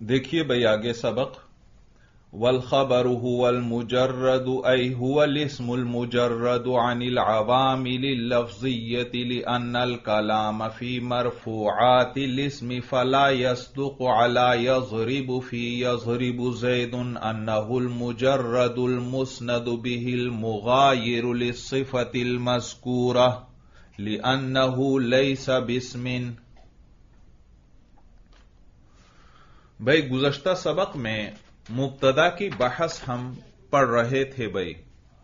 देखिए भाई आगे सबक वल्खबर हुवल मुजर्रद ऐ हुवल इस्मुल मुजर्रद अनिल अवामिल लफ्ज़िय्यति लिअन्नल कलाम फी मरफूआतिल इस्मि फला यस्दुक़ु अला यज़रिबु फी यज़रिबु ज़ैदुन अन्नहुल मुजर्रदुल मुस्नदु बिहिल मुगायिरु लिस्सिफ़तिल मज़कूरा लिअन्नहु लैसा बिस्मिन। भाई गुज़श्ता सबक में मुब्तदा की बहस हम पढ़ रहे थे भाई,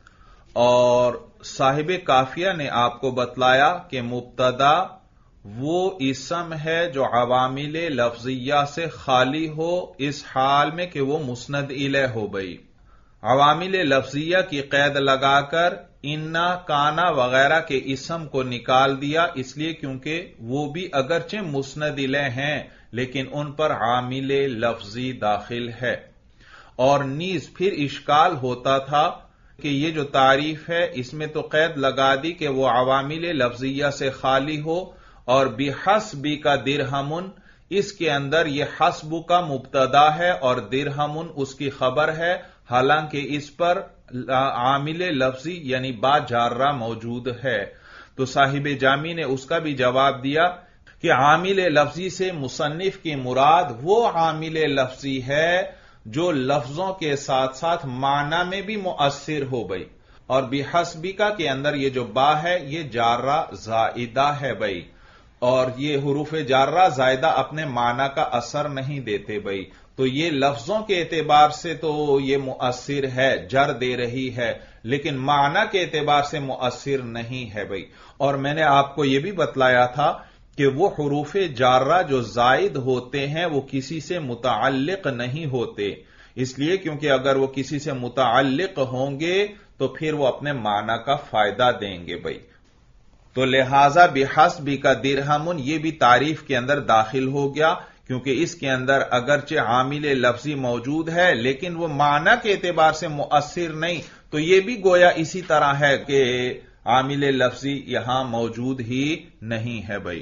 और साहिब काफिया ने आपको बतलाया कि मुब्तदा वो इसम है जो अवामिल लफ्जिया से खाली हो, इस हाल में कि वो मुस्नद इलैह हो भाई। अवामिल लफ्जिया की कैद लगाकर इन्ना काना वगैरह के इसम को निकाल दिया, इसलिए क्योंकि वो भी अगरचे मुस्नद इलैह हैं लेकिन उन पर आमिल लफ्जी दाखिल है। और नीज फिर इश्काल होता था कि ये जो तारीफ है इसमें तो कैद लगा दी कि वो अवामिल लफ्जिया से खाली हो, और बिहस्बी का दिरहमुन, इसके अंदर ये हस्बु का मुब्तदा है और दिरहमुन उसकी खबर है, हालांकि इस पर आमिल लफ्जी यानी बा जार्रा मौजूद है। तो साहिब जामी ने उसका भी जवाब दिया कि आमिल लफ्जी से मुसन्निफ की मुराद वो आमिल लफ्जी है जो लफ्जों के साथ साथ माना में भी मुअस्सिर हो भाई। और बिहस्बिका के अंदर ये जो बा है ये जार्रा जाइदा है भाई, और ये हुरूफ जार्रा जायदा अपने माना का असर नहीं देते भाई। तो ये लफ्जों के एतबार से तो ये मुअस्सिर है, जर दे रही है, लेकिन माना के एतबार से मुअस्सिर नहीं है भाई। और मैंने आपको यह भी बतलाया था कि वो हुरूफ जार्रा जो जायद होते हैं वो किसी से मुतअल्लिक नहीं होते, इसलिए क्योंकि अगर वो किसी से मुतअल्लिक होंगे तो फिर वो अपने माना का फायदा देंगे भाई। तो लिहाजा बिहस्बी का दिरहमुन ये भी तारीफ के अंदर दाखिल हो गया, क्योंकि इसके अंदर अगरचे आमिल लफ्जी मौजूद है लेकिन वो माना के एतबार से मुअस्सिर नहीं, तो ये भी गोया इसी तरह है कि आमिल लफ्जी यहां मौजूद ही नहीं है भाई।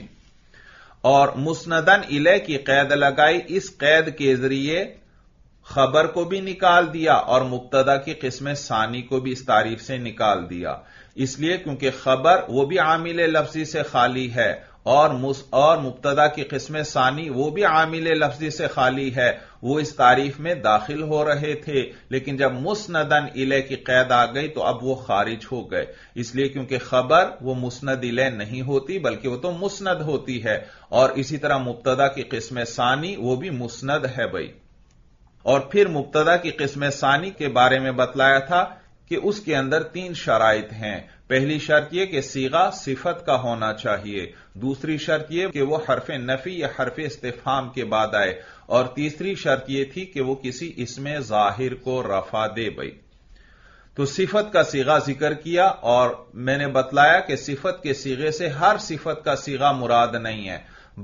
और मुस्नदन इलैह की कैद लगाई, इस कैद के जरिए खबर को भी निकाल दिया और मुब्तदा की किस्म सानी को भी इस तारीफ से निकाल दिया, इसलिए क्योंकि खबर वो भी आमिल लफ्जी से खाली है और मुब्तदा की किस्म सानी वो भी आमिल लफ्जी से खाली है। वो इस तारीफ में दाखिल हो रहे थे, लेकिन जब मुस्नदन इलैह की कैद आ गई तो अब वो खारिज हो गए, इसलिए क्योंकि खबर वो मुस्नद इलैह नहीं होती बल्कि वो तो मुस्नद होती है, और इसी तरह मुब्तदा की किस्म सानी वो भी मुस्नद है भाई। और फिर मुब्तदा की किस्म सानी के बारे में बतलाया था कि उसके अंदर 3 शराइत हैं। पहली शर्त यह कि सीगा सिफत का होना चाहिए, दूसरी शर्त यह कि वो हरफ नफी या हरफ इस्तिफहाम के बाद आए, और तीसरी शर्त यह थी कि वो किसी इसमें जाहिर को रफा दे भाई। तो सिफत का सीगा जिक्र किया, और मैंने बतलाया कि सिफत के सीगे से हर सिफत का सीगा मुराद नहीं है,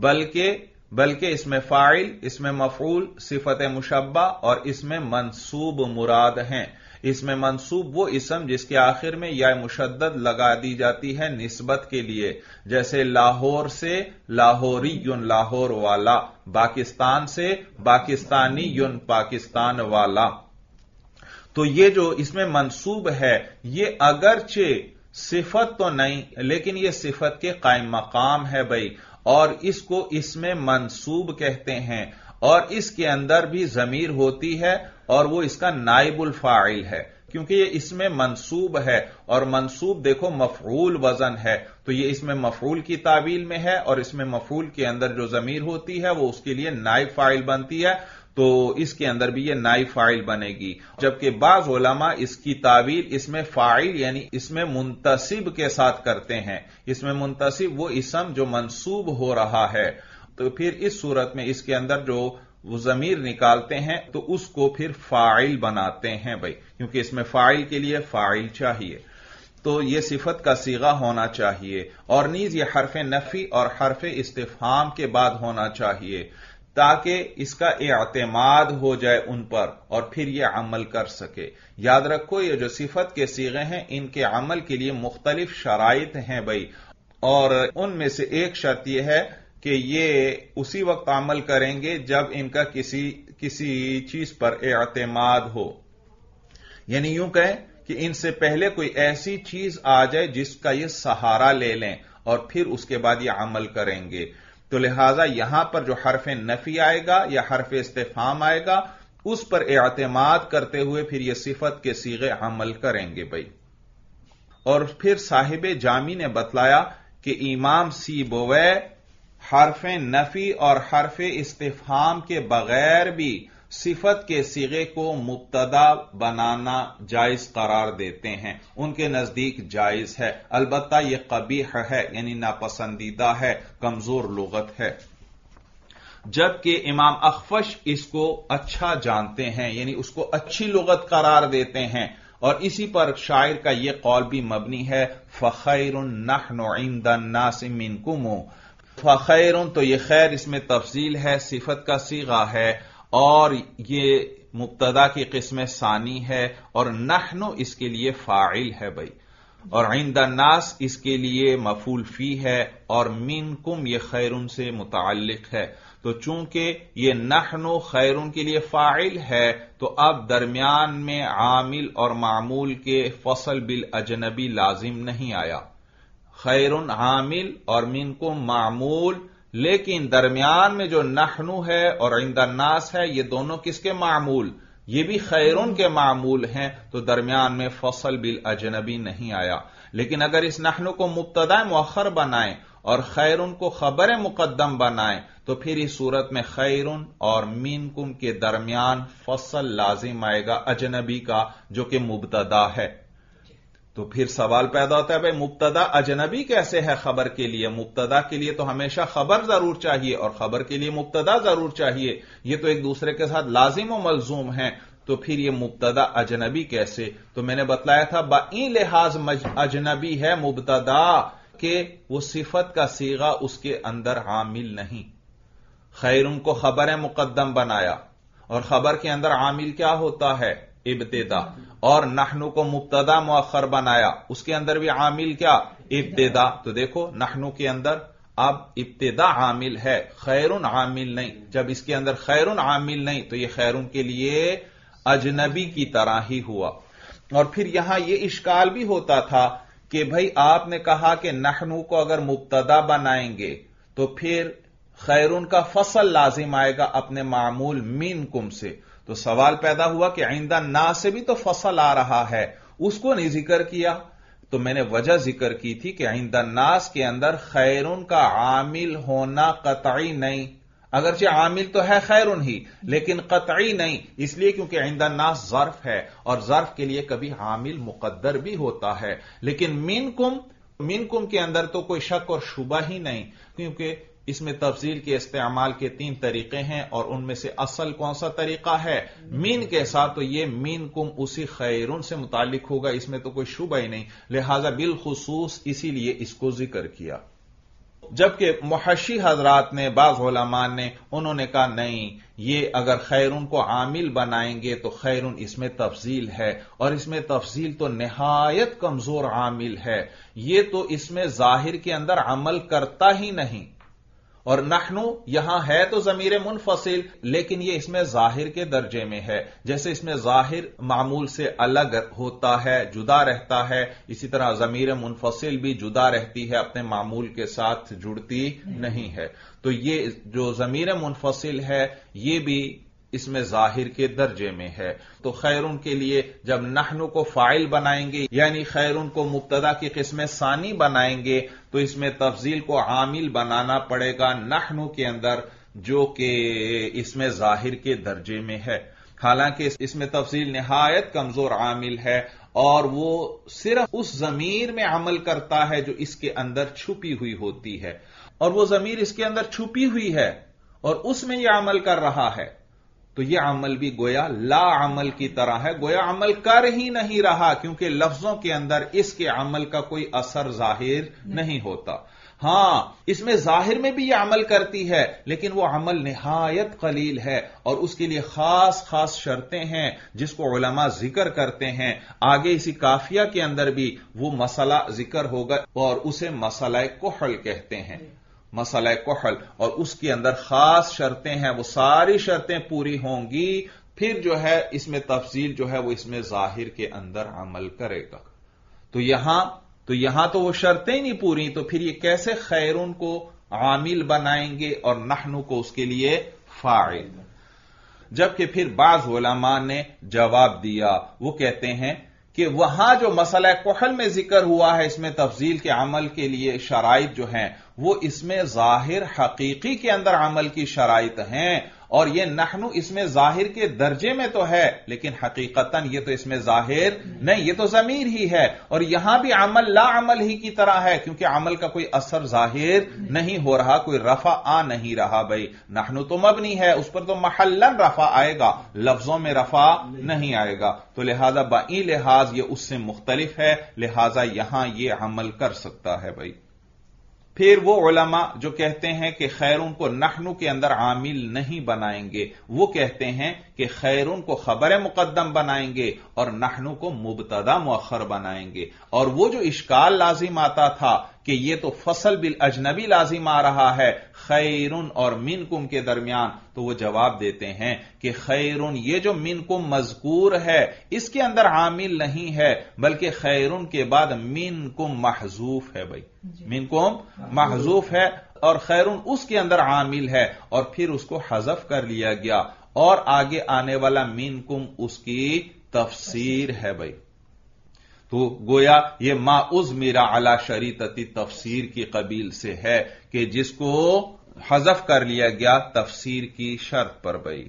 बल्कि इसमें फाइल, इसमें मफूल, सिफत मुशब्बा और इसमें मंसूब मुराद हैं। इसमें मंसूब वो इसम जिसके आखिर में या मुशद्दद लगा दी जाती है निस्बत के लिए, जैसे लाहौर से लाहौरी युन लाहौर वाला, पाकिस्तान से पाकिस्तानी युन पाकिस्तान वाला। तो ये जो इसमें मंसूब है ये अगरचे सिफत तो नहीं लेकिन ये सिफत के कायम मकाम है भाई, और इसको इसमें मंसूब कहते हैं, और इसके अंदर भी जमीर होती है और वो इसका नाइबुल फाइल है, क्योंकि ये इसमें मंसूब है, और मंसूब देखो मफऊल वजन है, तो ये इसमें मफऊल की तावील में है, और इसमें मफऊल के अंदर जो जमीर होती है वो उसके लिए नाइब फाइल बनती है, तो इसके अंदर भी ये नाइब फाइल बनेगी। जबकि बाज़ उलमा इसकी तावील इसमें फाइल यानी इसमें मुंतसिब के साथ करते हैं। इसमें मुंतसिब वो इसम जो मंसूब हो रहा है, तो फिर इस सूरत में इसके अंदर जो वो जमीर निकालते हैं तो उसको फिर फाइल बनाते हैं भाई, क्योंकि इसमें फाइल के लिए फाइल चाहिए। तो यह सिफत का सीगा होना चाहिए, और नीज ये हरफ नफी और हरफ इस्तिफहाम के बाद होना चाहिए, ताकि इसका एतमाद हो जाए उन पर और फिर यह अमल कर सके। याद रखो ये जो सिफत के सीगे हैं इनके अमल के लिए मुख्तलिफ शराइत हैं भाई, और उनमें से एक शर्त यह है کہ یہ اسی وقت عمل کریں گے جب ان کا کسی چیز پر اعتماد ہو، یعنی یوں کہیں کہ ان سے پہلے کوئی ایسی چیز آ جائے جس کا یہ سہارا لے لیں اور پھر اس کے بعد یہ عمل کریں گے. تو لہذا یہاں پر جو حرف نفی آئے گا یا حرف استفہام آئے گا اس پر اعتماد کرتے ہوئے پھر یہ صفت کے صیغے عمل کریں گے بھائی. اور پھر صاحب جامی نے بتلایا کہ امام سیبویہ حرف نفی اور حرف استفہام کے بغیر بھی صفت کے صیغے کو مبتدا بنانا جائز قرار دیتے ہیں. ان کے نزدیک جائز ہے، البتہ یہ قبیح ہے، یعنی ناپسندیدہ ہے، کمزور لغت ہے. جبکہ امام اخفش اس کو اچھا جانتے ہیں، یعنی اس کو اچھی لغت قرار دیتے ہیں، اور اسی پر شاعر کا یہ قول بھی مبنی ہے فخیر نحن عند الناس منکم. فخیر تو یہ خیر اس میں تفضیل ہے، صفت کا صیغہ ہے، اور یہ مبتدا کی قسم ثانی ہے، اور نحن اس کے لیے فاعل ہے بھائی، اور عند الناس اس کے لیے مفعول فی ہے، اور منکم یہ خیرن سے متعلق ہے. تو چونکہ یہ نحن خیرن کے لیے فاعل ہے تو اب درمیان میں عامل اور معمول کے فصل بالاجنبی لازم نہیں آیا. خیرن عامل اور منکم معمول، لیکن درمیان میں جو نحن ہے اور عند الناس ہے یہ دونوں کس کے معمول؟ یہ بھی خیرن کے معمول ہیں، تو درمیان میں فصل بالاجنبی نہیں آیا. لیکن اگر اس نحن کو مبتدا مؤخر بنائیں اور خیرن کو خبر مقدم بنائیں تو پھر اس صورت میں خیرن اور منکم کے درمیان فصل لازم آئے گا اجنبی کا، جو کہ مبتدا ہے. تو پھر سوال پیدا ہوتا ہے بھائی مبتدا اجنبی کیسے ہے خبر کے لیے؟ مبتدا کے لیے تو ہمیشہ خبر ضرور چاہیے اور خبر کے لیے مبتدا ضرور چاہیے، یہ تو ایک دوسرے کے ساتھ لازم و ملزوم ہیں. تو پھر یہ مبتدا اجنبی کیسے؟ تو میں نے بتلایا تھا بئی لحاظ اجنبی ہے مبتدا کہ وہ صفت کا صیغہ اس کے اندر عامل نہیں. خیرن کو خبر مقدم بنایا اور خبر کے اندر عامل کیا ہوتا ہے؟ ابتدا. اور نحن کو مبتدا مؤخر بنایا، اس کے اندر بھی عامل کیا؟ ابتدا. تو دیکھو نحن کے اندر اب ابتدا عامل ہے، خیرن عامل نہیں. جب اس کے اندر خیرن عامل نہیں تو یہ خیرن کے لیے اجنبی کی طرح ہی ہوا. اور پھر یہاں یہ اشکال بھی ہوتا تھا کہ بھائی آپ نے کہا کہ نحن کو اگر مبتدا بنائیں گے تو پھر خیرن کا فصل لازم آئے گا اپنے معمول منکم سے. تو سوال پیدا ہوا کہ عند الناس سے بھی تو فصل آ رہا ہے، اس کو نہیں ذکر کیا. تو میں نے وجہ ذکر کی تھی کہ عند الناس کے اندر خیرن کا عامل ہونا قطعی نہیں، اگرچہ عامل تو ہے خیرن ہی لیکن قطعی نہیں، اس لیے کیونکہ عند الناس ظرف ہے اور ظرف کے لیے کبھی عامل مقدر بھی ہوتا ہے. لیکن منکم کے اندر تو کوئی شک اور شبہ ہی نہیں، کیونکہ اس میں تفضیل کے استعمال کے 3 طریقے ہیں اور ان میں سے اصل کون سا طریقہ ہے؟ من کے ساتھ. تو یہ منکم اسی خیرن سے متعلق ہوگا، اس میں تو کوئی شبہ ہی نہیں، لہذا بالخصوص اسی لیے اس کو ذکر کیا. جبکہ محشی حضرات نے، بعض علماء نے، انہوں نے کہا نہیں، یہ اگر خیرن کو عامل بنائیں گے تو خیرن اس میں تفضیل ہے، اور اس میں تفضیل تو نہایت کمزور عامل ہے، یہ تو اس میں ظاہر کے اندر عمل کرتا ہی نہیں. اور نحن یہاں ہے تو ضمیر منفصل لیکن یہ اس میں ظاہر کے درجے میں ہے، جیسے اس میں ظاہر معمول سے الگ ہوتا ہے، جدا رہتا ہے، اسی طرح ضمیر منفصل بھی جدا رہتی ہے، اپنے معمول کے ساتھ جڑتی نہیں ہے. تو یہ جو ضمیر منفصل ہے یہ بھی اس میں ظاہر کے درجے میں ہے. تو خیرن کے لیے جب نحن کو فاعل بنائیں گے یعنی خیرن کو مبتدا کی قسم ثانی بنائیں گے تو اس میں تفضیل کو عامل بنانا پڑے گا نحن کے اندر، جو کہ اس میں ظاہر کے درجے میں ہے. حالانکہ اس میں تفضیل نہایت کمزور عامل ہے اور وہ صرف اس ضمیر میں عمل کرتا ہے جو اس کے اندر چھپی ہوئی ہوتی ہے، اور وہ ضمیر اس کے اندر چھپی ہوئی ہے اور اس میں یہ عمل کر رہا ہے. تو یہ عمل بھی گویا لا عمل کی طرح ہے، گویا عمل کر ہی نہیں رہا، کیونکہ لفظوں کے اندر اس کے عمل کا کوئی اثر ظاہر نہیں ہوتا. ہاں اس میں ظاہر میں بھی یہ عمل کرتی ہے لیکن وہ عمل نہایت قلیل ہے، اور اس کے لیے خاص خاص شرطیں ہیں جس کو علماء ذکر کرتے ہیں. آگے اسی کافیہ کے اندر بھی وہ مسئلہ ذکر ہوگا اور اسے مسئلہ کحل کہتے ہیں. مسئلہ کحل اور اس کے اندر خاص شرطیں ہیں، وہ ساری شرطیں پوری ہوں گی، پھر جو ہے اس میں تفصیل جو ہے وہ اس میں ظاہر کے اندر عمل کرے گا۔ تو یہاں تو وہ شرطیں نہیں پوری، تو پھر یہ کیسے خیرون کو عامل بنائیں گے اور نحنو کو اس کے لیے فاعل؟ جبکہ پھر بعض علماء نے جواب دیا، وہ کہتے ہیں کہ وہاں جو مسئلہ کحل میں ذکر ہوا ہے، اس میں تفضیل کے عمل کے لیے شرائط جو ہیں وہ اس میں ظاہر حقیقی کے اندر عمل کی شرائط ہیں، اور یہ نحنو اس میں ظاہر کے درجے میں تو ہے لیکن حقیقتاً یہ تو اس میں ظاہر نہیں، یہ تو ضمیر ہی ہے، اور یہاں بھی عمل لا عمل ہی کی طرح ہے، کیونکہ عمل کا کوئی اثر ظاہر نہیں ہو رہا، کوئی رفع آ نہیں رہا۔ بھائی نحنو تو مبنی ہے، اس پر تو محلن رفع آئے گا، لفظوں میں رفع نہیں آئے گا، تو لہذا بائی لحاظ یہ اس سے مختلف ہے، لہذا یہاں یہ عمل کر سکتا ہے۔ بھائی پھر وہ علماء جو کہتے ہیں کہ خیرون کو نحنو کے اندر عامل نہیں بنائیں گے، وہ کہتے ہیں کہ خیرون کو خبر مقدم بنائیں گے اور نحنو کو مبتدا مؤخر بنائیں گے، اور وہ جو اشکال لازم آتا تھا کہ یہ تو فصل بالاجنبی لازم آ رہا ہے خیرون اور منکم کے درمیان، تو وہ جواب دیتے ہیں کہ خیرون یہ جو منکم مذکور ہے اس کے اندر عامل نہیں ہے، بلکہ خیرون کے بعد منکم محذوف ہے۔ بھائی منکم محذوف ہے اور خیرون اس کے اندر عامل ہے، اور پھر اس کو حذف کر لیا گیا، اور آگے آنے والا منکم اس کی تفسیر ہے۔ بھائی تو گویا یہ ما اضمر علی شریطتی تفسیر کی قبیل سے ہے کہ جس کو حذف کر لیا گیا تفسیر کی شرط پر۔ بھائی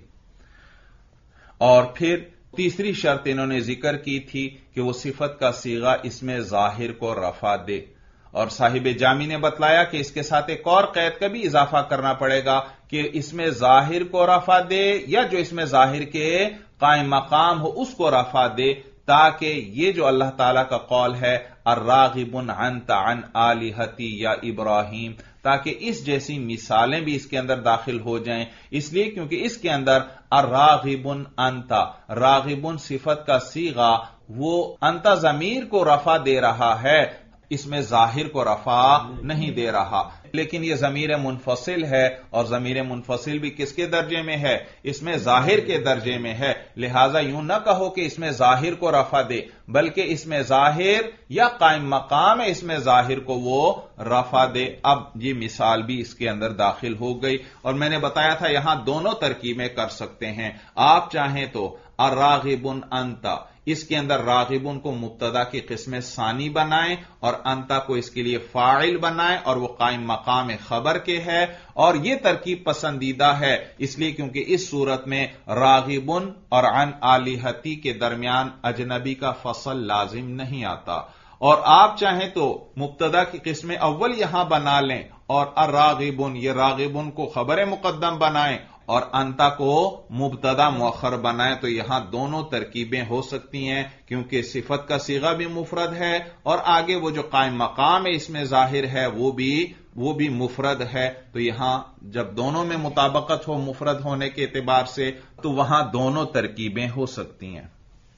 اور پھر تیسری شرط انہوں نے ذکر کی تھی کہ وہ صفت کا صیغہ اس میں ظاہر کو رفع دے، اور صاحب جامی نے بتلایا کہ اس کے ساتھ ایک اور قید کا بھی اضافہ کرنا پڑے گا کہ اس میں ظاہر کو رفع دے، یا جو اس میں ظاہر کے قائم مقام ہو اس کو رفع دے، تاکہ یہ جو اللہ تعالیٰ کا قول ہے الراغب انت عن آلہتی یا ابراہیم، تاکہ اس جیسی مثالیں بھی اس کے اندر داخل ہو جائیں، اس لیے کیونکہ اس کے اندر الراغب انت، راغب صفت کا صیغہ وہ انت ضمیر کو رفع دے رہا ہے، اس میں ظاہر کو رفع نہیں دے رہا، لیکن یہ ضمیر منفصل ہے، اور ضمیر منفصل بھی کس کے درجے میں ہے؟ اس میں ظاہر کے درجے میں ہے، لہذا یوں نہ کہو کہ اس میں ظاہر کو رفع دے، بلکہ اس میں ظاہر یا قائم مقام ہے اس میں ظاہر کو وہ رفع دے۔ اب یہ مثال بھی اس کے اندر داخل ہو گئی، اور میں نے بتایا تھا یہاں دونوں ترکیبیں کر سکتے ہیں، آپ چاہیں تو الراغب انت، اس کے اندر راغبن کو مبتدا کی قسم ثانی بنائیں اور انتا کو اس کے لیے فاعل بنائیں، اور وہ قائم مقام خبر کے ہے، اور یہ ترکیب پسندیدہ ہے اس لیے کیونکہ اس صورت میں راغبن اور عن آلہتی کے درمیان اجنبی کا فصل لازم نہیں آتا، اور آپ چاہیں تو مبتدا کی قسم اول یہاں بنا لیں اور الراغبن یہ راغبن کو خبر مقدم بنائیں اور انتا کو مبتدا مؤخر بنائیں، تو یہاں دونوں ترکیبیں ہو سکتی ہیں کیونکہ صفت کا صیغہ بھی مفرد ہے، اور آگے وہ جو قائم مقام ہے اس میں ظاہر ہے وہ بھی مفرد ہے، تو یہاں جب دونوں میں مطابقت ہو مفرد ہونے کے اعتبار سے تو وہاں دونوں ترکیبیں ہو سکتی ہیں۔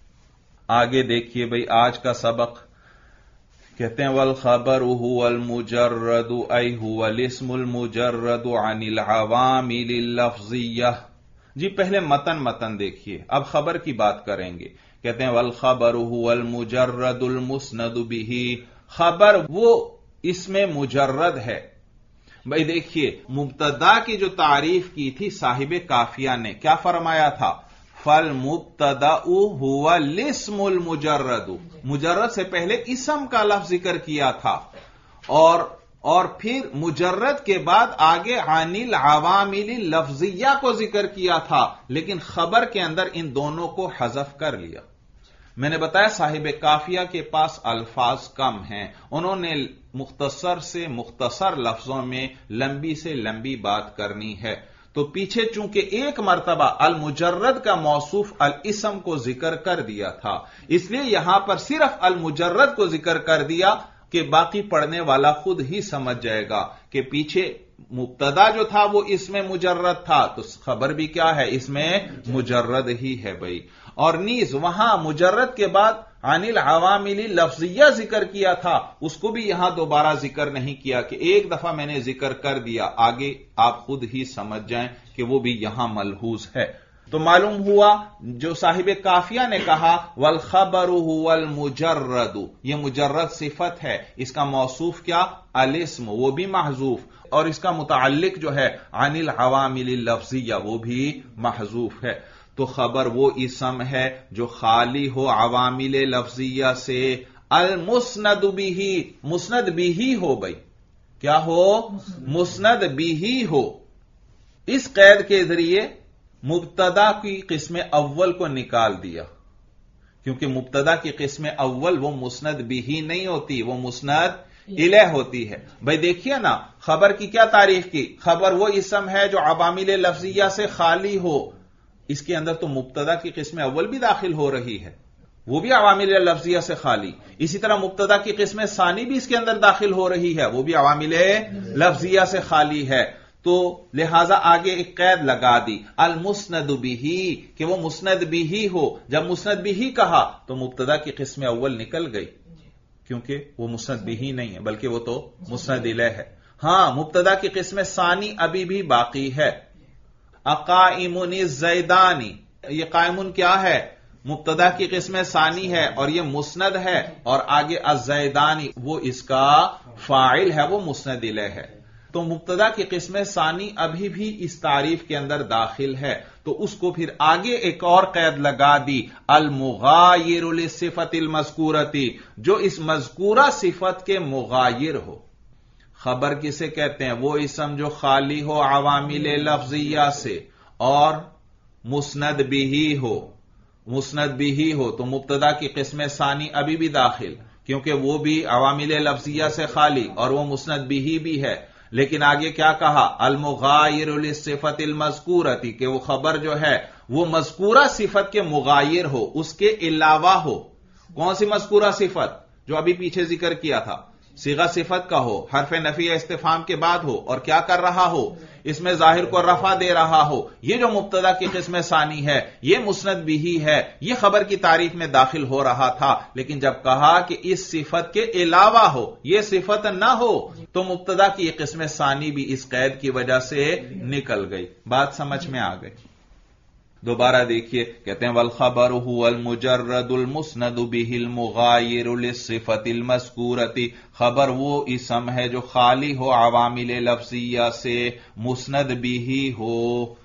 آگے دیکھیے بھئی آج کا سبق کہتے ہیں والخبر هو المجرد ای هو الاسم المجرد عن العوامل اللفظیہ۔ جی پہلے متن دیکھیے، اب خبر کی بات کریں گے۔ کہتے ہیں والخبر هو المجرد المسند به، خبر وہ اسم مجرد ہے۔ بھئی دیکھیے مبتدا کی جو تعریف کی تھی صاحب کافیہ نے کیا فرمایا تھا؟ فالمبتدأ هو الاسم المجرد، مجرد سے پہلے اسم کا لفظ ذکر کیا تھا، اور پھر مجرد کے بعد آگے عن العوامل لفظیہ کو ذکر کیا تھا، لیکن خبر کے اندر ان دونوں کو حذف کر لیا۔ میں نے بتایا صاحب کافیہ کے پاس الفاظ کم ہیں، انہوں نے مختصر سے مختصر لفظوں میں لمبی سے لمبی بات کرنی ہے، تو پیچھے چونکہ ایک مرتبہ المجرد کا موصوف الاسم کو ذکر کر دیا تھا، اس لیے یہاں پر صرف المجرد کو ذکر کر دیا کہ باقی پڑھنے والا خود ہی سمجھ جائے گا کہ پیچھے مبتدا جو تھا وہ اس میں مجرد تھا، تو خبر بھی کیا ہے؟ اس میں مجرد ہی ہے بھائی۔ اور نیز وہاں مجرد کے بعد عن العوامل لفظیہ ذکر کیا تھا اس کو بھی یہاں دوبارہ ذکر نہیں کیا کہ ایک دفعہ میں نے ذکر کر دیا، آگے آپ خود ہی سمجھ جائیں کہ وہ بھی یہاں ملحوظ ہے۔ تو معلوم ہوا جو صاحب کافیہ نے کہا والخبر هو المجرد، یہ مجرد صفت ہے، اس کا موصوف کیا؟ الاسم، وہ بھی محذوف، اور اس کا متعلق جو ہے عن العوامل اللفظیہ وہ بھی محذوف ہے۔ تو خبر وہ اسم ہے جو خالی ہو عوامل لفظیہ سے، المسند بھی، مسند بھی ہو، بھائی کیا ہو؟ مسند بھی ہو۔ اس قید کے ذریعے مبتدا کی قسم اول کو نکال دیا، کیونکہ مبتدا کی قسم اول وہ مسند بھی نہیں ہوتی، وہ مسند الیہ ہوتی ہے۔ بھائی دیکھیے نا، خبر کی کیا تعریف کی؟ خبر وہ اسم ہے جو عوامل لفظیہ سے خالی ہو، اس کے اندر تو مبتدا کی قسم اول بھی داخل ہو رہی ہے، وہ بھی عوامل لفظیہ سے خالی، اسی طرح مبتدا کی قسم ثانی بھی اس کے اندر داخل ہو رہی ہے، وہ بھی عوامل لفظیہ سے خالی ہے۔ تو لہذا آگے ایک قید لگا دی المسند بھی، کہ وہ مسند بھی ہو۔ جب مسند بھی کہا تو مبتدا کی قسم اول نکل گئی، کیونکہ وہ مسند بھی نہیں ہے بلکہ وہ تو مسند الیہ ہے۔ ہاں، مبتدا کی قسم ثانی ابھی بھی باقی ہے۔ اقائم الزیدانی، یہ قائمن کیا ہے؟ مبتدا کی قسم ثانی ہے اور یہ مسند ہے، اور آگے الزیدانی وہ اس کا فاعل ہے، وہ مسند الیہ ہے۔ تو مبتدا کی قسم ثانی ابھی بھی اس تعریف کے اندر داخل ہے، تو اس کو پھر آگے ایک اور قید لگا دی المغایر للصفت المذکورتی، جو اس مذکورہ صفت کے مغایر ہو۔ خبر کسے کہتے ہیں؟ وہ اسم جو خالی ہو عوامل لفظیہ سے اور مسند بھی ہو، مسند بھی ہو تو مبتدا کی قسم ثانی ابھی بھی داخل، کیونکہ وہ بھی عوامل لفظیہ سے خالی اور وہ مسند بھی ہے۔ لیکن آگے کیا کہا؟ المغایر للصفت المذکورتی، کہ وہ خبر جو ہے وہ مذکورہ صفت کے مغایر ہو، اس کے علاوہ ہو۔ کون سی مذکورہ صفت؟ جو ابھی پیچھے ذکر کیا تھا، صیغہ صفت کا ہو، حرف نفی یا استفہام کے بعد ہو، اور کیا کر رہا ہو؟ اس میں ظاہر کو رفع دے رہا ہو۔ یہ جو مبتدا کی قسم ثانی ہے یہ مسند بھی ہے، یہ خبر کی تعریف میں داخل ہو رہا تھا، لیکن جب کہا کہ اس صفت کے علاوہ ہو، یہ صفت نہ ہو، تو مبتدا کی یہ قسم ثانی بھی اس قید کی وجہ سے نکل گئی۔ بات سمجھ میں آ گئی؟ دوبارہ دیکھیے، کہتے ہیں والخبر هو المجرد المسند به المغایر للصفت المذکورۃ، خبر وہ اسم ہے جو خالی ہو عوامل لفظیہ سے، مسند بھی ہو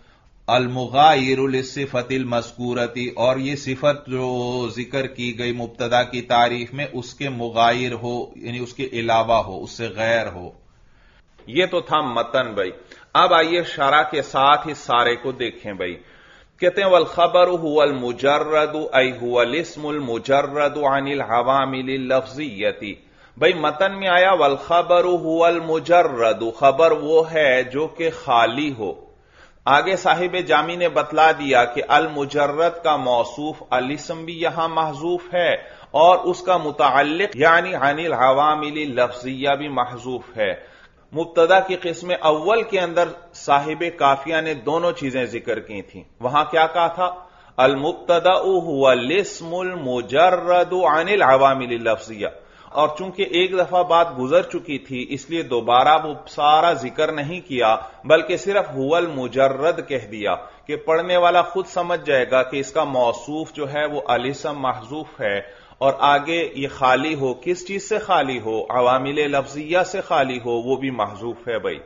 المغایر للصفت المذکورۃ، اور یہ صفت جو ذکر کی گئی مبتدا کی تعریف میں اس کے مغایر ہو، یعنی اس کے علاوہ ہو، اس سے غیر ہو۔ یہ تو تھا متن بھائی۔ اب آئیے شرح کے ساتھ اس سارے کو دیکھیں بھائی۔ کہتے ہیں والخبر هو المجرد ای هو الاسم المجرد عن العوامل اللفظیۃ۔ بھائی متن میں آیا والخبر هو المجرد، خبر وہ ہے جو کہ خالی ہو۔ آگے صاحب جامی نے بتلا دیا کہ المجرد کا موصوف الاسم بھی یہاں محذوف ہے، اور اس کا متعلق یعنی عن العوامل اللفظیہ بھی محذوف ہے۔ مبتدا کی قسم اول کے اندر صاحب کافیہ نے دونوں چیزیں ذکر کی تھیں۔ وہاں کیا کہا تھا؟ المبتدا هو الاسم المجرد عن العوامل اللفظیہ، اور چونکہ ایک دفعہ بات گزر چکی تھی اس لیے دوبارہ وہ سارا ذکر نہیں کیا، بلکہ صرف هو المجرد کہہ دیا کہ پڑھنے والا خود سمجھ جائے گا کہ اس کا موصوف جو ہے وہ الاسم محذوف ہے، اور آگے یہ خالی ہو، کس چیز سے خالی ہو؟ عوامل لفظیہ سے خالی ہو، وہ بھی محذوف ہے بھائی۔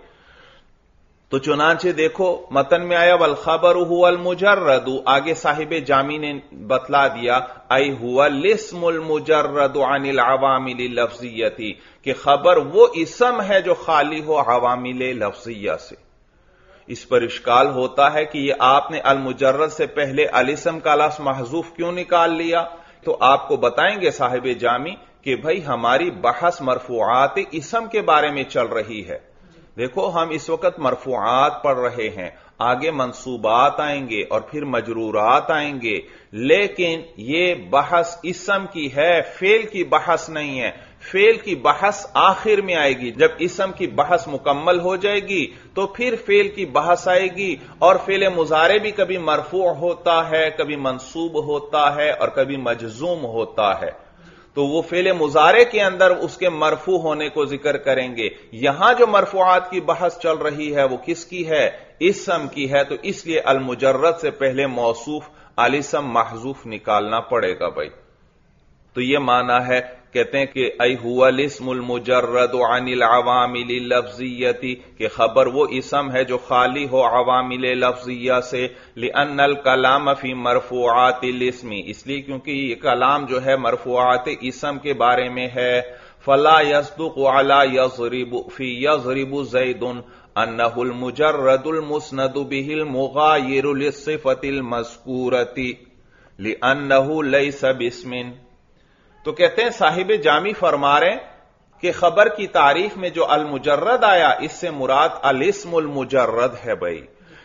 تو چنانچہ دیکھو متن میں آیا والخبر هو المجرد، آگے صاحب جامی نے بتلا دیا ای هو الاسم المجرد عن العوامل اللفظیۃ، کہ خبر وہ اسم ہے جو خالی ہو عوامل لفظیہ سے۔ اس پر اشکال ہوتا ہے کہ یہ آپ نے المجرد سے پہلے الاسم کا لفظ محذوف کیوں نکال لیا؟ تو آپ کو بتائیں گے صاحب جامی کہ بھائی ہماری بحث مرفوعات اسم کے بارے میں چل رہی ہے۔ دیکھو ہم اس وقت مرفوعات پڑھ رہے ہیں، آگے منصوبات آئیں گے اور پھر مجرورات آئیں گے، لیکن یہ بحث اسم کی ہے، فعل کی بحث نہیں ہے۔ فعل کی بحث آخر میں آئے گی، جب اسم کی بحث مکمل ہو جائے گی تو پھر فعل کی بحث آئے گی، اور فعل مضارع بھی کبھی مرفوع ہوتا ہے، کبھی منصوب ہوتا ہے اور کبھی مجزوم ہوتا ہے۔ تو وہ فعل مضارع کے اندر اس کے مرفوع ہونے کو ذکر کریں گے. یہاں جو مرفوعات کی بحث چل رہی ہے وہ کس کی ہے؟ اسم کی ہے. تو اس لیے المجرد سے پہلے موصوف الاسم محذوف نکالنا پڑے گا بھائی. تو یہ معنی ہے، کہتے ہیں کہ ای هو الاسم المجرد عن العوامل اللفظیتی، کہ خبر وہ اسم ہے جو خالی ہو عوامل لفظیہ سے. لأن الکلام فی مرفوعات الاسم، اس لیے کیونکہ یہ کلام جو ہے مرفوعات اسم کے بارے میں ہے. فلا يصدق على يضرب فی يضرب زید انہ المجرد المسند به المغایر للصفة المذکورة لأنہ لیس باسم. تو کہتے ہیں صاحب جامی فرما رہے کہ خبر کی تعریف میں جو المجرد آیا اس سے مراد الاسم المجرد ہے بھائی.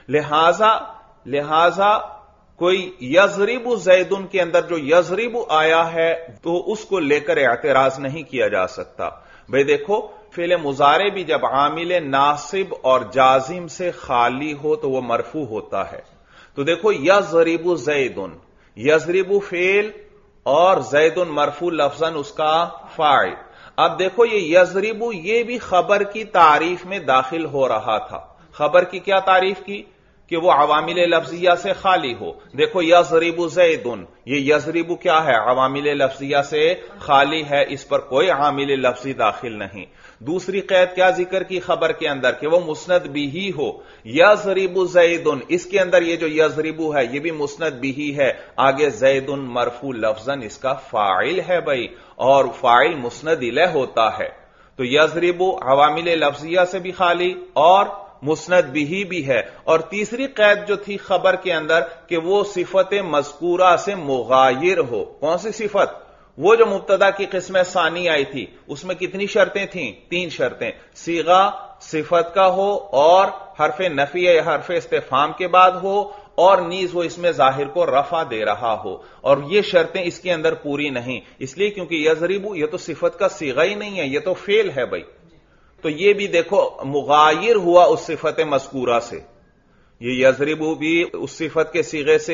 لہذا کوئی یضرب زیدن کے اندر جو یضرب آیا ہے تو اس کو لے کر اعتراض نہیں کیا جا سکتا. بھائی دیکھو، فعل مضارع بھی جب عامل ناصب اور جازم سے خالی ہو تو وہ مرفوع ہوتا ہے. تو دیکھو یضرب زیدن، یضرب فعل اور زید مرفوع لفظاً اس کا فاعل. اب دیکھو یہ یضرب یہ بھی خبر کی تعریف میں داخل ہو رہا تھا. خبر کی کیا تعریف کی؟ کہ وہ عوامل لفظیہ سے خالی ہو. دیکھو یضرب زید، یہ یضرب کیا ہے؟ عوامل لفظیہ سے خالی ہے، اس پر کوئی عامل لفظی داخل نہیں. دوسری قید کیا ذکر کی خبر کے اندر؟ کہ وہ مسند بھی ہو. یضرب زید، اس کے اندر یہ جو یضرب ہے یہ بھی مسند بھی ہے. آگے زید مرفوع لفظاً اس کا فاعل ہے بھائی، اور فاعل مسند الیہ ہوتا ہے. تو یضرب عوامل لفظیہ سے بھی خالی اور مسند بھی ہے. اور تیسری قید جو تھی خبر کے اندر کہ وہ صفت مذکورہ سے مغایر ہو. کون سی صفت؟ وہ جو مبتدا کی قسم ثانی آئی تھی اس میں کتنی شرطیں تھیں؟ 3 شرطیں. صیغہ صفت کا ہو اور حرف نفی یا حرف استفہام کے بعد ہو اور نیز وہ اس میں ظاہر کو رفع دے رہا ہو. اور یہ شرطیں اس کے اندر پوری نہیں، اس لیے کیونکہ یضرب یہ تو صفت کا صیغہ ہی نہیں ہے، یہ تو فعل ہے بھائی. تو یہ بھی دیکھو مغایر ہوا اس صفت مذکورہ سے. یہ یضرب بھی اس صفت کے صیغے سے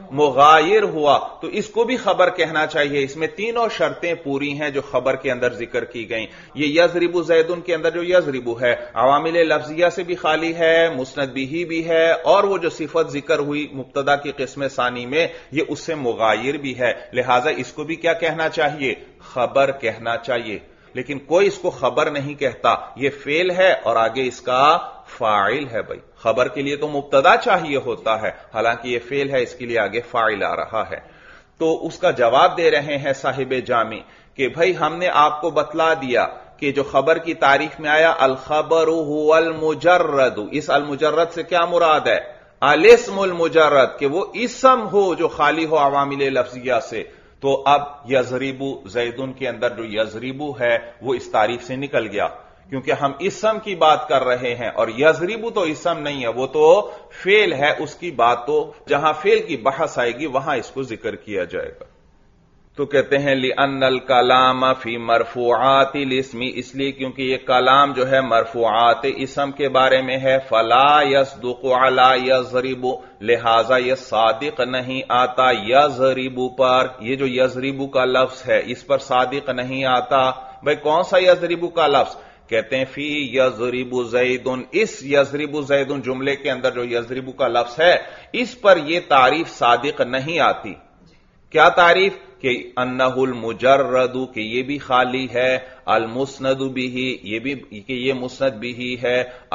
مغایر ہوا، تو اس کو بھی خبر کہنا چاہیے. اس میں تینوں شرطیں پوری ہیں جو خبر کے اندر ذکر کی گئیں. یہ یضرب زیدن کے اندر جو یضرب ہے عوامل لفظیہ سے بھی خالی ہے، مسند بھی ہے، اور وہ جو صفت ذکر ہوئی مبتدا کی قسم ثانی میں یہ اس سے مغایر بھی ہے. لہذا اس کو بھی کیا کہنا چاہیے؟ خبر کہنا چاہیے. لیکن کوئی اس کو خبر نہیں کہتا. یہ فعل ہے اور آگے اس کا فاعل ہے بھائی. خبر کے لیے تو مبتدا چاہیے ہوتا ہے، حالانکہ یہ فعل ہے، اس کے لیے آگے فاعل آ رہا ہے. تو اس کا جواب دے رہے ہیں صاحب جامی کہ بھائی ہم نے آپ کو بتلا دیا کہ جو خبر کی تعریف میں آیا الخبر هو المجرد، اس المجرد سے کیا مراد ہے؟ الاسم المجرد، کہ وہ اسم ہو جو خالی ہو عوامل لفظیہ سے. تو اب یضرب زیدن کے اندر جو یضرب ہے وہ اس تعریف سے نکل گیا، کیونکہ ہم اسم کی بات کر رہے ہیں اور یضرب تو اسم نہیں ہے، وہ تو فعل ہے. اس کی بات تو جہاں فعل کی بحث آئے گی وہاں اس کو ذکر کیا جائے گا. تو کہتے ہیں لِأَنَّ الْكَلَامَ فِي مَرْفُوعَاتِ الْاسْمِ، اس لیے کیونکہ یہ کلام جو ہے مرفوعات اسم کے بارے میں ہے. فَلَا يَصْدُقُ عَلَى يَضْرِبُ، لہذا یہ صادق نہیں آتا یضرب پر. یہ جو یضرب کا لفظ ہے اس پر صادق نہیں آتا. بھئی کون سا یضرب کا لفظ؟ کہتے ہیں فی یضرب زیدن، اس یضرب زیدن جملے کے اندر جو یضرب کا لفظ ہے اس پر یہ تعریف صادق نہیں آتی. کیا تعریف؟ کہ انہ المجرد، کہ یہ بھی خالی ہے، المسند بھی، یہ بھی کہ یہ مسند بھی ہے،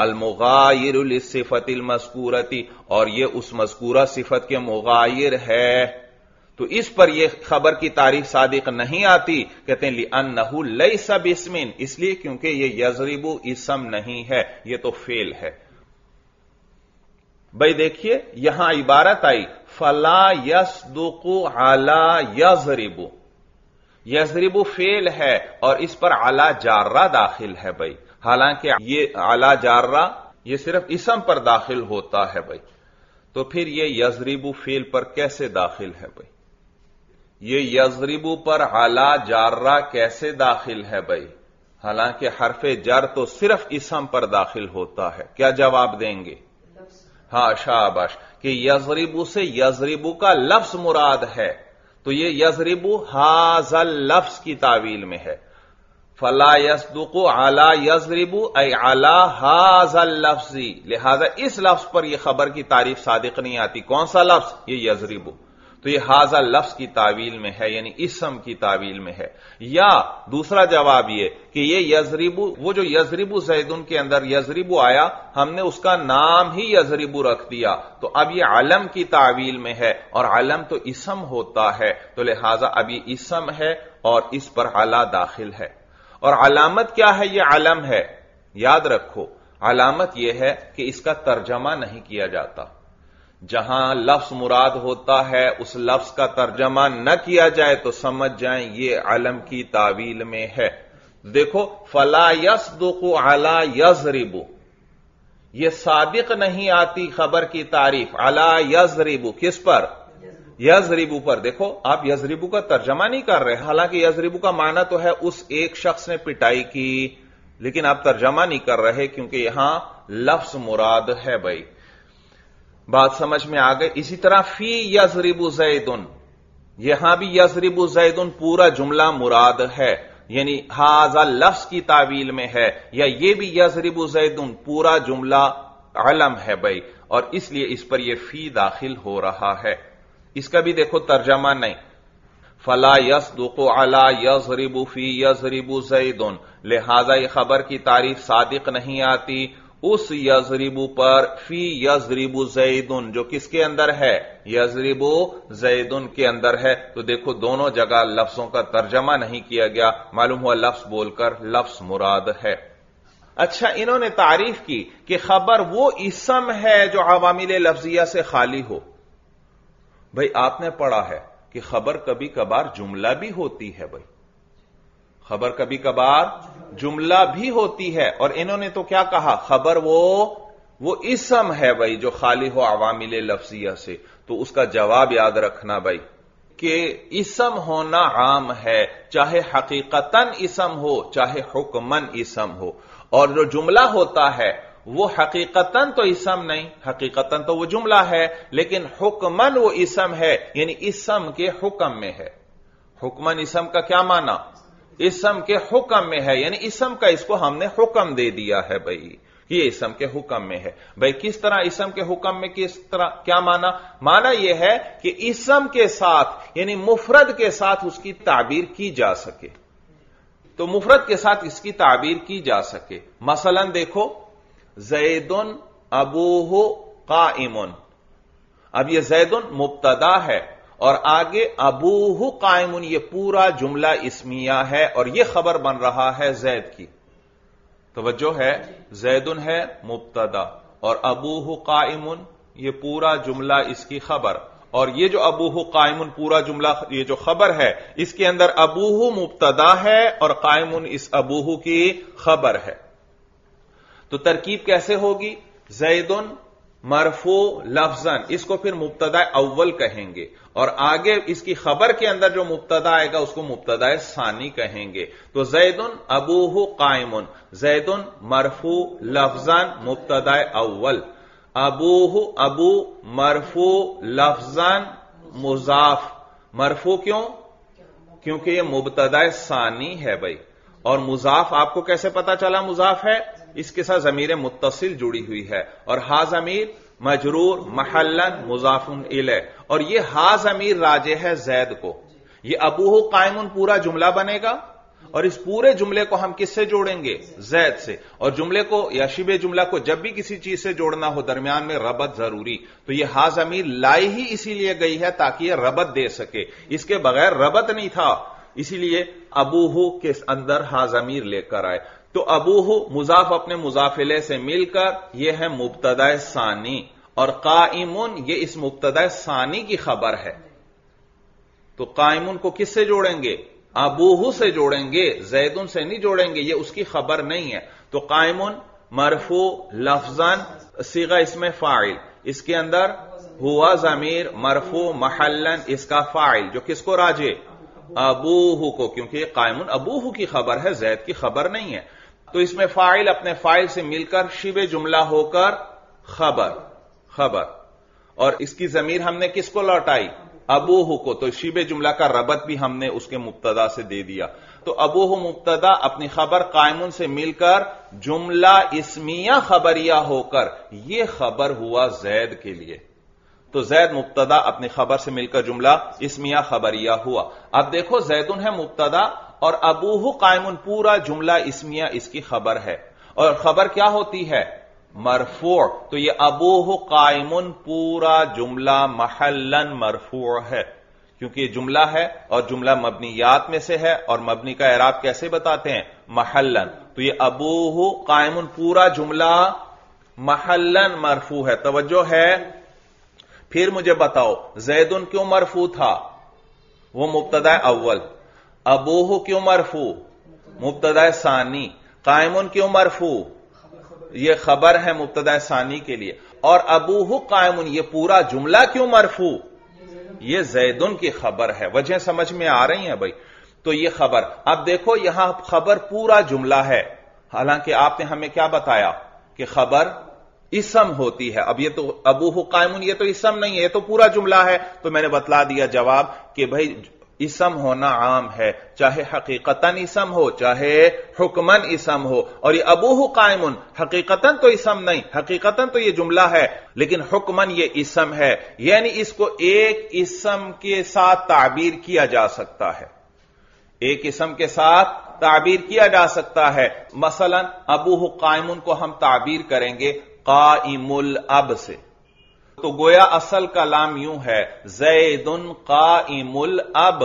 المغایر للصفت المذکورۃ، اور یہ اس مذکورہ صفت کے مغایر ہے. تو اس پر یہ خبر کی تعریف صادق نہیں آتی. کہتے ہیں لِأَنَّهُ لَيْسَ بِاسْمٍ، اس لیے کیونکہ یہ یضرب اسم نہیں ہے، یہ تو فعل ہے. بھئی دیکھیے یہاں عبارت آئی فَلَا يَصْدُقُ عَلَى يَضْرِبُ، یضرب فعل ہے اور اس پر علی جارہ داخل ہے بھئی، حالانکہ یہ علی جارہ یہ صرف اسم پر داخل ہوتا ہے بھئی. تو پھر یہ یضرب فعل پر کیسے داخل ہے بھئی؟ یہ یضرب پر علی جارہ کیسے داخل ہے بھئی؟ حالانکہ حرف جر تو صرف اسم پر داخل ہوتا ہے. کیا جواب دیں گے؟ ہاں شاباش، کہ یضرب سے یضرب کا لفظ مراد ہے. تو یہ یضربو حاذل لفظ کی تعویل میں ہے. فلا یصدق علی یضربو ای علی حاذل لفظ، لہذا اس لفظ پر یہ خبر کی تعریف صادق نہیں آتی. کون سا لفظ؟ یہ یضربو. تو یہ حاذل لفظ کی تعویل میں ہے، یعنی اسم کی تعویل میں ہے. یا دوسرا جواب یہ کہ یہ یضربو، وہ جو یضربو زیدن کے اندر یضربو آیا، ہم نے اس کا نام ہی یضربو رکھ دیا، تو اب یہ علم کی تعویل میں ہے، اور علم تو اسم ہوتا ہے، تو لہذا اب یہ اسم ہے اور اس پر علا داخل ہے. اور علامت کیا ہے؟ یہ علم ہے. یاد رکھو علامت یہ ہے کہ اس کا ترجمہ نہیں کیا جاتا. جہاں لفظ مراد ہوتا ہے اس لفظ کا ترجمہ نہ کیا جائے تو سمجھ جائیں یہ علم کی تعویل میں ہے. دیکھو فلا یصدق علی یضرب، یہ صادق نہیں آتی خبر کی تعریف علی یضرب. کس پر؟ یضربو پر. دیکھو آپ یضربو کا ترجمہ نہیں کر رہے، حالانکہ یضربو کا معنی تو ہے اس ایک شخص نے پٹائی کی، لیکن آپ ترجمہ نہیں کر رہے کیونکہ یہاں لفظ مراد ہے. بھائی بات سمجھ میں آ گئی. اسی طرح فی یضرب زیدن، یہاں بھی یضرب زیدن پورا جملہ مراد ہے، یعنی ھذا لفظ کی تعویل میں ہے. یا یہ بھی یضرب زیدن پورا جملہ علم ہے بھائی، اور اس لیے اس پر یہ فی داخل ہو رہا ہے. اس کا بھی دیکھو ترجمہ نہیں. فلا یصدق علی یضرب فی یضرب زیدن، لہذا یہ خبر کی تعریف صادق نہیں آتی اس یضرب پر فی یضرب زیدن جو کس کے اندر ہے؟ یضرب زیدن کے اندر ہے. تو دیکھو دونوں جگہ لفظوں کا ترجمہ نہیں کیا گیا، معلوم ہوا لفظ بول کر لفظ مراد ہے. اچھا انہوں نے تعریف کی کہ خبر وہ اسم ہے جو عوامل لفظیہ سے خالی ہو. بھائی آپ نے پڑھا ہے کہ خبر کبھی کبھار جملہ بھی ہوتی ہے. بھائی خبر کبھی کبھار جملہ بھی ہوتی ہے، اور انہوں نے تو کیا کہا؟ خبر وہ اسم ہے بھائی جو خالی ہو عوامل لفظیہ سے. تو اس کا جواب یاد رکھنا بھائی کہ اسم ہونا عام ہے، چاہے حقیقتاً اسم ہو چاہے حکماً اسم ہو. اور جو جملہ ہوتا ہے وہ حقیقتاً تو اسم نہیں، حقیقتاً تو وہ جملہ ہے، لیکن حکماً وہ اسم ہے، یعنی اسم کے حکم میں ہے. حکماً اسم کا کیا معنی؟ اسم کے حکم میں ہے، یعنی اسم کا اس کو ہم نے حکم دے دیا ہے بھائی، یہ اسم کے حکم میں ہے. بھائی کس طرح اسم کے حکم میں؟ کس طرح؟ کیا معنی؟ معنی یہ ہے کہ اسم کے ساتھ یعنی مفرد کے ساتھ اس کی تعبیر کی جا سکے. تو مفرد کے ساتھ اس کی تعبیر کی جا سکے. مثلا دیکھو زیدن ابوہ قائم، اب یہ زیدن مبتدا ہے اور آگے ابوہ قائم، یہ پورا جملہ اسمیہ ہے اور یہ خبر بن رہا ہے زید کی. توجہ ہے، زیدن ہے مبتدا اور ابوہ قائم یہ پورا جملہ اس کی خبر، اور یہ جو ابوہ قائم پورا جملہ یہ جو خبر ہے اس کے اندر ابوہ مبتدا ہے اور قائم اس ابوہ کی خبر ہے. تو ترکیب کیسے ہوگی؟ زیدن مرفوع لفظاً، اس کو پھر مبتدا اول کہیں گے، اور آگے اس کی خبر کے اندر جو مبتدا آئے گا اس کو مبتدا ثانی کہیں گے. تو زیدن ابوہ قائم، زیدن مرفوع لفظاً مبتدا اول، ابوہ ابو مرفوع لفظاً مضاف. مرفوع کیوں؟ کیونکہ یہ مبتدا ثانی ہے بھائی، اور مضاف آپ کو کیسے پتا چلا مضاف ہے؟ اس کے ساتھ ضمیر متصل جڑی ہوئی ہے، اور ہا ضمیر مجرور محلاً مضاف الیہ، اور یہ ہا ضمیر راجع ہے زید کو. یہ ابوہ قائم پورا جملہ بنے گا، اور اس پورے جملے کو ہم کس سے جوڑیں گے؟ زید سے. اور جملے کو یا شبہ جملہ کو جب بھی کسی چیز سے جوڑنا ہو درمیان میں ربط ضروری، تو یہ ہا ضمیر لائی ہی اسی لیے گئی ہے تاکہ یہ ربط دے سکے، اس کے بغیر ربط نہیں تھا، اسی لیے ابوہ کے اندر ہا ضمیر لے کر آئے. تو ابوہ مضاف اپنے مضاف الیہ سے مل کر یہ ہے مبتدا ثانی، اور قائمون یہ اس مبتدا ثانی کی خبر ہے. تو قائمون کو کس سے جوڑیں گے؟ ابوہ سے جوڑیں گے، زیدن سے نہیں جوڑیں گے، یہ اس کی خبر نہیں ہے. تو قائمون مرفوع لفظاً صیغہ اسم فاعل، اس کے اندر ہوا ضمیر مرفوع محلاً اس کا فاعل جو کس کو راجع؟ ابوہ کو، کیونکہ یہ قائمون ابوہ کی خبر ہے، زید کی خبر نہیں ہے. تو اس میں فاعل اپنے فاعل سے مل کر شبہ جملہ ہو کر خبر، اور اس کی ضمیر ہم نے کس کو لوٹائی؟ अबूहु को, तो शीबे जुमला का रबत भी हमने उसके मुब्तदा से दे दिया। तो अबूहु मुब्तदा अपनी खबर कायमुन से मिलकर जुमला इस्मिया खबरिया होकर यह खबर हुआ जैद के लिए। तो जैद मुब्तदा अपनी खबर से मिलकर जुमला इस्मिया खबरिया हुआ। अब देखो जैदुन है मुब्तदा और अबूहु कायमुन पूरा जुमला इस्मिया इसकी खबर है, और खबर क्या होती है? मरफू। तो ये अबूहु कायमुन पूरा जुमला महल्लन मरफू है, क्योंकि ये जुमला है और जुमला मबनियात में से है, और मबनी का एराब कैसे बताते हैं? महल्लन। तो ये अबूहु कायमुन पूरा जुमला महल्लन मरफू है। तवज्जो है। फिर मुझे बताओ जैदुन क्यों मरफू था? वो मुब्तदा अव्वल। अबूहु क्यों मरफू? मुब्तदा सानी। कायमुन क्यों मरफू? ये खबर है मुब्तदा सानी के लिए। और अबूहु कायमुन ये पूरा जुमला क्यों मरफू? ये जैदुन की खबर है। वजह समझ में आ रही है भाई? तो ये खबर, अब देखो यहां खबर पूरा जुमला है, हालांकि आपने हमें क्या बताया कि खबर इसम होती है। अब ये तो अबूहु कायमुन ये तो इसम नहीं है, ये तो पूरा जुमला है। तो मैंने बतला दिया जवाब कि भाई इसम होना आम है, चाहे हकीकतन इसम हो चाहे हुक्मन इसम हो। और ये अबूहु कायमुन हकीकतन तो इसम नहीं, हकीकतन तो ये जुमला है, लेकिन हुक्मन ये इसम है, यानी इसको एक इसम के साथ ताबीर किया जा सकता है। एक इसम के साथ ताबीर किया जा सकता है। मसलन अबूहु कायमुन को हम ताबीर करेंगे काइमुल अब से, तो गोया असल कलाम यूं है जैदुन काइमुल अब।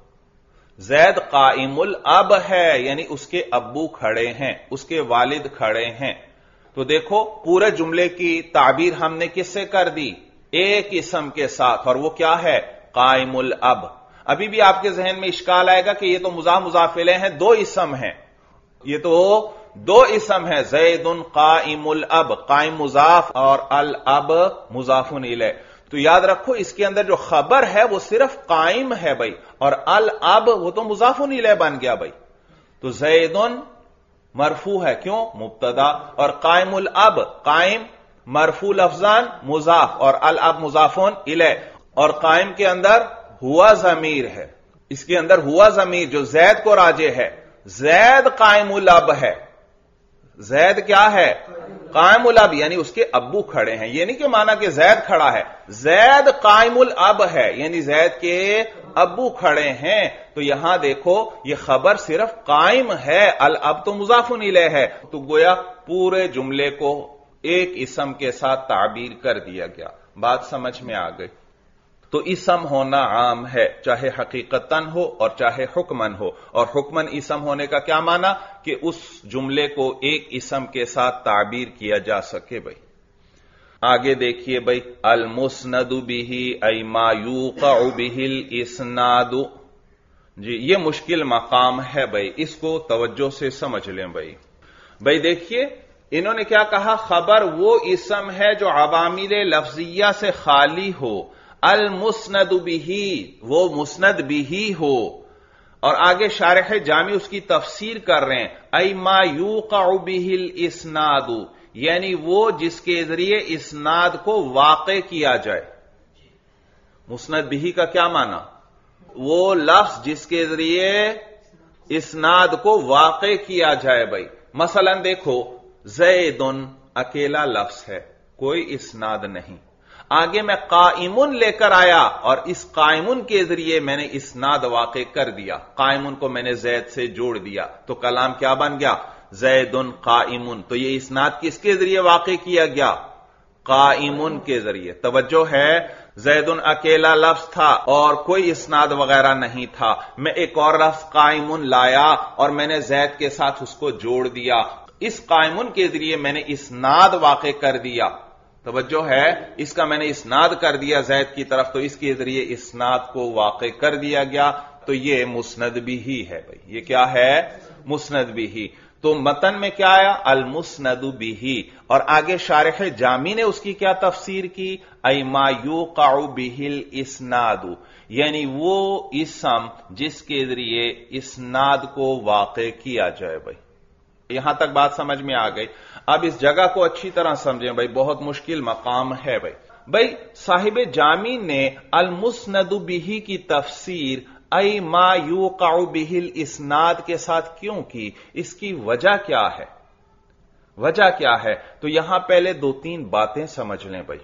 जैद काइमुल अब है, यानी उसके अब्बू खड़े हैं, उसके वालिद खड़े हैं। तो देखो पूरे जुमले की ताबीर हमने किससे कर दी? एक इसम के साथ, और वो क्या है? काइमुल अब। अभी भी आपके जहन में इश्काल आएगा कि ये तो मुजाफ मुजाफिले हैं, दो इसम हैं, ये तो दो इसम है। जैदुन काइमुल अब, काइम मुजाफ और अल अब मुजाफुन इलैह। तो याद रखो इसके अंदर जो खबर है वो सिर्फ काइम है भाई, और अल अब वो तो मुजाफुन इलैह बन गया भाई। तो जैदुन मरफू है, क्यों? मुब्तदा। और काइमुल अब, काइम मरफू लफ्जान मुजाफ और अल अब मुजाफुन इलैह। और काइम के अंदर हुआ जमीर है, इसके अंदर हुआ जमीर जो जैद को राजे है। जैद काइमुल अब है। जैद क्या है? कायमुल अब, यानी उसके अब्बू खड़े हैं। ये नहीं कि माना कि जैद खड़ा है, जैद कायमुल अब है, यानी जैद के अब्बू खड़े हैं। तो यहां देखो ये खबर सिर्फ कायम है, अल अब तो मुजाफुन इलैह है। तो गोया पूरे जुमले को एक इसम के साथ ताबीर कर दिया गया। बात समझ में आ गई? तो इसम होना आम है, चाहे हकीकतन हो और चाहे हुक्मन हो। और हुक्मन इसम होने का क्या माना? कि उस जुमले को एक इसम के साथ ताबीर किया जा सके। भाई आगे देखिए भाई, अल मुस्नदु बिही ऐ मा यूक़अ बिहिल इस्नादु। जी ये मुश्किल मकाम है भाई, इसको तवज्जो से समझ लें भाई। भाई देखिए इन्होंने क्या कहा? खबर वो इसम है जो अवामिल लफ्जिया से खाली हो। अल मुस्नद बिही, वो मुस्नद बिही हो। और आगे शारिह जामी उसकी तफसीर कर रहे हैं, ऐ मा यूक़अ बिहिल इस्नादु, यानी वो जिसके जरिए इस्नाद को वाक़े किया जाए। मुस्नद बिही का क्या माना? वो लफ्ज जिसके जरिए इस्नाद को वाक़े किया जाए। भाई मसलन देखो ज़ैदुन अकेला लफ्ज है, कोई इस्नाद नहीं। आगे मैं काइमुन लेकर आया और इस काइमुन के जरिए मैंने इस्नाद वाक़े कर दिया, काइमुन को मैंने जैद से जोड़ दिया, तो कलाम क्या बन गया? जैदुन काइमुन। तो ये इस्नाद किसके जरिए वाक़े किया गया? काइमुन के जरिए। तवज्जो है, जैदुन अकेला लफ्ज था और कोई इस्नाद वगैरह नहीं था। मैं एक और लफ्ज काइमुन लाया और मैंने जैद के साथ उसको जोड़ दिया। इस काइमुन के जरिए मैंने इस्नाद वाक़े कर दिया। तवज्जो है, इसका मैंने इस्नाद कर दिया जैद की तरफ, तो इसके जरिए इस्नाद को वाक़े कर दिया गया। तो ये मुस्नद बिही है। भाई ये क्या है? मुस्नद बिही। तो मतन में क्या आया? अल मुस्नदु बिही। और आगे शारिह जामी ने उसकी क्या तफसीर की? ऐ मा यूक़अ बिहिल इस्नादु, यानी वो इसम जिसके जरिए इस्नाद को वाक़े किया जाए। भाई यहां तक बात समझ में आ गई। अब इस जगह को अच्छी तरह समझें भाई, बहुत मुश्किल मकाम है भाई। भाई साहिब जामी ने अल मुस्नद बिही की तफसीर ऐ मा युक़अ बिहिल इस्नाद के साथ क्यों की, इसकी वजह क्या है? वजह क्या है? तो यहां पहले दो तीन बातें समझ लें भाई।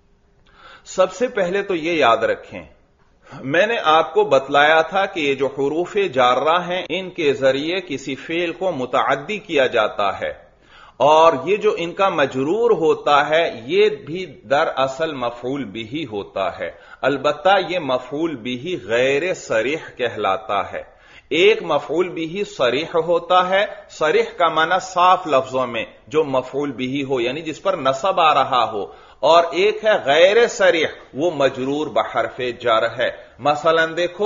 सबसे पहले तो यह याद रखें, मैंने आपको बतलाया था कि ये जो हुरूफ जार्रा हैं इनके जरिए किसी फेल को मुतअद्दी किया जाता है, और ये जो इनका मजरूर होता है ये भी दरअसल मफऊल बिही होता है। अलबत्ता ये मफऊल बिही गैर सरीह कहलाता है। एक मफऊल बिही सरीह होता है, सरीह का माना साफ लफ्जों में जो मफऊल बिही हो यानी जिस पर नसब आ रहा हो, और एक है गैर सरीह, वो मजरूर बहरफे जर है। मसलन देखो,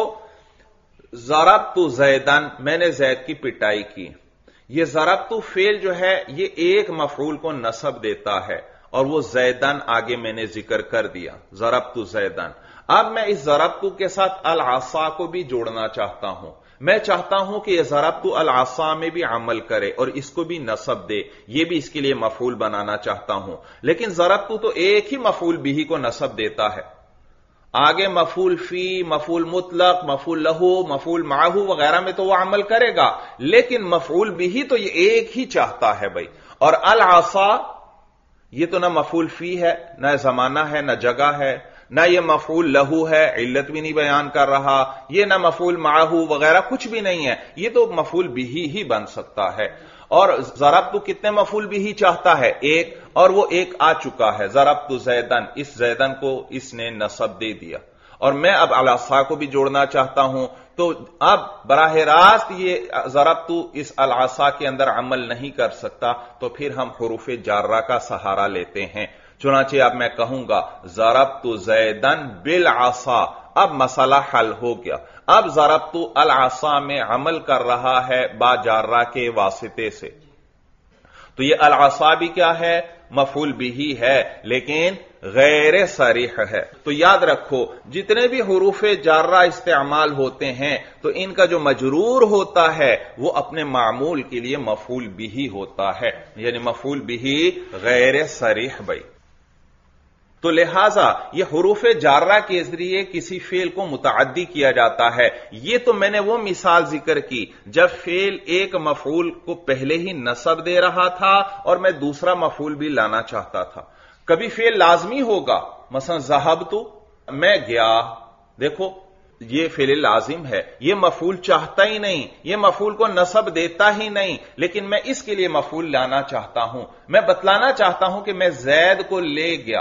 ज़रबतु ज़ैदन, मैंने जैद की पिटाई की। ये ज़रबतु फेल जो है ये एक मफऊल को नसब देता है, और वो ज़ैदन आगे मैंने जिक्र कर दिया, ज़रबतु ज़ैदन। अब मैं इस ज़रबतु के साथ अल आसा को भी जोड़ना चाहता हूं। मैं चाहता हूं कि यह ज़रबतु अल आसा में भी अमल करे और इसको भी नसब दे, यह भी इसके लिए मफऊल बनाना चाहता हूं। लेकिन ज़रबतु तो एक ही मफऊल बिही को नसब देता है, आगे मफूल फी, मफूल मुतलक, मफूल लहू, मफूल माहू वगैरह में तो वह अमल करेगा, लेकिन मफूल बिही तो ये एक ही चाहता है भाई। और अल आसा ये तो ना मफूल फी है, ना जमाना है, ना जगह है, ना ये मफूल लहू है, इल्लत भी नहीं बयान कर रहा, ये ना मफूल माहू वगैरह कुछ भी नहीं है, ये तो मफूल बिही ही बन सकता है। और ज़रबतु कितने मफूल बिही चाहता है? एक, और वो एक आ चुका है, ज़रबतु ज़ैदन, इस ज़ैदन को इसने नसब दे दिया। और मैं अब अल आसा को भी जोड़ना चाहता हूं, तो अब बराह रास्त ये ज़रबतु इस अल आसा के अंदर अमल नहीं कर सकता, तो फिर हम हुरूफ जार्रा का सहारा लेते हैं। चुनांचे अब मैं कहूंगा ज़रबतु ज़ैदन बिल आसा, अब मसला हल हो गया। अब ज़रबतु अल आसा में अमल कर रहा है बा जार्रा के वासिते से, तो ये अल आसा भी क्या है? मफूल बिही है, लेकिन गैर सरीह है। तो याद रखो, जितने भी हुरूफ जार्रा इस्तेमाल होते हैं तो इनका जो मजरूर होता है वो अपने मामूल के लिए मफूल बिही होता है, यानी मफूल बिही गैर सरीह भाई। तो लिहाजा ये हुरूफ जार्रा के जरिए किसी फेल को मुतअद्दी किया जाता है। ये तो मैंने वो मिसाल जिक्र की जब फेल एक मफूल को पहले ही नसब दे रहा था और मैं दूसरा मफूल भी लाना चाहता था। कभी फेल लाजमी होगा, मसलन ज़हबतु, मैं गया, देखो ये फेल लाजिम है, ये मफूल चाहता ही नहीं, ये मफूल को नसब देता ही नहीं, लेकिन मैं इसके लिए मफूल लाना चाहता हूं। मैं बतलाना चाहता हूं कि मैं जैद को ले गया,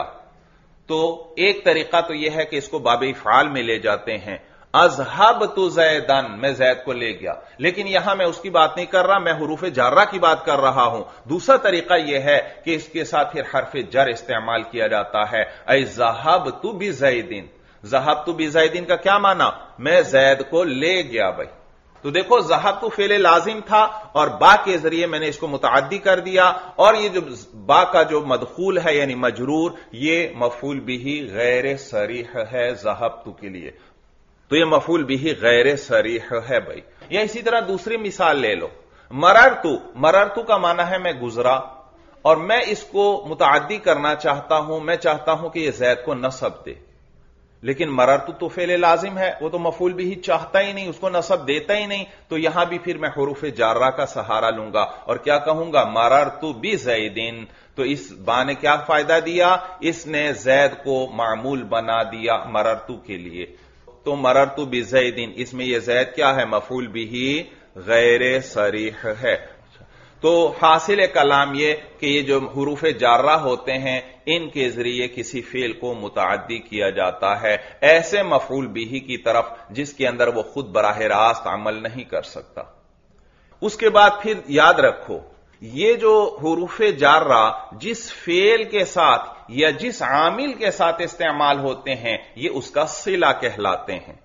तो एक तरीका तो यह है कि इसको बाबे इफ़ाल में ले जाते हैं, अज़हबतु ज़ैदन, मैं जैद को ले गया। लेकिन यहां मैं उसकी बात नहीं कर रहा, मैं हुरूफ जार्रा की बात कर रहा हूं। दूसरा तरीका यह है कि इसके साथ फिर हर्फ जर इस्तेमाल किया जाता है, ऐ ज़हबतु बिज़ैदिन। ज़हबतु बिज़ैदिन का क्या माना? मैं जैद को ले गया भाई। तो देखो ज़हबतु फेल लाजिम था और बा के जरिए मैंने इसको मुतअद्दी कर दिया, और ये जो बा का जो मदखूल है यानी मजरूर, ये मफूल बिही गैर सरीह है ज़हबतु के लिए, तो ये मफूल बिही गैर सरीह है भाई। या इसी तरह दूसरी मिसाल ले लो, मररतु, मररतु का माना है मैं गुजरा, और मैं इसको मुतअद्दी करना चाहता हूं, मैं चाहता हूं कि यह जैद को नसब दे, लेकिन मररतु तो फेल लाजिम है, वो तो मफूल बिही चाहता ही नहीं, उसको नसब देता ही नहीं। तो यहां भी फिर मैं हुरूफ जार्रा का सहारा लूंगा और क्या कहूंगा? मररतु बिज़ैदिन। तो इस बा ने क्या फायदा दिया? इसने जैद को मामूल बना दिया मररतु के लिए। तो मररतु बिज़ैदिन, इसमें यह जैद क्या है? मफूल बिही गैर सरीह है। तो हासिल कलाम ये कि ये जो हुरूफ जार्रा होते हैं इनके जरिए किसी फेल को मुतअद्दी किया जाता है ऐसे मफूल बिही की तरफ जिसके अंदर वो खुद बराह रास्त अमल नहीं कर सकता। उसके बाद फिर याद रखो, ये जो हुरूफ जार्रा जिस फेल के साथ या जिस आमिल के साथ इस्तेमाल होते हैं ये उसका सिला कहलाते हैं।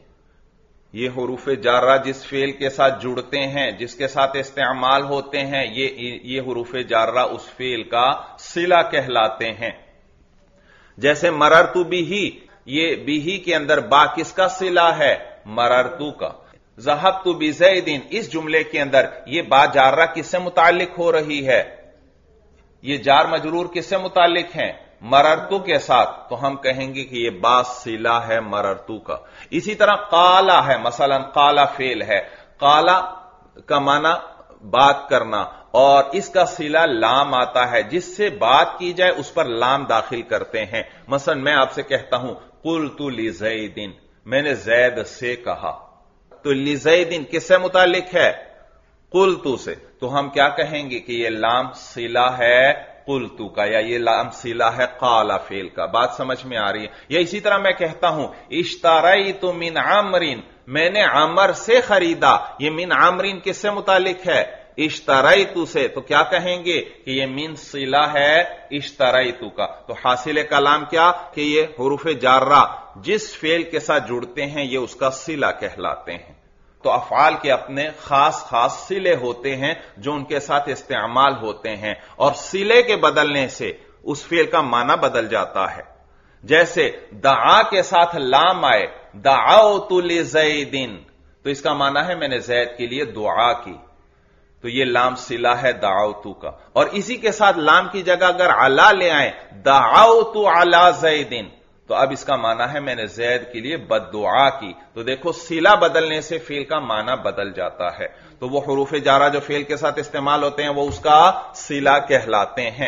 ये हुरूफ जार्रा जिस फेल के साथ जुड़ते हैं, जिसके साथ इस्तेमाल होते हैं, ये हुरूफ जार्रा उस फेल का सिला कहलाते हैं। जैसे मररतु बिही, ये बिही के अंदर बा किसका सिला है? मररतु का। ज़हबतु बिज़ैदिन, इस जुमले के अंदर ये बा जार्रा किससे मुताल्लिक हो रही है? ये जार मजरूर किससे मुताल्लिक हैं? مررتو کے ساتھ تو ہم کہیں گے کہ یہ با صلہ ہے مررتو کا. اسی طرح قالا ہے، مثلا قالا فعل ہے، قالا کا معنی بات کرنا، اور اس کا صلہ لام آتا ہے، جس سے بات کی جائے اس پر لام داخل کرتے ہیں. مثلا میں آپ سے کہتا ہوں قلت لزید، میں نے زید سے کہا، تو لزید کس سے متعلق ہے؟ قلت سے. تو ہم کیا کہیں گے کہ یہ لام صلہ ہے قلت کا، یا یہ لام صلہ ہے قال فعل کا. بات سمجھ میں آ رہی ہے؟ یا اسی طرح میں کہتا ہوں اشتریت من عمر، میں نے عمر سے خریدا، یہ من عمر کس سے متعلق ہے؟ اشتریت سے. تو کیا کہیں گے کہ یہ من صلہ ہے اشتریت کا. تو حاصل کلام کیا کہ یہ حروف جارہ جس فعل کے ساتھ جڑتے ہیں یہ اس کا صلہ کہلاتے ہیں. تو افعال کے اپنے خاص خاص صلے ہوتے ہیں جو ان کے ساتھ استعمال ہوتے ہیں، اور صلے کے بدلنے سے اس فعل کا معنی بدل جاتا ہے. جیسے دعا کے ساتھ لام آئے، دعوت لزید، تو اس کا معنی ہے میں نے زید کے لیے دعا کی، تو یہ لام صلہ ہے دعوتو کا. اور اسی کے ساتھ لام کی جگہ اگر علا لے آئیں، دعوت علی زید، تو اب اس کا معنی ہے میں نے زید کے لیے بد دعا کی. تو دیکھو صلہ بدلنے سے فعل کا معنی بدل جاتا ہے. تو وہ حروف جارہ جو فعل کے ساتھ استعمال ہوتے ہیں وہ اس کا صلہ کہلاتے ہیں.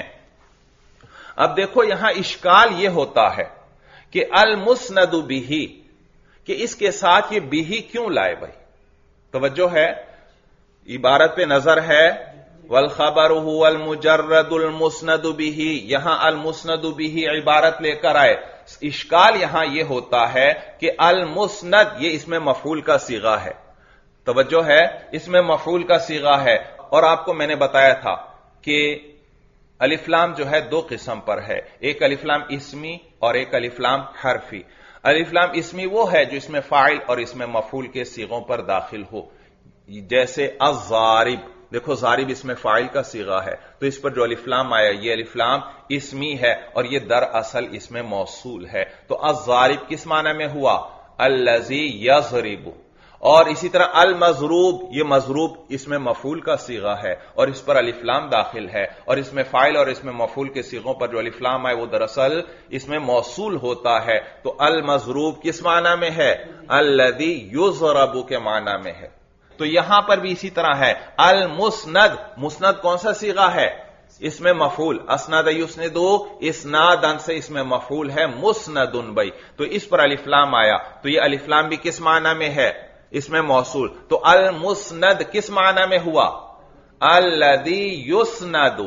اب دیکھو یہاں اشکال یہ ہوتا ہے کہ المسند بہ، کہ اس کے ساتھ یہ بہ کیوں لائے بھائی؟ توجہ ہے، عبارت پہ نظر ہے، والخبر هو المجرد المسند بہ، یہاں المسند بہ عبارت لے کر آئے. اشکال یہاں یہ ہوتا ہے کہ المسند یہ اس میں مفعول کا صیغہ ہے. توجہ ہے، اس میں مفعول کا صیغہ ہے. اور آپ کو میں نے بتایا تھا کہ الف لام جو ہے دو قسم پر ہے، ایک الف لام اسمی اور ایک الف لام حرفی. الف لام اسمی وہ ہے جو اس میں فاعل اور اس میں مفعول کے صیغوں پر داخل ہو، جیسے الضارب. دیکھو ضارب اس میں فاعل کا صیغہ ہے، تو اس پر جو الف لام آیا یہ الف لام اسمی ہے اور یہ دراصل اس میں موصول ہے. تو الضارب کس معنی میں ہوا؟ الذی یضرب. اور اسی طرح المضروب، یہ مضروب اس میں مفعول کا صیغہ ہے اور اس پر الف لام داخل ہے، اور اس میں فاعل اور اس میں مفعول کے صیغوں پر جو الف لام آئے وہ دراصل اس میں موصول ہوتا ہے. تو المضروب کس معنی میں ہے؟ الذی یضرب کے معنی میں ہے. تو یہاں پر بھی اسی طرح ہے. المسند، مسند کون سا صیغہ ہے؟ اس میں مفعول، اسند یسندو اسنادن سے اس میں مفعول ہے مسندن بھائی. تو اس پر الف لام آیا تو یہ الف لام بھی کس معنی میں ہے؟ اس میں موصول. تو المسند کس معنی میں ہوا؟ الذی یسند،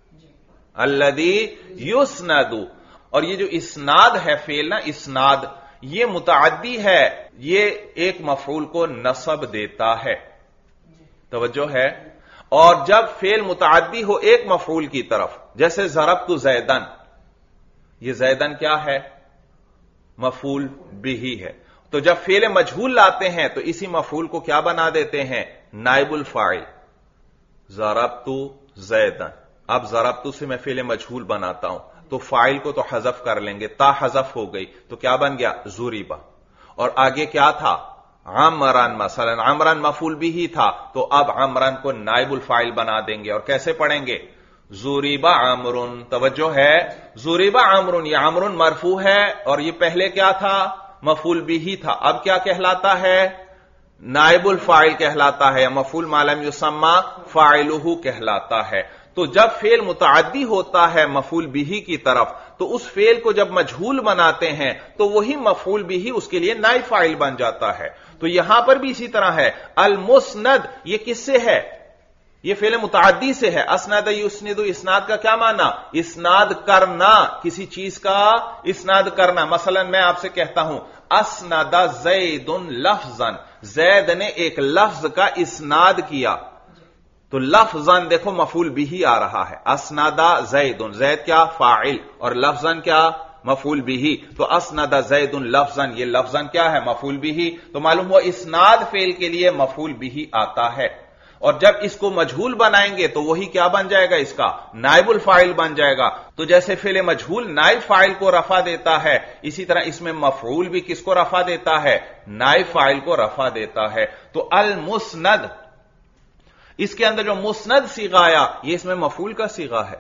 الذی یسند. اور یہ جو اسناد ہے فعل نا، اسناد یہ متعدی ہے، یہ ایک مفعول کو نصب دیتا ہے. توجہ ہے. اور جب فعل متعدی ہو ایک مفعول کی طرف، جیسے ضربت زیدن، یہ زیدن کیا ہے؟ مفعول بہ ہے. تو جب فعل مجہول لاتے ہیں تو اسی مفعول کو کیا بنا دیتے ہیں؟ نائب الفاعل. ضربت زیدن، اب ضربت سے میں فعل مجہول بناتا ہوں تو فاعل کو تو حذف کر لیں گے، تا حذف ہو گئی تو کیا بن گیا؟ ضریبا. اور آگے کیا تھا؟ عمران، مثلا عمران مفعول بھی تھا تو اب عمران کو نائب الفاعل بنا دیں گے. اور کیسے پڑھیں گے؟ ضریبا عمرن. توجہ ہے، ضریبا عمرن، یہ عمرن مرفوع ہے اور یہ پہلے کیا تھا؟ مفعول بھی تھا. اب کیا کہلاتا ہے؟ نائب الفاعل کہلاتا ہے، یا مفعول ما لم یسمى فاعلہ کہلاتا ہے. تو جب فعل متعدی ہوتا ہے مفعول بھی کی طرف تو اس فعل کو جب مجہول بناتے ہیں تو وہی مفعول بھی اس کے لیے نائب فاعل بن جاتا ہے. تو یہاں پر بھی اسی طرح ہے. المسند یہ کس سے ہے؟ یہ فعل متعدی سے ہے. اسند یسند، اسناد کا کیا معنی؟ اسناد کرنا، کسی چیز کا اسناد کرنا. مثلا میں آپ سے کہتا ہوں اسند زید لفظا، زید نے ایک لفظ کا اسناد کیا، تو لفظاً دیکھو مفعول بھی آ رہا ہے. اسندا زید، زید کیا؟ فاعل، اور لفظاً کیا؟ مفعول بھی. تو اسندا زید لفظاً، یہ لفظاً کیا ہے؟ مفعول بھی. تو معلوم ہوا اسناد فعل کے لیے مفعول بھی آتا ہے. اور جب اس کو مجہول بنائیں گے تو وہی کیا بن جائے گا؟ اس کا نائب الفاعل بن جائے گا. تو جیسے فعل مجہول نائب فاعل کو رفع دیتا ہے، اسی طرح اس میں مفعول بھی کس کو رفع دیتا ہے؟ نائب فاعل کو رفع دیتا ہے. تو المسند، اس کے اندر جو مسند صیغہ آیا یہ اس میں مفعول کا صیغہ ہے،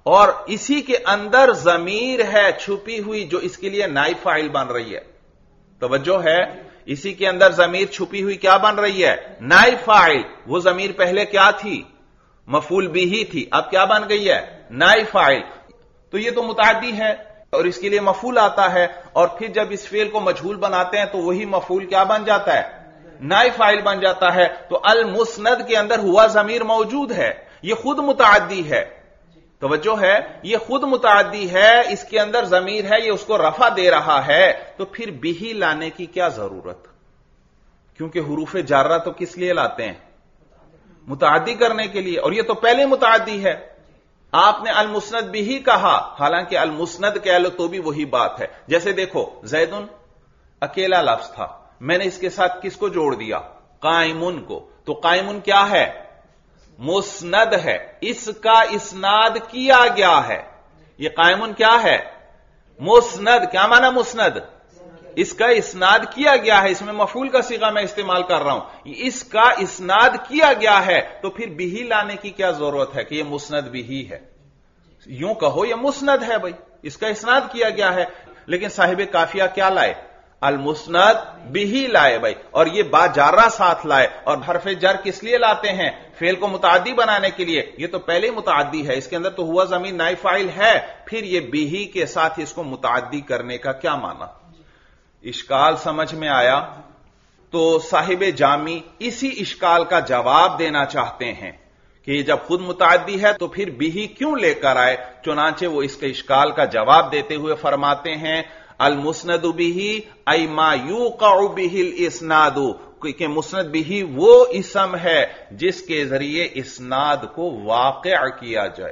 اور اسی کے اندر ضمیر ہے چھپی ہوئی جو اس کے لیے نائب فاعل بن رہی ہے. توجہ ہے, اسی کے اندر ضمیر چھپی ہوئی کیا بن رہی ہے؟ نائب فاعل. وہ ضمیر پہلے کیا تھی؟ مفعول بھی تھی, اب کیا بن گئی ہے؟ نائب فاعل. تو یہ تو متعدی ہے اور اس کے لیے مفعول آتا ہے, اور پھر جب اس فعل کو مجہول بناتے ہیں تو وہی مفعول کیا بن جاتا ہے؟ نائب فاعل بن جاتا ہے. تو المسند کے اندر ہوا ضمیر موجود ہے, یہ خود متعدی ہے. توجہ ہے, یہ خود متعدی ہے, اس کے اندر ضمیر ہے, یہ اس کو رفع دے رہا ہے. تو پھر بھی لانے کی کیا ضرورت؟ کیونکہ حروف جارہ تو کس لیے لاتے ہیں؟ متعدی کرنے کے لیے, اور یہ تو پہلے متعدی ہے. آپ نے المسند بھی کہا, حالانکہ المسند کہہ لو تو بھی وہی بات ہے. جیسے دیکھو, زیدن اکیلا لفظ تھا, میں نے اس کے ساتھ کس کو جوڑ دیا؟ قائمن کو. تو قائمن کیا ہے؟ مسند ہے, اس کا اسناد کیا گیا ہے. یہ قائمن کیا ہے؟ مسند. کیا معنی مسند؟ اس کا اسناد کیا گیا ہے. اس میں مفعول کا صیغہ میں استعمال کر رہا ہوں. اس کا اسناد کیا گیا ہے, تو پھر بھی لانے کی کیا ضرورت ہے کہ یہ مسند بھی ہے؟ یوں کہو یہ مسند ہے بھائی, اس کا اسناد کیا گیا ہے. لیکن صاحب کافیہ کیا لائے؟ المسند بھی لائے بھائی, اور یہ با جارہ ساتھ لائے. اور حرف جر کس لیے لاتے ہیں؟ فعل کو متعدی بنانے کے لیے. یہ تو پہلے ہی متعدی ہے, اس کے اندر تو ہوا ضمیر نائب فاعل ہے. پھر یہ بھی کے ساتھ اس کو متعدی کرنے کا کیا معنی؟ اشکال سمجھ میں آیا؟ تو صاحب جامی اسی اشکال کا جواب دینا چاہتے ہیں کہ جب خود متعدی ہے تو پھر بھی کیوں لے کر آئے. چنانچہ وہ اس کے اشکال کا جواب دیتے ہوئے فرماتے ہیں, المسند بھی ای ما یوقع به الاسناد, کہ مسند بھی وہ اسم ہے جس کے ذریعے اسناد کو واقع کیا جائے.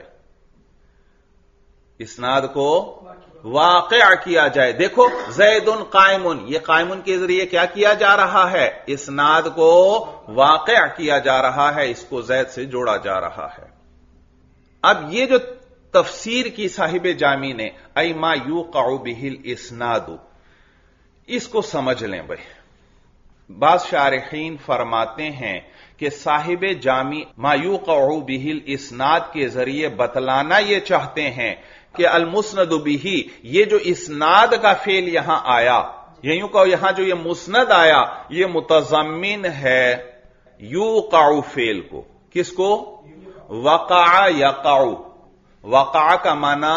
اسناد کو واقع کیا جائے. دیکھو, زید قائمن, یہ قائمن کے ذریعے کیا کیا جا رہا ہے؟ اسناد کو واقع کیا جا رہا ہے, اس کو زید سے جوڑا جا رہا ہے. اب یہ جو تفسیر کی صاحب جامی نے, ای ما یوقع به الاسناد, اس کو سمجھ لیں بھائی. بعض شارحین فرماتے ہیں کہ صاحب جامی ما یوقع به الاسناد کے ذریعے بتلانا یہ چاہتے ہیں کہ المسند بھی, یہ جو اسناد کا فعل یہاں آیا, یوں کہو یہاں جو یہ مسند آیا, یہ متضمن ہے یوقع فعل کو. کس کو؟ وقع یقع. وقع کا معنی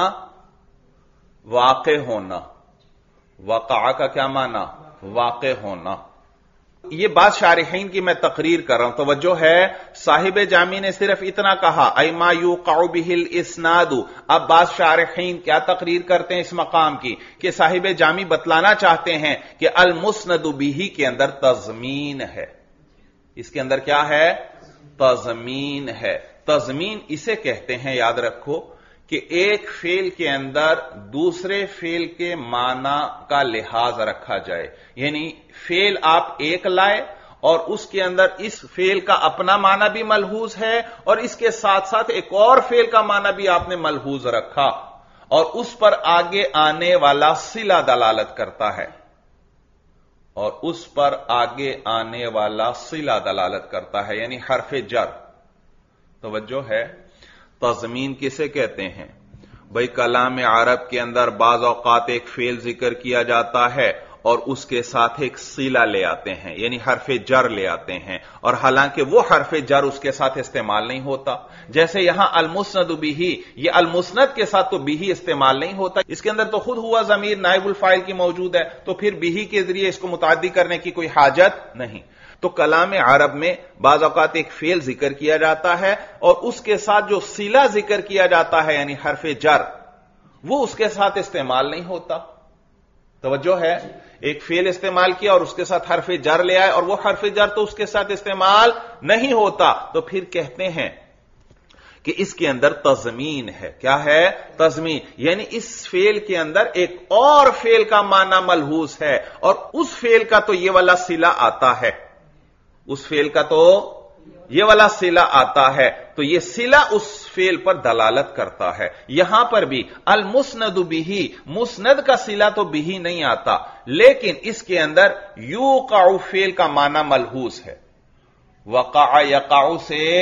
واقع ہونا. وقع کا کیا معنی؟ واقع ہونا. یہ بات شارحین کی میں تقریر کر رہا ہوں, توجہ ہے. صاحب جامی نے صرف اتنا کہا ای ما یوقع به الاسناد. اب بعض شارحین کیا تقریر کرتے ہیں اس مقام کی کہ صاحب جامی بتلانا چاہتے ہیں کہ المسند به کے اندر تضمین ہے. اس کے اندر کیا ہے؟ تضمین ہے. تضمین اسے کہتے ہیں, یاد رکھو, کہ ایک فعل کے اندر دوسرے فعل کے معنی کا لحاظ رکھا جائے. یعنی فعل آپ ایک لائے اور اس کے اندر اس فعل کا اپنا معنی بھی ملحوظ ہے, اور اس کے ساتھ ساتھ ایک اور فعل کا معنی بھی آپ نے ملحوظ رکھا, اور اس پر آگے آنے والا صلہ دلالت کرتا ہے. اور اس پر آگے آنے والا صلہ دلالت کرتا ہے, یعنی حرف جر. توجہ ہے. تضمین کسے کہتے ہیں بھائی؟ کلام عرب کے اندر بعض اوقات ایک فعل ذکر کیا جاتا ہے اور اس کے ساتھ ایک صلہ لے آتے ہیں, یعنی حرف جر لے آتے ہیں, اور حالانکہ وہ حرف جر اس کے ساتھ استعمال نہیں ہوتا. جیسے یہاں المسند بھی, یہ المسند کے ساتھ تو بھی استعمال نہیں ہوتا, اس کے اندر تو خود ہوا ضمیر نائب الفاعل کی موجود ہے, تو پھر بھی کے ذریعے اس کو متعدی کرنے کی کوئی حاجت نہیں. تو کلام عرب میں بعض اوقات ایک فعل ذکر کیا جاتا ہے اور اس کے ساتھ جو صلہ ذکر کیا جاتا ہے یعنی حرف جر, وہ اس کے ساتھ استعمال نہیں ہوتا. توجہ ہے. ایک فعل استعمال کیا اور اس کے ساتھ حرف جر لے آئے, اور وہ حرف جر تو اس کے ساتھ استعمال نہیں ہوتا, تو پھر کہتے ہیں کہ اس کے اندر تضمین ہے. کیا ہے؟ تضمین. یعنی اس فعل کے اندر ایک اور فعل کا معنی ملحوظ ہے, اور اس فعل کا تو یہ والا صلہ آتا ہے, اس فعل کا تو یہ والا صلہ آتا ہے, تو یہ صلہ اس فعل پر دلالت کرتا ہے. یہاں پر بھی المسند بھی, مسند کا صلہ تو بھی نہیں آتا, لیکن اس کے اندر یوقع فعل کا معنی ملحوظ ہے. وقع یقع سے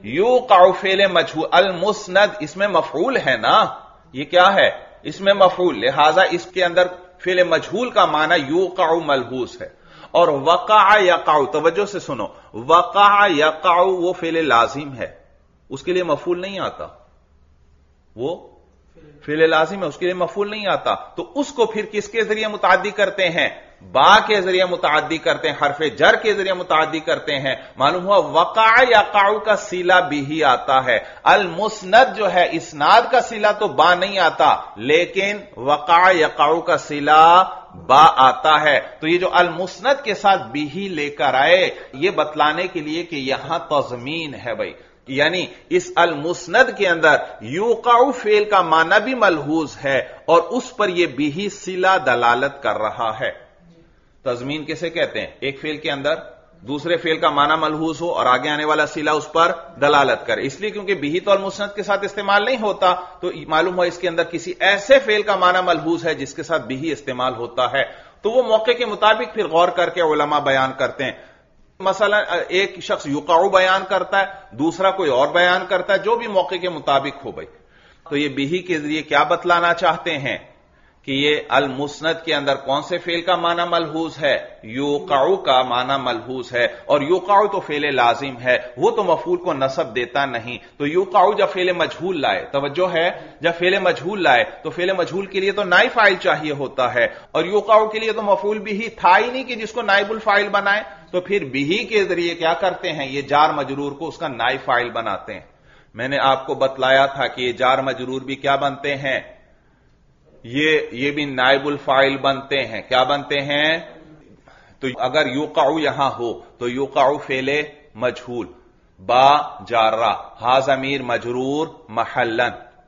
यूक़अ फ़ेल मजहूल, अल-मुस्नद इसमें मफ़ऊल है ना, ये क्या है, इसमें मफ़ऊल, लिहाजा इसके अंदर फ़ेल मजहूल का माना यूक़अ मलहूस है। और वक़अ यक़अ, तवज्जो से सुनो, वक़अ यक़अ वो फ़ेल लाजिम है, उसके लिए मफ़ऊल नहीं आता, वो फ़ेल लाजिम है, उसके लिए मफ़ऊल नहीं आता। तो उसको फिर किसके जरिए मुताद्दी करते हैं, बा के जरिए मुताद्दी करते हैं, हरफे जर के जरिए मुताद्दी करते हैं। मालूम हुआ वक़अ यक़अ का सीला बिही आता है, अल मुस्नद जो है इस्नाद का सीला तो बा नहीं आता, लेकिन वक़अ यक़अ का सीला बा आता है। तो ये जो अल मुस्नद के साथ बिही लेकर आए, ये बतलाने के लिए कि यहां तज़मीन है भाई, यानी इस अल मुस्नद के अंदर यूक़अ फ़ेल का माना भी मलहूज है और उस पर यह बिही सिला दलालत कर रहा है। तज़मीन किसे कहते हैं, एक फेल के अंदर दूसरे फेल का माना मलहूज हो और आगे आने वाला सिला उस पर दलालत करे, इसलिए क्योंकि बिही तो अल मुस्नद के साथ इस्तेमाल नहीं होता, तो मालूम हुआ इसके अंदर किसी ऐसे फेल का माना मलहूज है जिसके साथ बिही इस्तेमाल होता है। तो वो मौके के मुताबिक फिर गौर करके उलमा बयान करते हैं। मसला एक शख्स युक़अ बयान करता है, दूसरा कोई और बयान करता है, जो भी मौके के मुताबिक हो भाई। तो ये बिही के जरिए क्या बतलाना चाहते हैं कि ये अल मुस्नद के अंदर कौन से फेल का माना मलहूज है, यूक़अ का माना मलहूज है, और यूक़अ तो फेल लाजिम है, वो तो मफूल को नसब देता नहीं। तो यूक़अ जब फेल मजहूल लाए, तवज्जो है, जब फेल मजहूल लाए तो फेल मजहूल के लिए तो नाइब फाइल चाहिए होता है, और यूक़अ के लिए तो मफूल बिही था ही नहीं कि जिसको नाइबुल फाइल बनाए। तो फिर बिही के जरिए क्या करते हैं, ये जार मजरूर को उसका नाइब फाइल बनाते हैं। मैंने आपको बतलाया था कि ये जार मजरूर भी क्या बनते हैं, ये भी नाइबुल फाइल बनते हैं। क्या बनते हैं, तो अगर यूक़अ यहां हो तो यूक़अ फेले मजहूल, बा जारा, हा ज़मीर मजरूर महल्लन,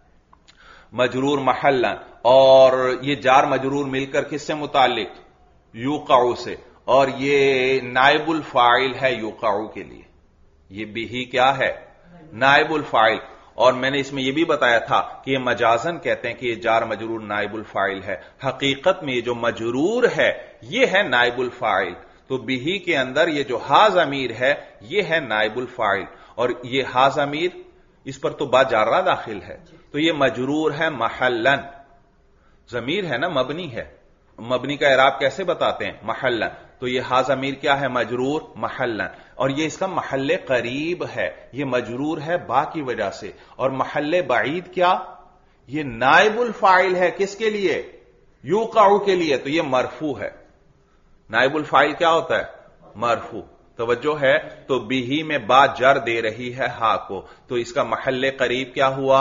मजरूर महल्लन, और ये जार मजरूर मिलकर किससे मुतालिक, यूक़अ से, और ये नाइबुल फाइल है यूक़अ के लिए। ये बिही क्या है, नाइबुल फाइल। और मैंने इसमें यह भी बताया था कि ये मजाजन कहते हैं कि ये जार मजरूर नाइबुल फाइल है, हकीकत में ये जो मजरूर है ये है नाइबुल फाइल। तो बिही के अंदर ये जो हा ज़मीर है ये है नाइबुल फाइल, और ये हा ज़मीर इस पर तो बा जारा दाखिल है, तो ये मजरूर है महल्लन, ज़मीर है ना, मबनी है, मबनी का इराब कैसे बताते हैं, महल्लन। तो ये हा ज़मीर क्या है, मजरूर महल्लन, और ये इसका महल्ले करीब है, ये मजरूर है बा की वजह से। और महल्ले बाईद क्या, ये नाइबुल फाइल है, किसके लिए, यूक़अ के लिए, तो ये मरफू है। नाइबुल फाइल क्या होता है, मरफू, तवज्जो है। तो बिही में बा जर दे रही है हा को, तो इसका महल्ले करीब क्या हुआ,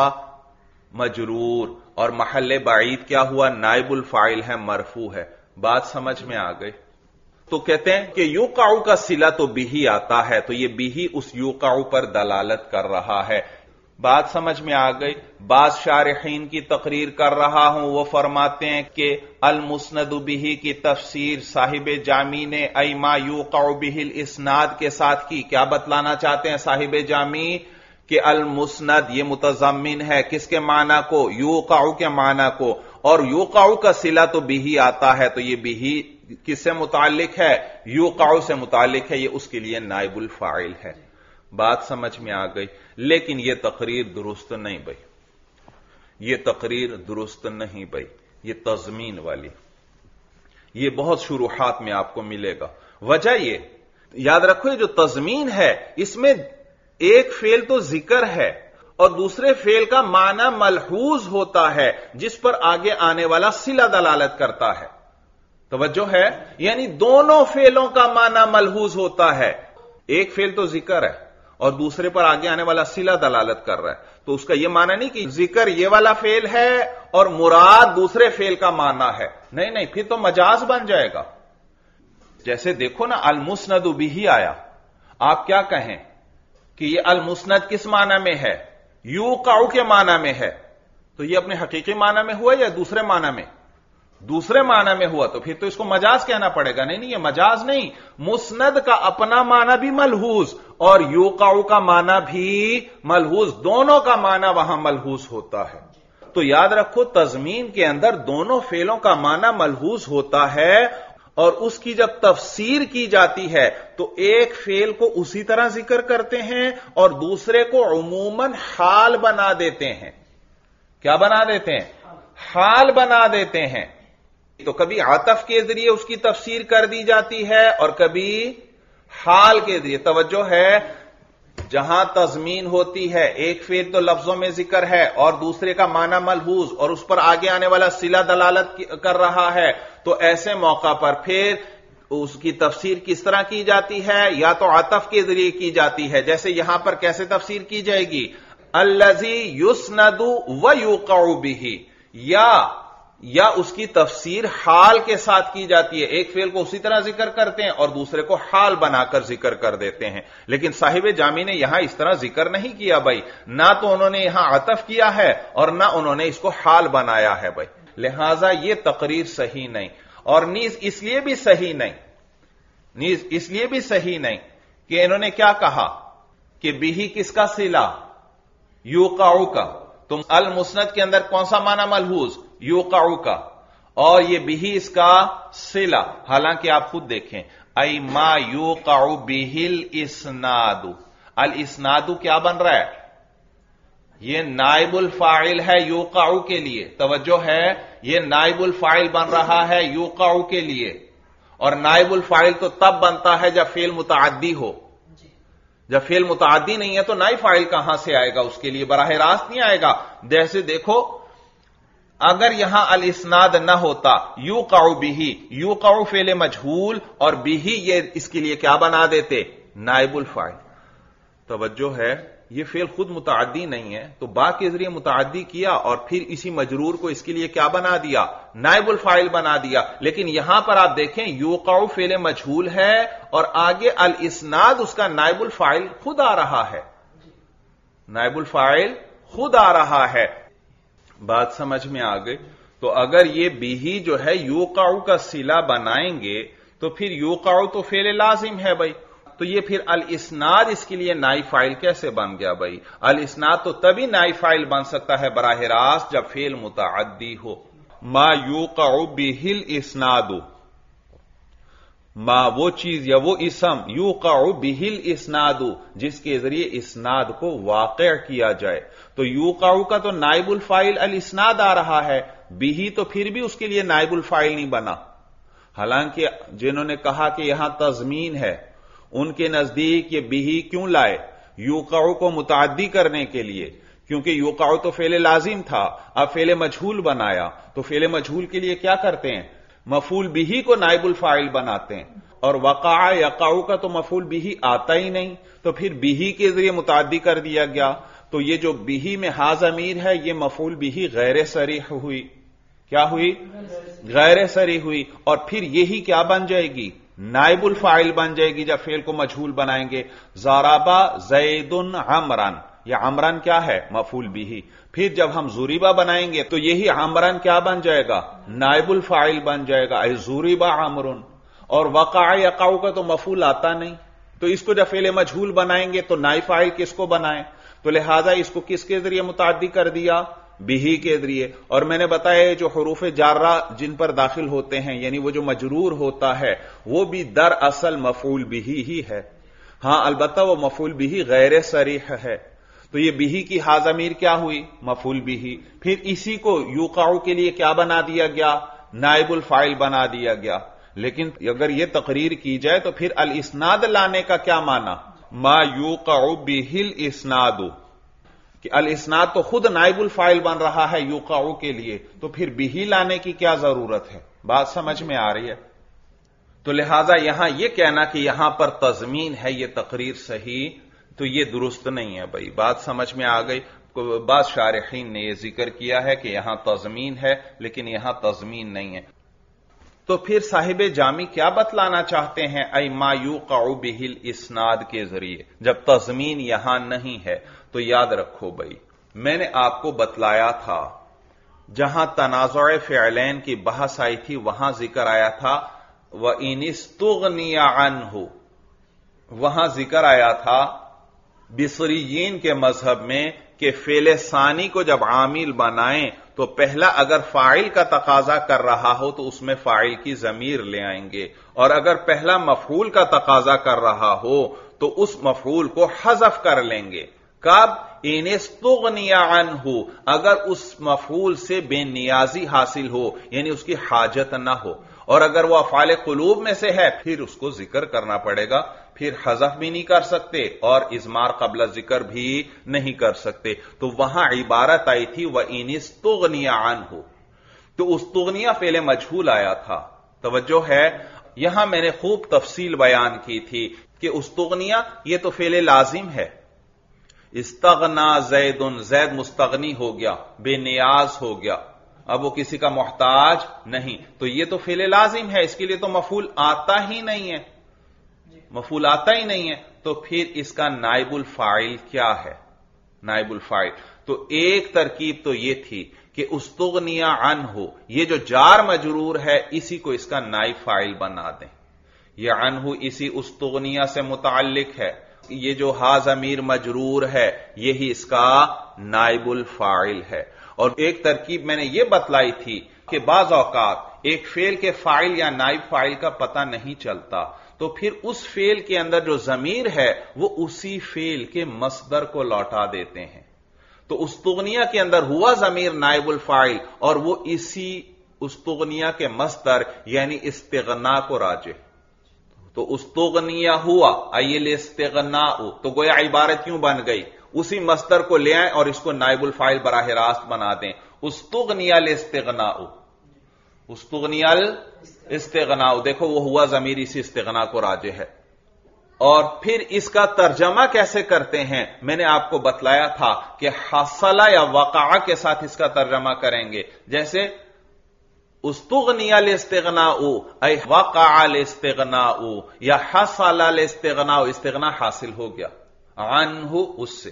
मजरूर, और महल्ले बाईद क्या हुआ, नाइबुल फाइल है, मरफू है। बात समझ में आ गई। तो कहते हैं कि यूक़अ का सिला तो बिही आता है, तो ये बिही उस यूक़अ पर दलालत कर रहा है। बात समझ में आ गई। बाज़ शारिहीन की तकरीर कर रहा हूं, वो फरमाते हैं कि अल मुस्नद बिही की तफसीर साहिब जामी ने ऐमा यूक़अ बिहिल इस्नाद के साथ की। क्या बतलाना चाहते हैं साहिब जामी, कि अल मुस्नद ये मुतज़म्मिन है किसके माना को, यूक़अ के माना को, और यूक़अ का सिला तो बिही आता है, तो ये बिही किससे मुतालिक है, यूक़अ से मुतालिक है, ये उसके लिए नाइबुल फाइल है। बात समझ में आ गई। लेकिन यह तकरीर दुरुस्त नहीं भाई, यह तकरीर दुरुस्त नहीं भाई, यह तज़मीन वाली, यह बहुत शुरूहात में आपको मिलेगा। वजह यह याद रखो, ये जो तज़मीन है इसमें एक फेल तो जिक्र है और दूसरे फेल का माना मलहूज होता है जिस पर आगे आने वाला सिला दलालत करता है। तवज्जो है, यानी दोनों फेलों का माना मलहूज होता है। एक फेल तो जिक्र है और दूसरे पर आगे आने वाला सिला दलालत कर रहा है, तो उसका यह माना नहीं कि जिक्र ये वाला फेल है और मुराद दूसरे फेल का माना है। नहीं नहीं, फिर तो मजाज बन जाएगा। जैसे देखो ना, अल मुस्नद बिही आया, आप क्या कहें कि ये अल मुस्नद किस माना में है, यूक़अ के माना में है, तो ये अपने हकीकी माना में हुआ या दूसरे माना में, दूसरे माना में हुआ, तो फिर तो इसको मजाज कहना पड़ेगा। नहीं नहीं, ये मजाज नहीं, मुस्नद का अपना माना भी मलहूज और यूक़अ का माना भी मलहूज, दोनों का माना वहां मलहूज होता है। तो याद रखो, तज़मीन के अंदर दोनों फेलों का माना मलहूज होता है اور اس کی جب تفسیر کی جاتی ہے تو ایک فعل کو اسی طرح ذکر کرتے ہیں اور دوسرے کو عموماً حال بنا دیتے ہیں. کیا بنا دیتے ہیں؟ حال بنا دیتے ہیں. تو کبھی عطف کے ذریعے اس کی تفسیر کر دی جاتی ہے اور کبھی حال کے ذریعے. توجہ ہے، جہاں تضمین ہوتی ہے، ایک فعل تو لفظوں میں ذکر ہے اور دوسرے کا معنی ملحوظ اور اس پر آگے آنے والا صلہ دلالت کر رہا ہے، تو ایسے موقع پر پھر اس کی تفسیر کس طرح کی جاتی ہے؟ یا تو عطف کے ذریعے کی جاتی ہے، جیسے یہاں پر کیسے تفسیر کی جائے گی؟ الذی یسند ویوقع بہ، یا اس کی تفسیر حال کے ساتھ کی جاتی ہے. ایک فعل کو اسی طرح ذکر کرتے ہیں اور دوسرے کو حال بنا کر ذکر کر دیتے ہیں. لیکن صاحب جامی نے یہاں اس طرح ذکر نہیں کیا بھائی، نہ تو انہوں نے یہاں عطف کیا ہے اور نہ انہوں نے اس کو حال بنایا ہے بھائی. لہذا یہ تقریر صحیح نہیں، اور نیز اس لیے بھی صحیح نہیں کہ انہوں نے کیا کہا کہ بہ کس کا صلہ؟ یوقع کا. تم المسند کے اندر کون سا معنی ملحوظ؟ یوقع کا، اور یہ بہ اس کا صلہ. حالانکہ آپ خود دیکھیں، ای ما یوقع بہ الاسناد، الاسناد کیا بن رہا ہے؟ یہ نائب الفاعل ہے یوقع کے لیے. توجہ ہے، یہ نائب الفاعل بن رہا ہے یوقع کے لیے، اور نائب الفاعل تو تب بنتا ہے جب فعل متعدی ہو. جب فعل متعدی نہیں ہے تو نائب فاعل کہاں سے آئے گا؟ اس کے لیے براہ راست نہیں آئے گا. جیسے دیکھو، اگر یہاں الاسناد نہ ہوتا، یوقع بہ، یوقع فعل مجہول اور بہ یہ اس کے لیے کیا بنا دیتے؟ نائب الفاعل. توجہ ہے، یہ فعل خود متعدی نہیں ہے تو با کے ذریعے متعدی کیا اور پھر اسی مجرور کو اس کے لیے کیا بنا دیا؟ نائب الفاعل بنا دیا. لیکن یہاں پر آپ دیکھیں، یوقع فعل مجہول ہے اور آگے الاسناد اس کا نائب الفاعل خود آ رہا ہے. نائب الفاعل خود آ رہا ہے. بات سمجھ میں آ گئی؟ تو اگر یہ بہ جو ہے یوقع کا صلہ بنائیں گے تو پھر یوقع تو فعل لازم ہے بھائی، تو یہ پھر الاسناد اس کے لیے نائب فاعل کیسے بن گیا بھائی؟ الاسناد تو تبھی نائب فاعل بن سکتا ہے براہ راست جب فعل متعدی ہو. ما یوقع بہ الاسناد، ما وہ چیز یا وہ اسم، یوقع بہ الاسناد جس کے ذریعے اسناد کو واقع کیا جائے. تو یوقع کا تو نائب الفاعل الاسناد آ رہا ہے، بہ تو پھر بھی اس کے لیے نائب الفاعل نہیں بنا. حالانکہ جنہوں نے کہا کہ یہاں تضمین ہے، ان کے نزدیک یہ بہ کیوں لائے؟ یوقع کو متعدی کرنے کے لیے، کیونکہ یوقع تو فعل لازم تھا، اب فعل مجہول بنایا تو فعل مجہول کے لیے کیا کرتے ہیں؟ مفعول بہ کو نائب الفاعل بناتے ہیں. اور وقع یقع کا تو مفعول بہ آتا ہی نہیں، تو پھر بہ کے ذریعے متعدی کر دیا گیا. تو یہ جو بہ میں ہا ضمیر ہے یہ مفعول بہ غیر صریح ہوئی. کیا ہوئی؟ غیر صریح ہوئی. اور پھر یہی کیا بن جائے گی؟ نائب الفاعل بن جائے گی جب فعل کو مجہول بنائیں گے. ضربا زید عمرا، یہ عمران کیا ہے؟ مفعول بہ. پھر جب ہم ضربا بنائیں گے تو یہی عمران کیا بن جائے گا؟ نائب الفاعل بن جائے گا، ای ضربا عمر. اور وقع یقع کا تو مفعول آتا نہیں، تو اس کو جب فعل مجہول بنائیں گے تو نائب فاعل کس کو بنائیں؟ تو لہذا اس کو کس کے ذریعے متعدی کر دیا؟ بہ کے ذریعے. اور میں نے بتایا جو حروف جارہ جن پر داخل ہوتے ہیں، یعنی وہ جو مجرور ہوتا ہے، وہ بھی در اصل مفعول بہ ہی ہے. ہاں البتہ وہ مفعول بہ غیر صریح ہے. تو یہ بہ کی ہا ضمیر کیا ہوئی؟ مفعول بہ. پھر اسی کو یوقع کے لیے کیا بنا دیا گیا؟ نائب الفاعل بنا دیا گیا. لیکن اگر یہ تقریر کی جائے تو پھر الاسناد لانے کا کیا معنی؟ ما یوقع بہ الاسناد، کہ الاسناد تو خود نائب الفاعل بن رہا ہے یوقع کے لیے، تو پھر بہ لانے کی کیا ضرورت ہے؟ بات سمجھ میں آ رہی ہے؟ تو لہذا یہاں یہ کہنا کہ یہاں پر تضمین ہے یہ تقریر صحیح، تو یہ درست نہیں ہے بھائی. بات سمجھ میں آ گئی؟ بعض شارحین نے یہ ذکر کیا ہے کہ یہاں تضمین ہے، لیکن یہاں تضمین نہیں ہے. تو پھر صاحب جامی کیا بتلانا چاہتے ہیں؟ ای ما یوقع بہ الاسناد کے ذریعے، جب تضمین یہاں نہیں ہے. تو یاد رکھو بھائی، میں نے آپ کو بتلایا تھا جہاں تنازع فعلین کی بحث آئی تھی وہاں ذکر آیا تھا وَإِنِ اسْتُغْنِيَ عَنْهُ، وہاں ذکر آیا تھا بصریین کے مذہب میں کہ فعل ثانی کو جب عامل بنائیں تو پہلا اگر فاعل کا تقاضا کر رہا ہو تو اس میں فاعل کی ضمیر لے آئیں گے، اور اگر پہلا مفعول کا تقاضا کر رہا ہو تو اس مفعول کو حذف کر لیں گے۔ کب؟ ان استغنی عنہ، اگر اس مفعول سے بے نیازی حاصل ہو، یعنی اس کی حاجت نہ ہو، اور اگر وہ افعال قلوب میں سے ہے پھر اس کو ذکر کرنا پڑے گا، پھر حذف بھی نہیں کر سکتے اور اضمار قبل ذکر بھی نہیں کر سکتے۔ تو وہاں عبارت آئی تھی وَإِنِ اسْتُغْنِيَ عَنْهُ، تو استغنیہ فعل مجہول آیا تھا۔ توجہ ہے، یہاں میں نے خوب تفصیل بیان کی تھی کہ استغنیہ یہ تو فعل لازم ہے۔ استغنا زید، زید مستغنی ہو گیا، بے نیاز ہو گیا، اب وہ کسی کا محتاج نہیں، تو یہ تو فعل لازم ہے، اس کے لیے تو مفعول آتا ہی نہیں ہے، مفعول آتا ہی نہیں ہے، تو پھر اس کا نائب الفاعل کیا ہے؟ نائب الفاعل تو ایک ترکیب تو یہ تھی کہ استغنیہ عنہ، یہ جو جار مجرور ہے اسی کو اس کا نائب فاعل بنا دیں، یہ عنہ اسی استغنیہ سے متعلق ہے، یہ جو ہا ضمیر مجرور ہے یہی اس کا نائب الفاعل ہے۔ اور ایک ترکیب میں نے یہ بتلائی تھی کہ بعض اوقات ایک فعل کے فاعل یا نائب فاعل کا پتہ نہیں چلتا، تو پھر اس فعل کے اندر جو ضمیر ہے وہ اسی فعل کے مصدر کو لوٹا دیتے ہیں، تو استغنیہ کے اندر ہوا ضمیر نائب الفاعل اور وہ اسی استغنیہ کے مصدر یعنی استغنا کو راجع، تو استغنیہ ہوا ایل استغناء، تو گویا عبارت کیوں بن گئی؟ اسی مصدر کو لے آئیں اور اس کو نائب الفاعل براہ راست بنا دیں، استغنی الاستغناء، استغنی الاستغناء، دیکھو وہ ہوا ضمیر اسی استغنا کو راجع ہے۔ اور پھر اس کا ترجمہ کیسے کرتے ہیں میں نے آپ کو بتلایا تھا کہ حصل یا وقع کے ساتھ اس کا ترجمہ کریں گے، جیسے استغنی الاستغناء ای وقع الاستغناء یا حصل الاستغناء، استغنا حاصل ہو گیا، عنہ اس سے،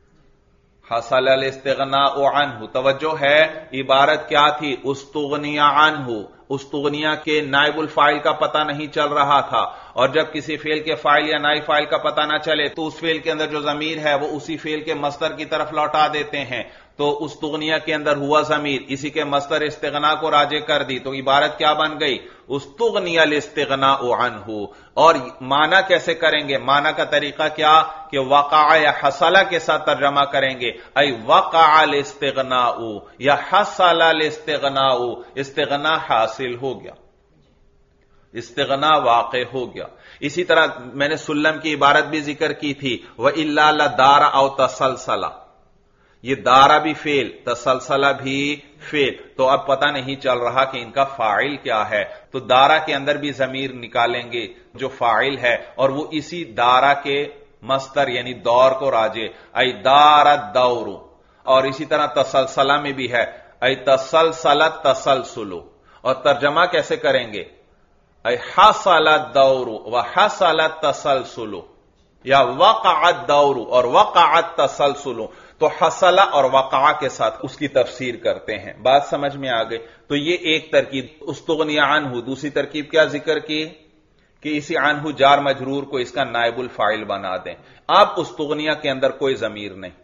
حصل الاستغناء عنہ، توجہ ہے عبارت کیا تھی؟ استغنی عنہ، استغنیہ کے نائب الفاعل کا پتہ نہیں چل رہا تھا، اور جب کسی فعل کے فاعل یا نائب فاعل کا پتہ نہ چلے تو اس فعل کے اندر جو ضمیر ہے وہ اسی فعل کے مصدر کی طرف لوٹا دیتے ہیں، تو استغنیہ کے اندر ہوا ضمیر اسی کے مصدر استغنا کو راجع کر دی، تو عبارت کیا بن گئی؟ استغنی الاستغناء عنہ۔ اور معنی کیسے کریں گے؟ معنی کا طریقہ کیا کہ وقع یا حصل کے ساتھ ترجمہ کریں گے، ای وقع الاستغناء یا حصل الاستغناء، استغنا حاصل ہو گیا، استغنا واقع ہو گیا۔ اسی طرح میں نے سلم کی عبارت بھی ذکر کی تھی، وَإِلَّا لَدَارَ أَوْ تَسَلْسَلَ، یہ دارا بھی فعل، تسلسلہ بھی فعل، تو اب پتہ نہیں چل رہا کہ ان کا فاعل کیا ہے، تو دارا کے اندر بھی ضمیر نکالیں گے جو فاعل ہے اور وہ اسی دارا کے مصدر یعنی دور کو راجع، ای دار الدور، اور اسی طرح تسلسلہ میں بھی ہے ای تسلسلت تسلسلو، اور ترجمہ کیسے کریں گے؟ ای حصل الدور وحصل التسلسل یا وقع الدور اور وقع التسلسل، تو حصل اور وقع کے ساتھ اس کی تفسیر کرتے ہیں۔ بات سمجھ میں آ گئی؟ تو یہ ایک ترکیب استغنی عنہ۔ دوسری ترکیب کیا ذکر کی کہ اسی عنہ جار مجرور کو اس کا نائب الفاعل بنا دیں۔ اب استغنیہ کے اندر کوئی ضمیر نہیں،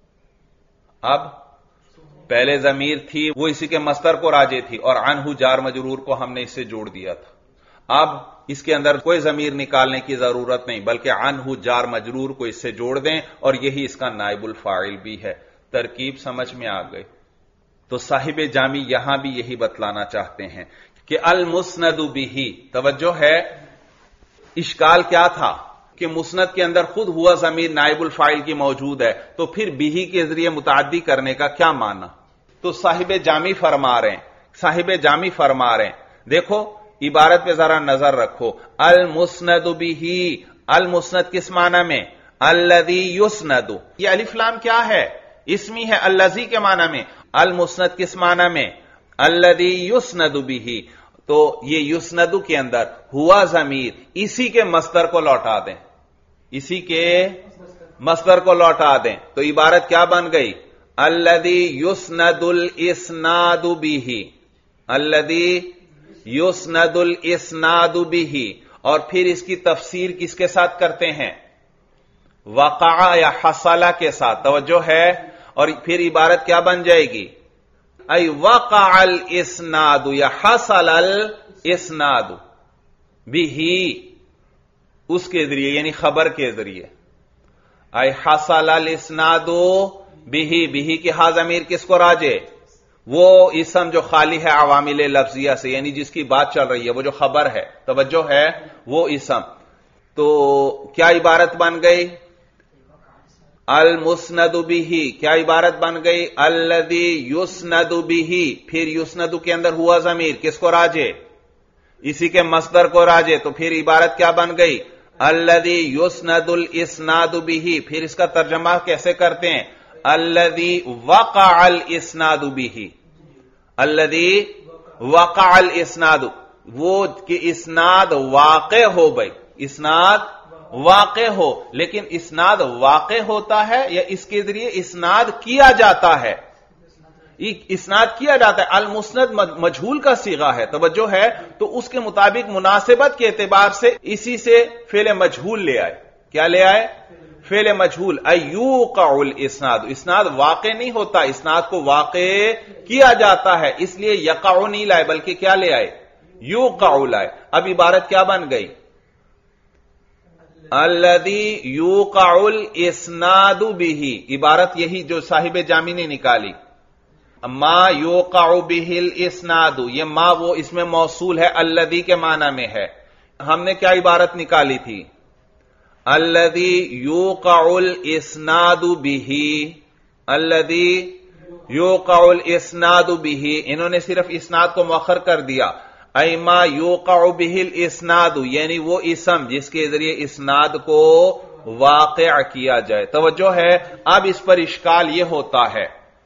اب پہلے ضمیر تھی وہ اسی کے مصدر کو راجع تھی اور عنہ جار مجرور کو ہم نے اس سے جوڑ دیا تھا، اب اس کے اندر کوئی ضمیر نکالنے کی ضرورت نہیں بلکہ عنہ جار مجرور کو اس سے جوڑ دیں اور یہی اس کا نائب الفاعل بھی ہے۔ ترکیب سمجھ میں آ گئی؟ تو صاحب جامی یہاں بھی یہی بتلانا چاہتے ہیں کہ المسند بہ، توجہ ہے اشکال کیا تھا کہ مسند کے اندر خود ہوا ضمیر نائب الفاعل کی موجود ہے تو پھر بہ کے ذریعے متعدی کرنے کا کیا معنی؟ تو صاحب جامی فرما رہے ہیں دیکھو عبارت پہ ذرا نظر رکھو، المسند بہ، المسند کس معنی میں؟ الذی یسند، یہ الف لام کیا ہے؟ اسمی ہے الذی کے معنی میں، المسند کس معنی میں؟ الذی یسند بہ، تو یہ یسند کے اندر ہوا ضمیر اسی کے مصدر کو لوٹا دیں، اسی کے مصدر کو لوٹا دیں، تو عبارت کیا بن گئی؟ الذی یسند الاسناد بہ، الذی یسند الاسناد بہ، اور پھر اس کی تفسیر کس کے ساتھ کرتے ہیں؟ وقع یا حصل کے ساتھ، توجہ ہے، اور پھر عبارت کیا بن جائے گی؟ ای وقع الاسناد یا حصل الاسناد بھی، اس کے ذریعے یعنی خبر کے ذریعے. ای حصل الاسناد بھی کی ہا ضمیر کس کو راجع؟ وہ اسم جو خالی ہے عوامل لفظیہ سے، یعنی جس کی بات چل رہی ہے، وہ جو خبر ہے، توجہ ہے، وہ اسم. تو کیا عبارت بن گئی؟ المسند به. کیا عبارت بن گئی؟ الذی یسند به. پھر یسند کے اندر ہوا ضمیر کس کو راجع؟ اسی کے مصدر کو راجع. تو پھر عبارت کیا بن گئی؟ الذی یسند الاسناد به. پھر اس کا ترجمہ کیسے کرتے ہیں؟ الذی وقع الاسناد به. الذی وقع الاسناد، وہ کہ اسناد واقع ہو بھائی، اسناد واقع ہو. لیکن اسناد واقع ہوتا ہے یا اس کے ذریعے اسناد کیا جاتا ہے؟ اسناد کیا جاتا ہے. المسند مجہول کا صیغہ ہے، توجہ ہے. تو اس کے مطابق مناسبت کے اعتبار سے اسی سے فعل مجہول لے آئے. کیا لے آئے؟ فعل مجہول. ایوقع الاسناد، اسناد واقع نہیں ہوتا، اسناد کو واقع کیا جاتا ہے، اس لیے یقع نہیں لائے بلکہ کیا لے آئے؟ یوقع لائے. اب عبارت کیا بن گئی؟ الذی یوقع الاسناد به. عبارت یہی جو صاحب جامی نے نکالی. ما یوقع به الاسناد، یہ ما وہ اس میں موصول ہے، الذی کے معنی میں ہے. ہم نے کیا عبارت نکالی تھی؟ الذی یوقع الاسناد به. الذی یوقع الاسناد به، انہوں نے صرف اسناد کو مؤخر کر دیا. ای ما یوقع به الاسناد، یعنی وہ اسم جس کے ذریعے اسناد کو واقع کیا جائے. توجہ ہے. اب اس پر اشکال یہ ہوتا ہے،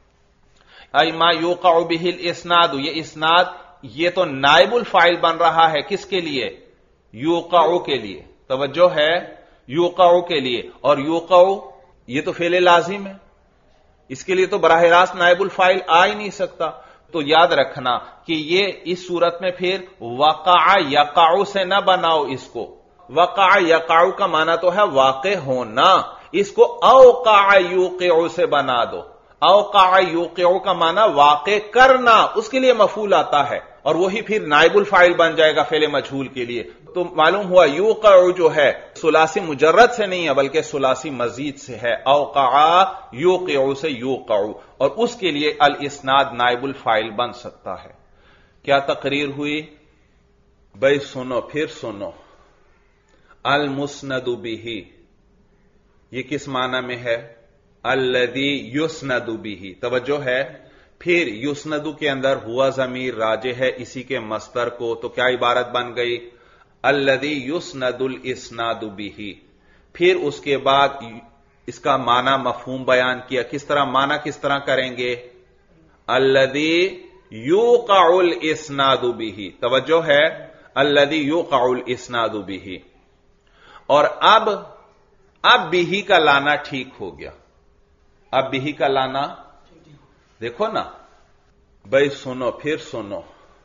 ای ما یوقع به الاسناد، یہ اسناد یہ تو نائب الفاعل بن رہا ہے کس کے لیے؟ یوقع کے لیے. توجہ ہے، یوقع کے لیے. اور یوقع یہ تو فعل لازم ہے، اس کے لیے تو براہ راست نائب الفاعل آ ہی نہیں سکتا. تو یاد رکھنا کہ یہ اس صورت میں پھر وقع یقع سے نہ بناؤ اس کو. وقع یقع کا معنی تو ہے واقع ہونا، اس کو اوقع یوقع سے بنا دو. اوقع یوقع کا معنی واقع کرنا، اس کے لیے مفعول آتا ہے اور وہی پھر نائب الفاعل بن جائے گا فعل مجہول کے لیے. تو معلوم ہوا یوقع جو ہے ثلاثی مجرد سے نہیں ہے بلکہ ثلاثی مزید سے ہے. اوقع یوقع سے یوقع، اور اس کے لیے الاسناد نائب الفاعل بن سکتا ہے. کیا تقریر ہوئی بھائی؟ سنو پھر سنو. المسند به یہ کس معنی میں ہے؟ الذی یسند به. توجہ ہے. پھر یسند کے اندر ہوا ضمیر راجع ہے اسی کے مصدر کو. تو کیا عبارت بن گئی؟ الذی یسند الاسناد به. پھر اس کے بعد اس کا معنی مفہوم بیان کیا. کس طرح معنی کس طرح کریں گے؟ الذی یوقع الاسناد به. توجہ ہے، الذی یوقع الاسناد به. اور اب به کا لانا ٹھیک ہو گیا. اب به کا لانا دیکھو نا بھائی. سنو پھر سنو.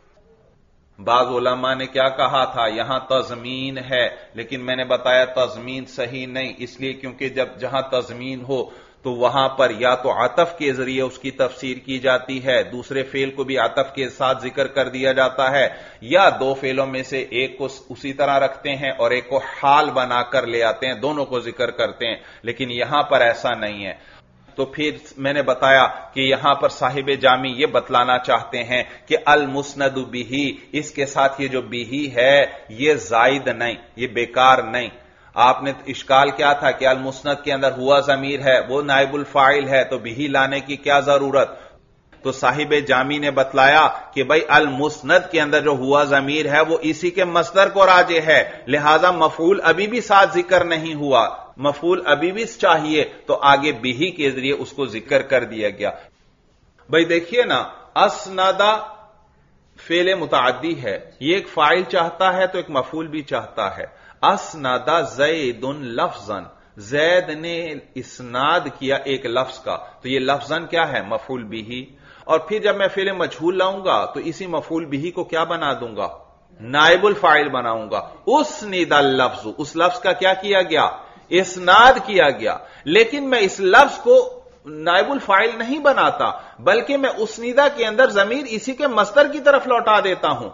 بعض علماء نے کیا کہا تھا؟ یہاں تضمین ہے، لیکن میں نے بتایا تضمین صحیح نہیں، اس لیے کیونکہ جہاں تضمین ہو تو وہاں پر یا تو عطف کے ذریعے اس کی تفسیر کی جاتی ہے، دوسرے فعل کو بھی عطف کے ساتھ ذکر کر دیا جاتا ہے، یا دو فعلوں میں سے ایک کو اسی طرح رکھتے ہیں اور ایک کو حال بنا کر لے آتے ہیں، دونوں کو ذکر کرتے ہیں. لیکن یہاں پر ایسا نہیں ہے. تو پھر میں نے بتایا کہ یہاں پر صاحب جامی یہ بتلانا چاہتے ہیں کہ المسند به، اس کے ساتھ یہ جو به ہے یہ زائد نہیں، یہ بیکار نہیں. آپ نے اشکال کیا تھا کہ المسند کے اندر ہوا ضمیر ہے، وہ نائب الفاعل ہے، تو به لانے کی کیا ضرورت؟ تو صاحب جامی نے بتلایا کہ بھائی المسند کے اندر جو ہوا ضمیر ہے وہ اسی کے مصدر کو راجع ہے، لہذا مفعول ابھی بھی ساتھ ذکر نہیں ہوا، مفعول ابھی بھی چاہیے، تو آگے به کے ذریعے اس کو ذکر کر دیا گیا. بھائی دیکھیے نا، اسندا فعل متعدی ہے، یہ ایک فاعل چاہتا ہے تو ایک مفعول بھی چاہتا ہے. اسندا زید لفظا، زید نے اسناد کیا ایک لفظ کا، تو یہ لفظا کیا ہے؟ مفعول به. اور پھر جب میں فعل مجہول لاؤں گا تو اسی مفعول به کو کیا بنا دوں گا؟ نائب الفاعل بناؤں گا. اسند اللفظ، اس لفظ کا کیا کیا گیا؟ اسناد کیا گیا. لیکن میں اس لفظ کو نائب الفاعل نہیں بناتا، بلکہ میں اسنیدہ کے اندر ضمیر اسی کے مصدر کی طرف لوٹا دیتا ہوں،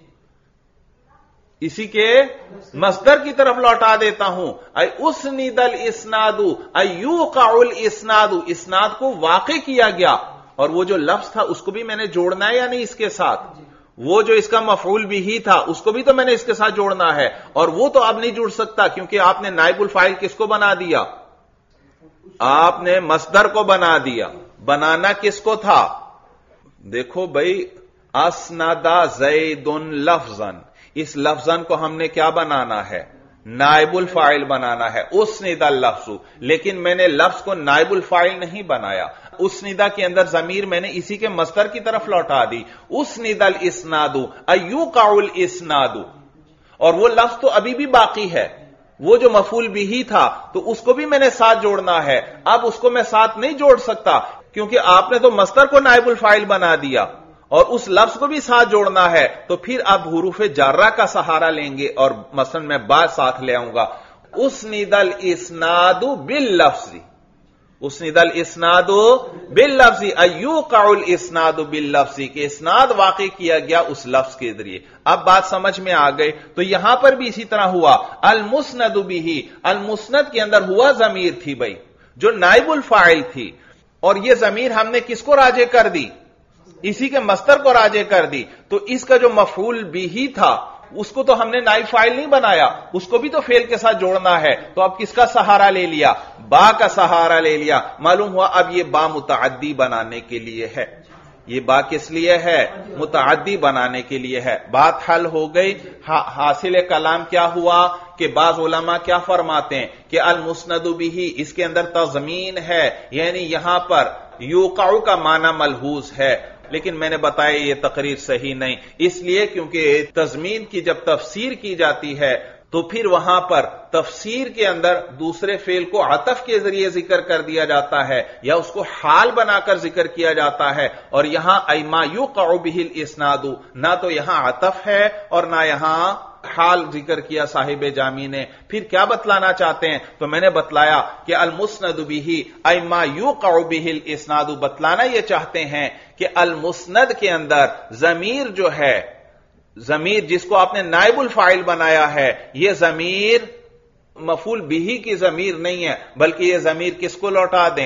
اسی کے مصدر کی طرف لوٹا دیتا ہوں. ای اسند الاسناد ای یوقع الاسناد، اسناد کو واقع کیا گیا. اور وہ جو لفظ تھا اس کو بھی میں نے جوڑنا ہے یا نہیں اس کے ساتھ؟ وہ جو اس کا مفعول بھی تھا اس کو بھی تو میں نے اس کے ساتھ جوڑنا ہے، اور وہ تو اب نہیں جڑ سکتا کیونکہ آپ نے نائب الفاعل کس کو بنا دیا؟ آپ نے مصدر کو بنا دیا. بنانا کس کو تھا؟ دیکھو بھائی، اسندا زید لفظا، اس لفظن کو ہم نے کیا بنانا ہے؟ نائب الفاعل بنانا ہے. اسند اللفظ، لیکن میں نے لفظ کو نائب الفاعل نہیں بنایا. اسندہ کے اندر ضمیر میں نے اسی کے مصدر کی طرف لوٹا دی. اسند الاسناد ایوقع الاسناد، اور وہ لفظ تو ابھی بھی باقی ہے، وہ جو مفعول بھی تھا تو اس کو بھی میں نے ساتھ جوڑنا ہے. اب اس کو میں ساتھ نہیں جوڑ سکتا کیونکہ آپ نے تو مصدر کو نائب الفاعل بنا دیا اور اس لفظ کو بھی ساتھ جوڑنا ہے. تو پھر اب حروف جارہ کا سہارا لیں گے اور مثلا میں با ساتھ لے آؤں گا. اسند الاسناد باللفظ، اسند الاسناد باللفظ ایوقع الاسناد باللفظ، کہ اسناد واقع کیا گیا اس لفظ کے ذریعے. اب بات سمجھ میں آ گئی. تو یہاں پر بھی اسی طرح ہوا. المسند به، المسند کے اندر ہوا ضمیر تھی بھائی جو نائب الفاعل تھی، اور یہ ضمیر ہم نے کس کو راجع کر دی؟ اسی کے مصدر کو راجع کر دی. تو اس کا جو مفعول بھی تھا اس کو تو ہم نے نائب فاعل نہیں بنایا، اس کو بھی تو فعل کے ساتھ جوڑنا ہے. تو اب کس کا سہارا لے لیا؟ با کا سہارا لے لیا. معلوم ہوا اب یہ با متعدی بنانے کے لیے ہے. یہ با کس لیے ہے؟ متعدی بنانے کے لیے ہے. بات حل ہو گئی. حاصل کلام کیا ہوا کہ بعض علماء کیا فرماتے ہیں کہ المسند به اس کے اندر تضمین ہے، یعنی یہاں پر یوقع کا معنی ملحوظ ہے. لیکن میں نے بتایا یہ تقریر صحیح نہیں، اس لیے کیونکہ تضمین کی جب تفسیر کی جاتی ہے تو پھر وہاں پر تفسیر کے اندر دوسرے فعل کو عطف کے ذریعے ذکر کر دیا جاتا ہے یا اس کو حال بنا کر ذکر کیا جاتا ہے. اور یہاں ای ما یوقع به الاسناد، نہ تو یہاں عطف ہے اور نہ یہاں حال ذکر کیا صاحب جامی نے. پھر کیا بتلانا چاہتے ہیں؟ تو میں نے بتلایا کہ المسند به ای ما یوقع به الاسناد، بتلانا یہ چاہتے ہیں کہ المسند کے اندر ضمیر جو ہے، ضمیر جس کو آپ نے نائب الفاعل بنایا ہے، یہ ضمیر مفعول به کی ضمیر نہیں ہے، بلکہ یہ ضمیر کس کو لوٹا دیں؟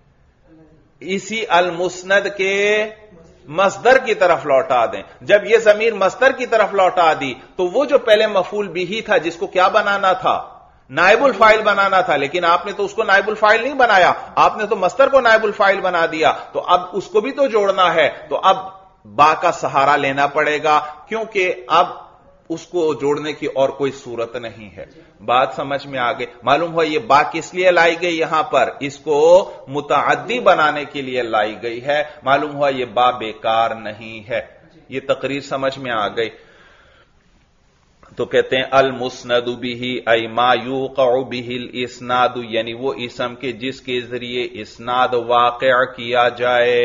اسی المسند کے مصدر کی طرف لوٹا دیں. جب یہ ضمیر مصدر کی طرف لوٹا دی تو وہ جو پہلے مفعول به تھا جس کو کیا بنانا تھا؟ نائب الفاعل بنانا تھا، لیکن آپ نے تو اس کو نائب الفاعل نہیں بنایا، آپ نے تو مصدر کو نائب الفاعل بنا دیا. تو اب اس کو بھی تو جوڑنا ہے. تو اب با کا سہارا لینا پڑے گا کیونکہ اب اس کو جوڑنے کی اور کوئی صورت نہیں ہے. بات سمجھ میں آ گئی. معلوم ہوا یہ با کس لیے لائی گئی؟ یہاں پر اس کو متعدی بنانے کے لیے لائی گئی ہے. معلوم ہوا یہ با بیکار نہیں ہے. یہ تقریر سمجھ میں آ گئی. تو کہتے ہیں المسند به ای ما یوقع به الاسناد، یعنی وہ اسم کے جس کے ذریعے اسناد واقع کیا جائے.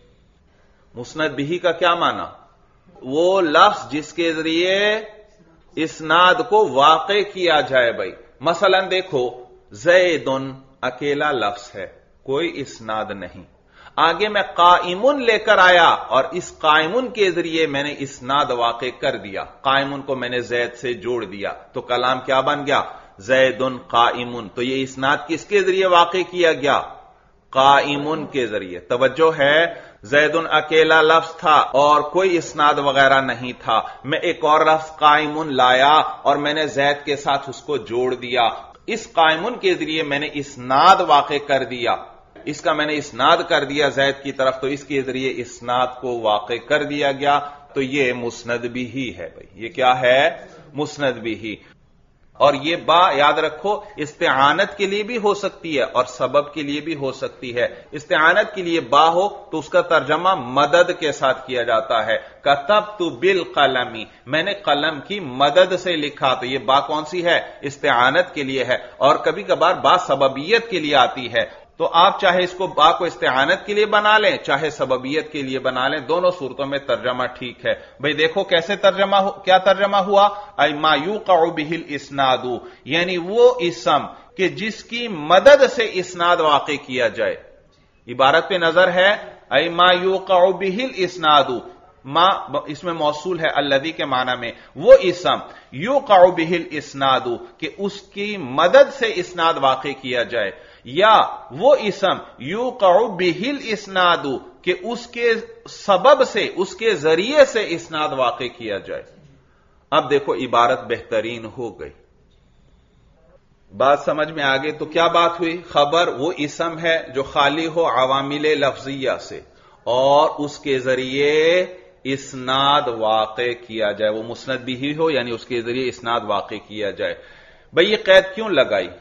مسند به کا کیا معنی؟ وہ لفظ جس کے ذریعے اسناد کو واقع کیا جائے. بھائی مثلا دیکھو، زید اکیلا لفظ ہے، کوئی اسناد نہیں. آگے میں قائمن لے کر آیا اور اس قائمن کے ذریعے میں نے اسناد واقع کر دیا. قائمن کو میں نے زید سے جوڑ دیا تو کلام کیا بن گیا؟ زید قائمن. تو یہ اسناد کس کے ذریعے واقع کیا گیا؟ قائمن کے ذریعے. توجہ ہے، زید اکیلا لفظ تھا اور کوئی اسناد وغیرہ نہیں تھا. میں ایک اور لفظ قائمن لایا اور میں نے زید کے ساتھ اس کو جوڑ دیا. اس قائمن کے ذریعے میں نے اسناد واقع کر دیا. اس کا میں نے اسناد کر دیا زید کی طرف، تو اس کے ذریعے اسناد کو واقع کر دیا گیا. تو یہ مسند بھی ہے. بھائی یہ کیا ہے؟ مسند بھی. اور یہ با یاد رکھو استعانت کے لیے بھی ہو سکتی ہے اور سبب کے لیے بھی ہو سکتی ہے. استعانت کے لیے با ہو تو اس کا ترجمہ مدد کے ساتھ کیا جاتا ہے. کتبت بالقلم، میں نے قلم کی مدد سے لکھا. تو یہ با کون سی ہے؟ استعانت کے لیے ہے. اور کبھی کبھار با سببیت کے لیے آتی ہے. تو آپ چاہے اس کو با کو استعانت کے لیے بنا لیں چاہے سببیت کے لیے بنا لیں، دونوں صورتوں میں ترجمہ ٹھیک ہے. بھئی دیکھو کیسے کیا ترجمہ ہوا؟ ای ما یوقع به الاسناد، یعنی وہ اسم کہ جس کی مدد سے اسناد واقع کیا جائے. عبارت پہ نظر ہے ای ما یوقع بہ الاسناد، ما اس میں موصول ہے الذی کے معنی میں، وہ اسم یوقع بہ الاسناد کہ اس کی مدد سے اسناد واقع کیا جائے، یا وہ اسم یوقع بہ الاسناد کہ اس کے سبب سے، اس کے ذریعے سے اسناد واقع کیا جائے۔ اب دیکھو عبارت بہترین ہو گئی، بات سمجھ میں آگے۔ تو کیا بات ہوئی؟ خبر وہ اسم ہے جو خالی ہو عوامل لفظیہ سے اور اس کے ذریعے اسناد واقع کیا جائے، وہ مسند بھی ہو یعنی اس کے ذریعے اسناد واقع کیا جائے۔ بھئی یہ قید کیوں لگائی؟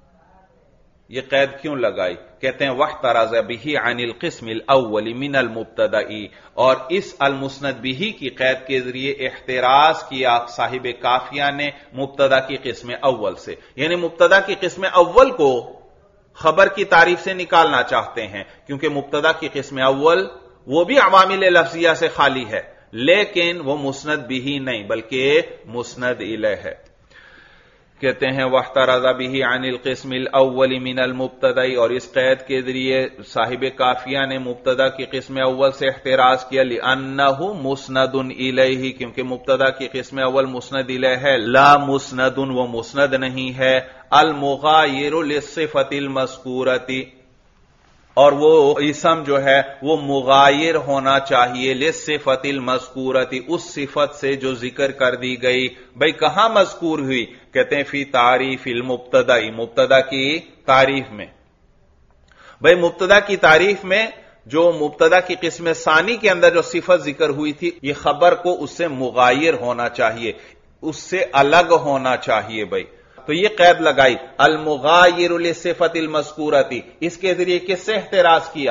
یہ قید کیوں لگائی؟ کہتے ہیں واحترز بہ عن القسم الاول من المبتدئی، اور اس المسند بہ کی قید کے ذریعے احتراز کیا صاحب کافیہ نے مبتدا کی قسم اول سے، یعنی مبتدا کی قسم اول کو خبر کی تعریف سے نکالنا چاہتے ہیں، کیونکہ مبتدا کی قسم اول وہ بھی عوامل لفظیہ سے خالی ہے، لیکن وہ مسند بھی نہیں بلکہ مسند الیہ ہے۔ کہتے ہیں واحترز بہ عن القسم الاول من المبتدئی، اور اس قید کے ذریعے صاحب کافیہ نے مبتدا کی قسم اول سے احتراز کیا، لأنہ مسند الیہ، کیونکہ مبتدا کی قسم اول مسند الیہ ہے، لا مسند وہ مسند نہیں ہے، المغایر للصفۃ المذکورۃ، اور وہ اسم جو ہے وہ مغایر ہونا چاہیے للصفۃ المذکورۃ، اس صفت سے جو ذکر کر دی گئی۔ بھئی کہاں مذکور ہوئی؟ کہتے ہیں فی تعریف المبتدا، مبتدا کی تعریف میں۔ بھئی مبتدا کی تعریف میں جو مبتدا کی قسم ثانی کے اندر جو صفت ذکر ہوئی تھی، یہ خبر کو اس سے مغایر ہونا چاہیے، اس سے الگ ہونا چاہیے۔ بھئی تو یہ قید لگائی المغایر للصفۃ المذکورۃ، اس کے ذریعے کس سے احتراز کیا؟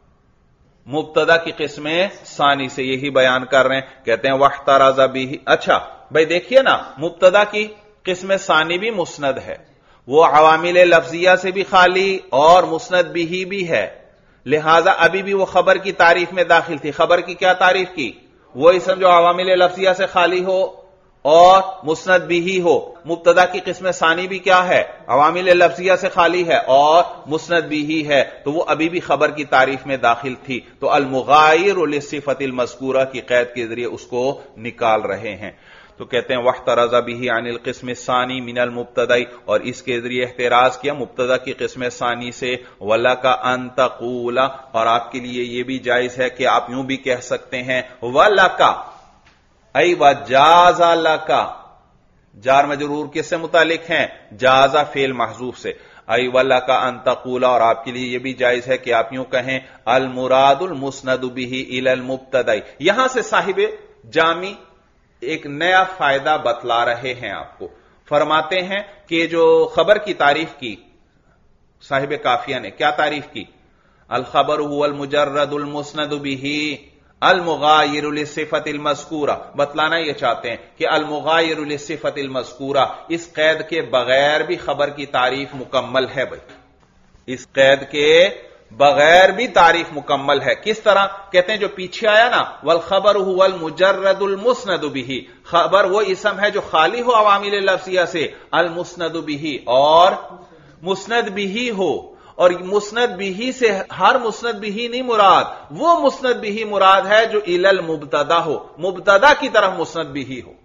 مبتدا کی قسم ثانی سے، یہی بیان کر رہے ہیں۔ کہتے ہیں واحترز بہ، اچھا بھئی دیکھیے نا، مبتدا کی قسم ثانی بھی مسند ہے، وہ عوامل لفظیہ سے بھی خالی اور مسند بھی ہے، لہذا ابھی بھی وہ خبر کی تعریف میں داخل تھی۔ خبر کی کیا تعریف کی؟ وہ اسم جو عوامل لفظیہ سے خالی ہو اور مسند بھی ہو۔ مبتدا کی قسم ثانی بھی کیا ہے؟ عوامل لفظیہ سے خالی ہے اور مسند بھی ہے، تو وہ ابھی بھی خبر کی تعریف میں داخل تھی، تو المغایر للصفۃ المذکورہ کی قید کے ذریعے اس کو نکال رہے ہیں۔ تو کہتے ہیں واحترز بہ عن القسم الثانی من المبتدئی، اور اس کے ذریعے احتراز کیا مبتدا کی قسم ثانی سے۔ وَلَكَ أَن تَقُولَ، اور آپ کے لیے یہ بھی جائز ہے کہ آپ یوں بھی کہہ سکتے ہیں وَلَكَ ای وجاز لک، جار مجرور کس سے متعلق ہیں؟ جاز فعل محذوف سے۔ ای ولک ان تقول، اور آپ کے لیے یہ بھی جائز ہے کہ آپ یوں کہیں المراد المسند بہ الی المبتدئی۔ یہاں سے صاحب جامی ایک نیا فائدہ بتلا رہے ہیں آپ کو، فرماتے ہیں کہ جو خبر کی تعریف کی صاحب کافیہ نے، کیا تعریف کی؟ الخبر هو المجرد المسند بہ المغایر للصفۃ المذکورہ، بتلانا یہ چاہتے ہیں کہ المغایر للصفۃ المذکورہ، اس قید کے بغیر بھی خبر کی تعریف مکمل ہے۔ بھائی اس قید کے بغیر بھی تعریف مکمل ہے، کس طرح؟ کہتے ہیں جو پیچھے آیا نا والخبر هو المجرد المسند بہ، خبر وہ اسم ہے جو خالی ہو عوامل لفظیہ سے، المسند بہ اور مسند بھی ہو، اور مسند بھی سے ہر مسند بھی نہیں مراد، وہ مسند بھی مراد ہے جو الی المبتدا ہو، مبتدا کی طرف مسند بھی ہو،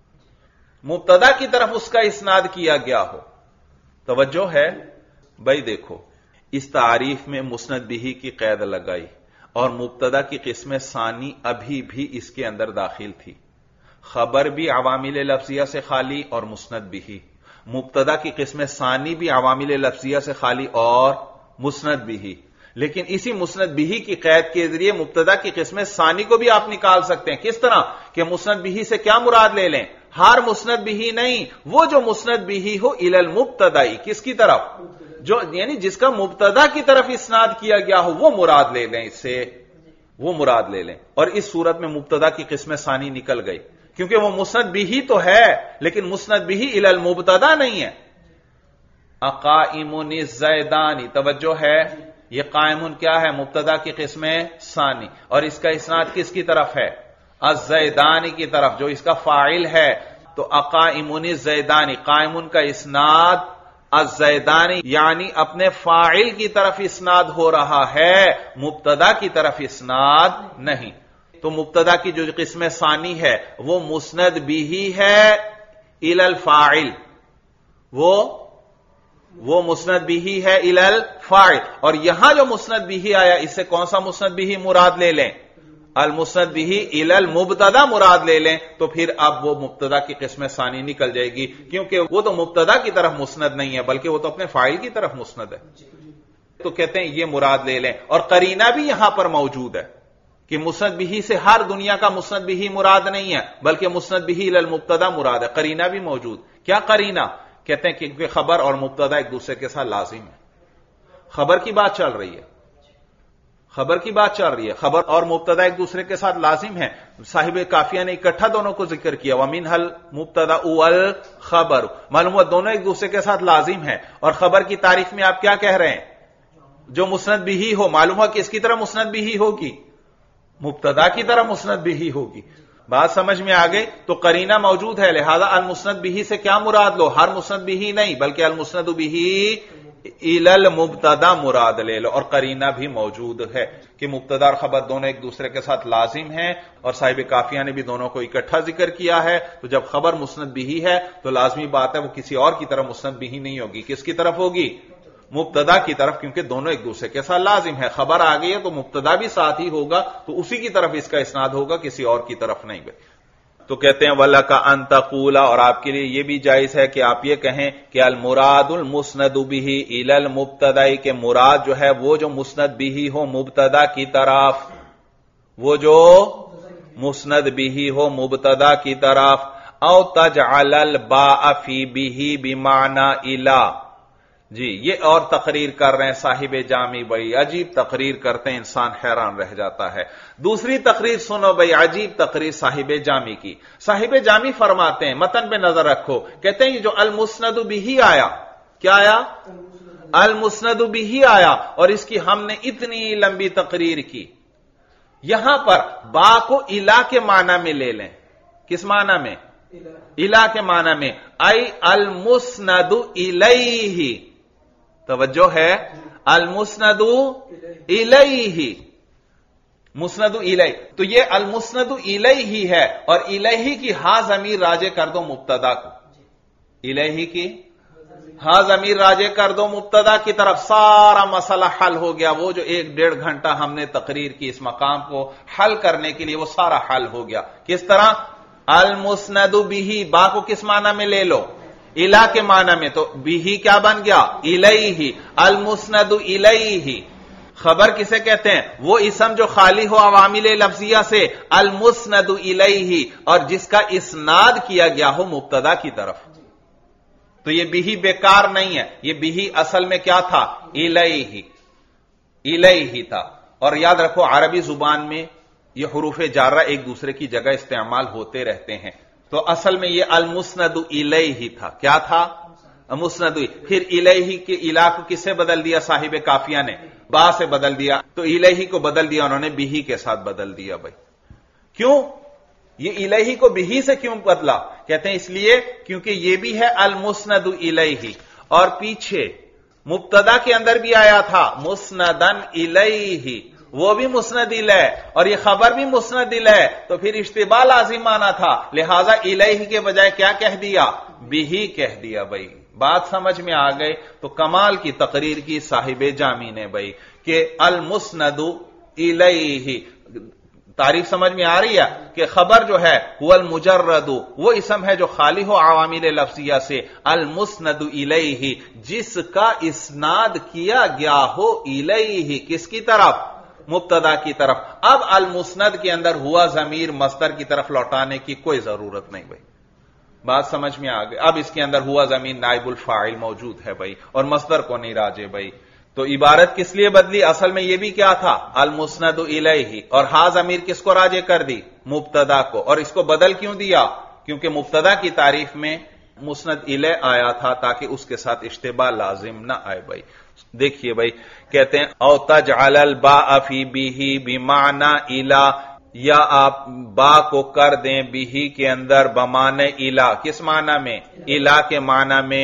مبتدا کی طرف اس کا اسناد کیا گیا ہو۔ توجہ ہے؟ بھائی دیکھو اس تعریف میں مسند بھی کی قید لگائی اور مبتدا کی قسم ثانی ابھی بھی اس کے اندر داخل تھی، خبر بھی عوامل لفظیہ سے خالی اور مسند بھی، مبتدا کی قسم ثانی بھی عوامل لفظیہ سے خالی اور مسند بھی، لیکن اسی مسند بھی کی قید کے ذریعے مبتدا کی قسم ثانی کو بھی آپ نکال سکتے ہیں۔ کس طرح؟ کہ مسند بھی سے کیا مراد لے لیں؟ ہر مسند بھی نہیں، وہ جو مسند بھی ہو الی المبتدئی، کس کی طرف؟ جو یعنی جس کا مبتدا کی طرف اسناد کیا گیا ہو، وہ مراد لے لیں، اس سے وہ مراد لے لیں، اور اس صورت میں مبتدا کی قسم ثانی نکل گئی، کیونکہ وہ مسند بھی تو ہے لیکن مسند بھی الی المبتدا نہیں ہے۔ اقائم الزیدانی، توجہ ہے، یہ قائمون کیا ہے؟ مبتدا کی قسم ثانی، اور اس کا اسناد کس کی طرف ہے؟ الزیدانی کی طرف، جو اس کا فاعل ہے۔ تو اقائم الزیدانی، قائمون کا اسناد الزیدانی یعنی اپنے فاعل کی طرف اسناد ہو رہا ہے، مبتدا کی طرف اسناد نہیں۔ تو مبتدا کی جو قسم ثانی ہے وہ مسند بھی ہے الی الفاعل، وہ مسند بھی ہے الی الفاعل، اور یہاں جو مسند بھی آیا اس سے کون سا مسند بھی مراد لے لیں؟ المسند بھی الی المبتدا مراد لے لیں، تو پھر اب وہ مبتدا کی قسم ثانی نکل جائے گی، کیونکہ وہ تو مبتدا کی طرف مسند نہیں ہے بلکہ وہ تو اپنے فاعل کی طرف مسند ہے۔ تو کہتے ہیں یہ مراد لے لیں، اور قرینہ بھی یہاں پر موجود ہے کہ مسند بھی سے ہر دنیا کا مسند بھی مراد نہیں ہے بلکہ مسند بھی الی المبتدا مراد ہے۔ قرینہ بھی موجود، کیا قرینہ؟ کہتے ہیں کہ خبر اور مبتدا ایک دوسرے کے ساتھ لازم ہے، خبر کی بات چل رہی ہے، خبر اور مبتدا ایک دوسرے کے ساتھ لازم ہے۔ صاحب کافیہ نے اکٹھا دونوں کو ذکر کیا، وَمِنْهَا الْمُبْتَدَأُ وَالْخَبَرُ، معلوم ہوا دونوں ایک دوسرے کے ساتھ لازم ہے۔ اور خبر کی تعریف میں آپ کیا کہہ رہے ہیں؟ جو مسند بھی ہو، معلوم ہوا کس کی طرح مسند بھی ہوگی؟ مبتدا کی طرح مسند بھی ہوگی۔ بات سمجھ میں آگئی؟ تو قرینہ موجود ہے، لہذا المسند بھی سے کیا مراد لو؟ ہر مسند بھی نہیں بلکہ المسند بھی الی المبتدا مراد لے لو، اور قرینہ بھی موجود ہے کہ مبتدا اور خبر دونوں ایک دوسرے کے ساتھ لازم ہیں، اور صاحب کافیہ نے بھی دونوں کو اکٹھا ذکر کیا ہے۔ تو جب خبر مسند بھی ہے تو لازمی بات ہے وہ کسی اور کی طرف مسند بھی نہیں ہوگی، کس کی طرف ہوگی؟ مبتدا کی طرف، کیونکہ دونوں ایک دوسرے کے ساتھ لازم ہے۔ خبر آ گئی ہے تو مبتدا بھی ساتھ ہی ہوگا، تو اسی کی طرف اس کا اسناد ہوگا، کسی اور کی طرف نہیں۔ تو کہتے ہیں وَلَكَ أَن تَقُولَ، اور آپ کے لیے یہ بھی جائز ہے کہ آپ یہ کہیں کہ المراد المسند بہ الی المبتدا، کہ مراد جو ہے وہ جو مسند بھی ہو مبتدا کی طرف، وہ جو مسند بھی ہو مبتدا کی طرف، او تجعل الباء فی بہ بمعنی الی۔ جی یہ اور تقریر کر رہے ہیں صاحب جامی، بھائی عجیب تقریر کرتے ہیں، انسان حیران رہ جاتا ہے۔ دوسری تقریر سنو بھائی، عجیب تقریر صاحب جامی کی۔ صاحب جامی فرماتے ہیں، متن پہ نظر رکھو، کہتے ہیں یہ جو المسند بھی آیا، کیا آیا؟ المسند بھی آیا، اور اس کی ہم نے اتنی لمبی تقریر کی۔ یہاں پر با کو الا کے معنی میں لے لیں، کس معنی میں؟ الا کے معنی میں، ای المسند الیہ، توجہ ہے، المسند الیہ، مسند الیہ، تو یہ المسند الیہ ہے، اور الیہ کی ہا ضمیر راجع کر دو مبتدا کو، الیہ کی ہا ضمیر راجع کر دو مبتدا کی طرف، سارا مسئلہ حل ہو گیا۔ وہ جو 1-1.5 گھنٹہ ہم نے تقریر کی اس مقام کو حل کرنے کے لیے، وہ سارا حل ہو گیا۔ کس طرح؟ المسند بھی، با کو کس معنی میں لے لو؟ الا کے معنی میں، تو بھی کیا بن گیا؟ الیہ، المسند الیہ۔ خبر کسے کہتے ہیں؟ وہ اسم جو خالی ہو عوامل لفظیہ سے، المسند الیہ، اور جس کا اسناد کیا گیا ہو مبتدا کی طرف۔ تو یہ بھی بیکار نہیں ہے، یہ بھی اصل میں کیا تھا؟ الیہ، الیہ تھا۔ اور یاد رکھو عربی زبان میں یہ حروف جارہ ایک دوسرے کی جگہ استعمال ہوتے رہتے ہیں، تو اصل میں یہ المسند الیہ تھا۔ کیا تھا؟ مسند، پھر الیہ کے الا کو کس سے بدل دیا صاحب کافیہ نے؟ با سے بدل دیا، تو الیہ کو بدل دیا انہوں نے بھی کے ساتھ بدل دیا۔ بھائی کیوں یہ الیہ کو بھی سے کیوں بدلا؟ کہتے ہیں اس لیے کیونکہ یہ بھی ہے المسند الیہ، اور پیچھے مبتدا کے اندر بھی آیا تھا مسندن الیہ، وہ بھی مسند الیہ، اور یہ خبر بھی مسند الیہ، تو پھر اشتباہ لازم آنا تھا، لہذا الیہ کے بجائے کیا کہہ دیا؟ بھی کہہ دیا۔ بھائی بات سمجھ میں آ گئی؟ تو کمال کی تقریر کی صاحب جامی نے بھائی کہ المسند الیہ، تعریف سمجھ میں آ رہی ہے کہ خبر جو ہے هو المجرد، وہ اسم ہے جو خالی ہو عوامل لفظیہ سے، المسند الیہ جس کا اسناد کیا گیا ہو الیہ، کس کی طرف؟ مبتدا کی طرف۔ اب المسند کے اندر ہوا ضمیر مصدر کی طرف لوٹانے کی کوئی ضرورت نہیں بھائی، بات سمجھ میں آ گئی؟ اب اس کے اندر ہوا ضمیر نائب الفاعل موجود ہے بھائی، اور مصدر کو نہیں راجے بھائی۔ تو عبارت کس لیے بدلی؟ اصل میں یہ بھی کیا تھا؟ المسند الیہ، اور ہا ضمیر کس کو راجع کر دی؟ مبتدا کو، اور اس کو بدل کیوں دیا؟ کیونکہ مبتدا کی تعریف میں مسند الیہ آیا تھا تاکہ اس کے ساتھ اشتباہ لازم نہ آئے بھائی۔ دیکھیے بھائی کہتے ہیں او تجعل الباء فی بہ بمعنی الی، یا آپ با کو کر دیں بھی کے اندر بمعنی الی، کس معنی میں؟ الی کے معنی میں،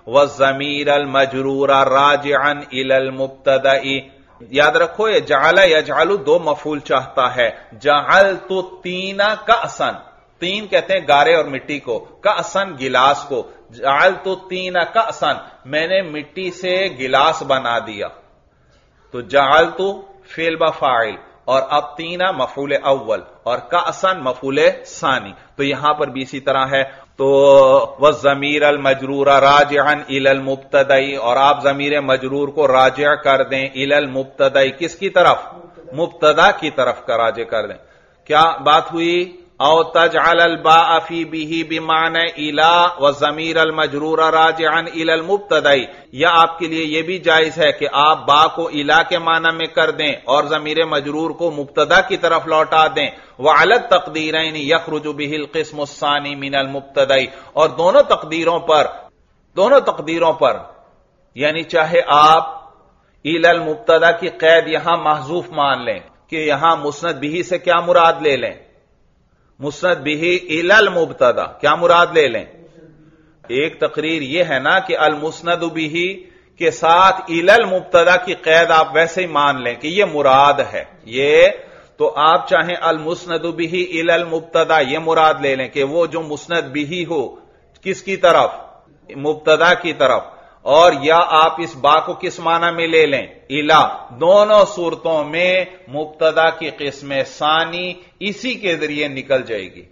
والضمیر المجرور راجعا الی المبتدأ. یاد رکھو یہ جعل یجعل دو مفعول چاہتا ہے. جعلت الطین کأسا، تین کہتے ہیں گارے اور مٹی کو، کأسا گلاس کو. جعلت الطین کأسا، میں نے مٹی سے گلاس بنا دیا. تو جعلت فعل بفاعل، اور اب تینا مفعول اول اور کأسن مفعول ثانی. تو یہاں پر بھی اسی طرح ہے. تو والضمیر المجرور راجعا الی المبتدأ، اور آپ ضمیر مجرور کو راجع کر دیں الی المبتدأ، کس کی طرف؟ مبتدا کی طرف کا راجع کر دیں. کیا بات ہوئی؟ او تجعل الباء فی به بمعنی الی والضمیر المجرور راجعا الی المبتدأ. یا آپ کے لیے یہ بھی جائز ہے کہ آپ با کو الی کے معنی میں کر دیں اور ضمیر مجرور کو مبتدا کی طرف لوٹا دیں. وعلی التقدیرین یخرج به القسم الثانی من المبتدأ، اور دونوں تقدیروں پر یعنی چاہے آپ الی المبتدا کی قید یہاں محذوف مان لیں کہ یہاں مسند به سے کیا مراد لے لیں؟ مسند به الی المبتدا کیا مراد لے لیں؟ ایک تقریر یہ ہے نا کہ المسند به کے ساتھ الی المبتدا کی قید آپ ویسے ہی مان لیں کہ یہ مراد ہے. یہ تو آپ چاہیں المسند به الی المبتدا یہ مراد لے لیں کہ وہ جو مسند به ہو کس کی طرف؟ مبتدا کی طرف. اور یا آپ اس با کو کس معنی میں لے لیں؟ الی. دونوں صورتوں میں مبتدا کی قسم ثانی اسی کے ذریعے نکل جائے گی.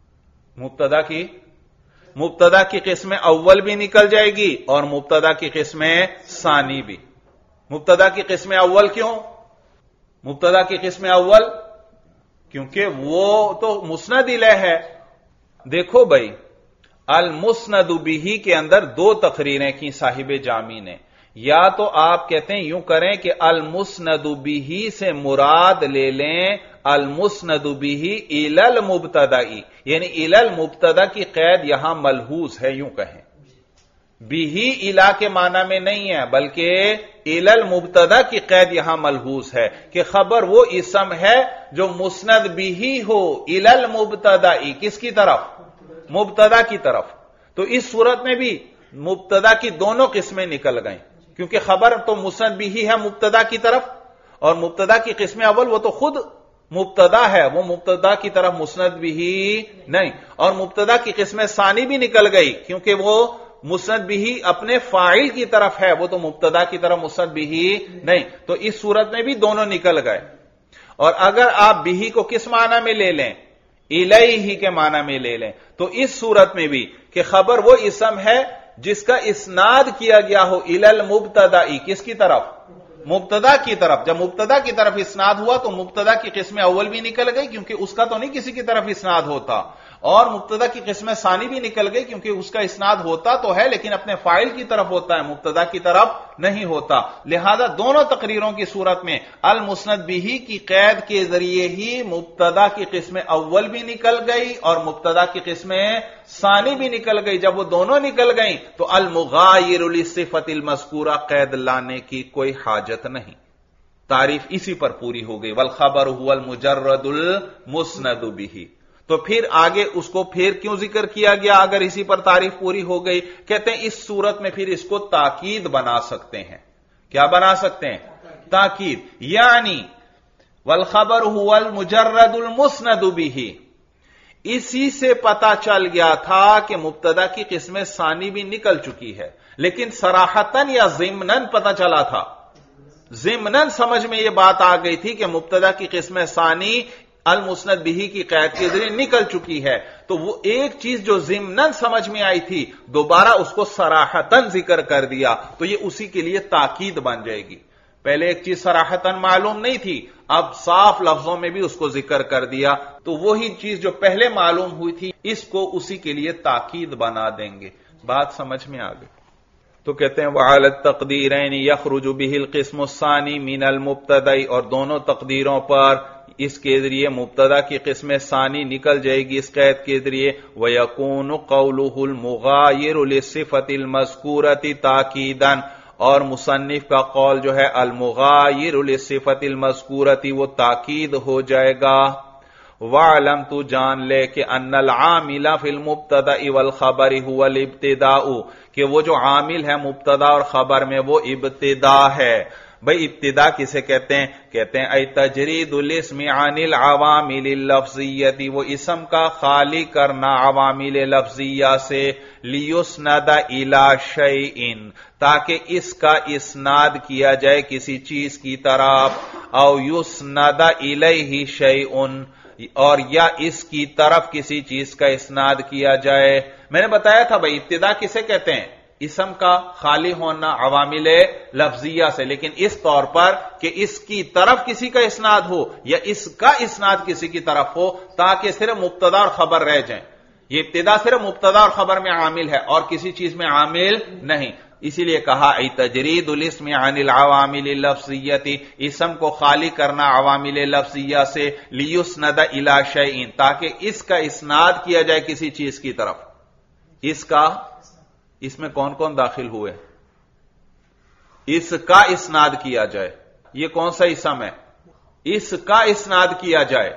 مبتدا کی قسم اول بھی نکل جائے گی اور مبتدا کی قسم ثانی بھی. مبتدا کی قسم اول کیوں؟ مبتدا کی قسم اول کیونکہ وہ تو مسند الیہ ہے. دیکھو بھائی، المسند به کے اندر دو تقریریں کی صاحب جامی نے. یا تو آپ کہتے ہیں یوں کریں کہ المسند به سے مراد لے لیں المسند به الی المبتدا، یعنی الی المبتدا کی قید یہاں ملحوظ ہے. یوں کہیں به الی کے معنی میں نہیں ہے بلکہ الی المبتدا کی قید یہاں ملحوظ ہے کہ خبر وہ اسم ہے جو مسند به ہو الی المبتدا، کس کی طرف؟ مبتدا کی طرف. تو اس صورت میں بھی مبتدا کی دونوں قسمیں نکل گئیں کیونکہ خبر تو مسند به ہے مبتدا کی طرف، اور مبتدا کی قسم اول وہ تو خود مبتدا ہے، وہ مبتدا کی طرف مسند به نہیں. اور مبتدا کی قسم ثانی بھی نکل گئی کیونکہ وہ مسند به اپنے فاعل کی طرف ہے، وہ تو مبتدا کی طرف مسند به نہیں. تو اس صورت میں بھی دونوں نکل گئے. اور اگر آپ به کو کس معنی میں لے لیں؟ الیہ کے معنی میں لے لیں تو اس صورت میں بھی کہ خبر وہ اسم ہے جس کا اسناد کیا گیا ہو الی المبتدا، کس کی طرف؟ مبتدا کی طرف. جب مبتدا کی طرف اسناد ہوا تو مبتدا کی قسم اول بھی نکل گئی کیونکہ اس کا تو نہیں کسی کی طرف اسناد ہوتا، اور مبتدا کی قسم ثانی بھی نکل گئی کیونکہ اس کا اسناد ہوتا تو ہے لیکن اپنے فاعل کی طرف ہوتا ہے، مبتدا کی طرف نہیں ہوتا. لہذا دونوں تقریروں کی صورت میں المسند به کی قید کے ذریعے ہی مبتدا کی قسم اول بھی نکل گئی اور مبتدا کی قسم ثانی بھی نکل گئی. جب وہ دونوں نکل گئیں تو المغایر للصفۃ المذکورہ قید لانے کی کوئی حاجت نہیں. تعریف اسی پر پوری ہو گئی. والخبر هو المجرد المسند به. تو پھر آگے اس کو پھر کیوں ذکر کیا گیا اگر اسی پر تعریف پوری ہو گئی؟ کہتے ہیں اس صورت میں پھر اس کو تاکید بنا سکتے ہیں. کیا بنا سکتے ہیں؟ تاکید. یعنی والخبر هو المجرد المسند به، اسی سے پتا چل گیا تھا کہ مبتدا کی قسم ثانی بھی نکل چکی ہے، لیکن صراحتاً یا ضمناً پتا چلا تھا. ضمناً سمجھ میں یہ بات آ گئی تھی کہ مبتدا کی قسم ثانی المسند به کی قید کے ذریعے نکل چکی ہے. تو وہ ایک چیز جو ضمناً سمجھ میں آئی تھی دوبارہ اس کو صراحتاً ذکر کر دیا تو یہ اسی کے لیے تاکید بن جائے گی. پہلے ایک چیز صراحتاً معلوم نہیں تھی، اب صاف لفظوں میں بھی اس کو ذکر کر دیا تو وہی چیز جو پہلے معلوم ہوئی تھی اس کو اسی کے لیے تاکید بنا دیں گے. بات سمجھ میں آ گئی. تو کہتے ہیں وعلی التقدیرین یخرج به القسم الثانی من المبتدا، اور دونوں تقدیروں پر اس کے ذریعے مبتدا کی قسم ثانی نکل جائے گی اس قید کے ذریعے. وَيَكُونُ قَوْلُهُ الْمُغَايِرُ لِلصِّفَةِ الْمَذْكُورَةِ تَأْكِيدًا، اور مصنف کا قول جو ہے المغایر للصفۃ المذکورۃ وہ تاکید ہو جائے گا. وَعْلَمْ تو جان لے کہ ان العامل فی المبتدأ والخبر هو الابتداء، کہ وہ جو عامل ہے مبتدا اور خبر میں وہ ابتدا ہے۔ بھئی ابتدا کسے کہتے ہیں؟ کہتے ہیں ای تجرید الاسم عن العوامل اللفظیت، وہ اسم کا خالی کرنا عوامل لفظیہ سے، لیسند الی شیء، تاکہ اس کا اسناد کیا جائے کسی چیز کی طرف، او یسند الیہ شیء، اور یا اس کی طرف کسی چیز کا اسناد کیا جائے۔ میں نے بتایا تھا بھئی ابتدا کسے کہتے ہیں؟ اسم کا خالی ہونا عوامل لفظیہ سے، لیکن اس طور پر کہ اس کی طرف کسی کا اسناد ہو یا اس کا اسناد کسی کی طرف ہو، تاکہ صرف مبتدا اور خبر رہ جائیں۔ یہ ابتدا صرف مبتدا اور خبر میں عامل ہے اور کسی چیز میں عامل نہیں، اسی لیے کہا ای تجرید الاسم عن العوامل اللفظیت، اسم کو خالی کرنا عوامل لفظیہ سے، لیسند الی شیء، تاکہ اس کا اسناد کیا جائے کسی چیز کی طرف۔ اس میں کون کون داخل ہوئے؟ اس کا اسناد کیا جائے، یہ کون سا اسم ہے؟ اس کا اسناد کیا جائے،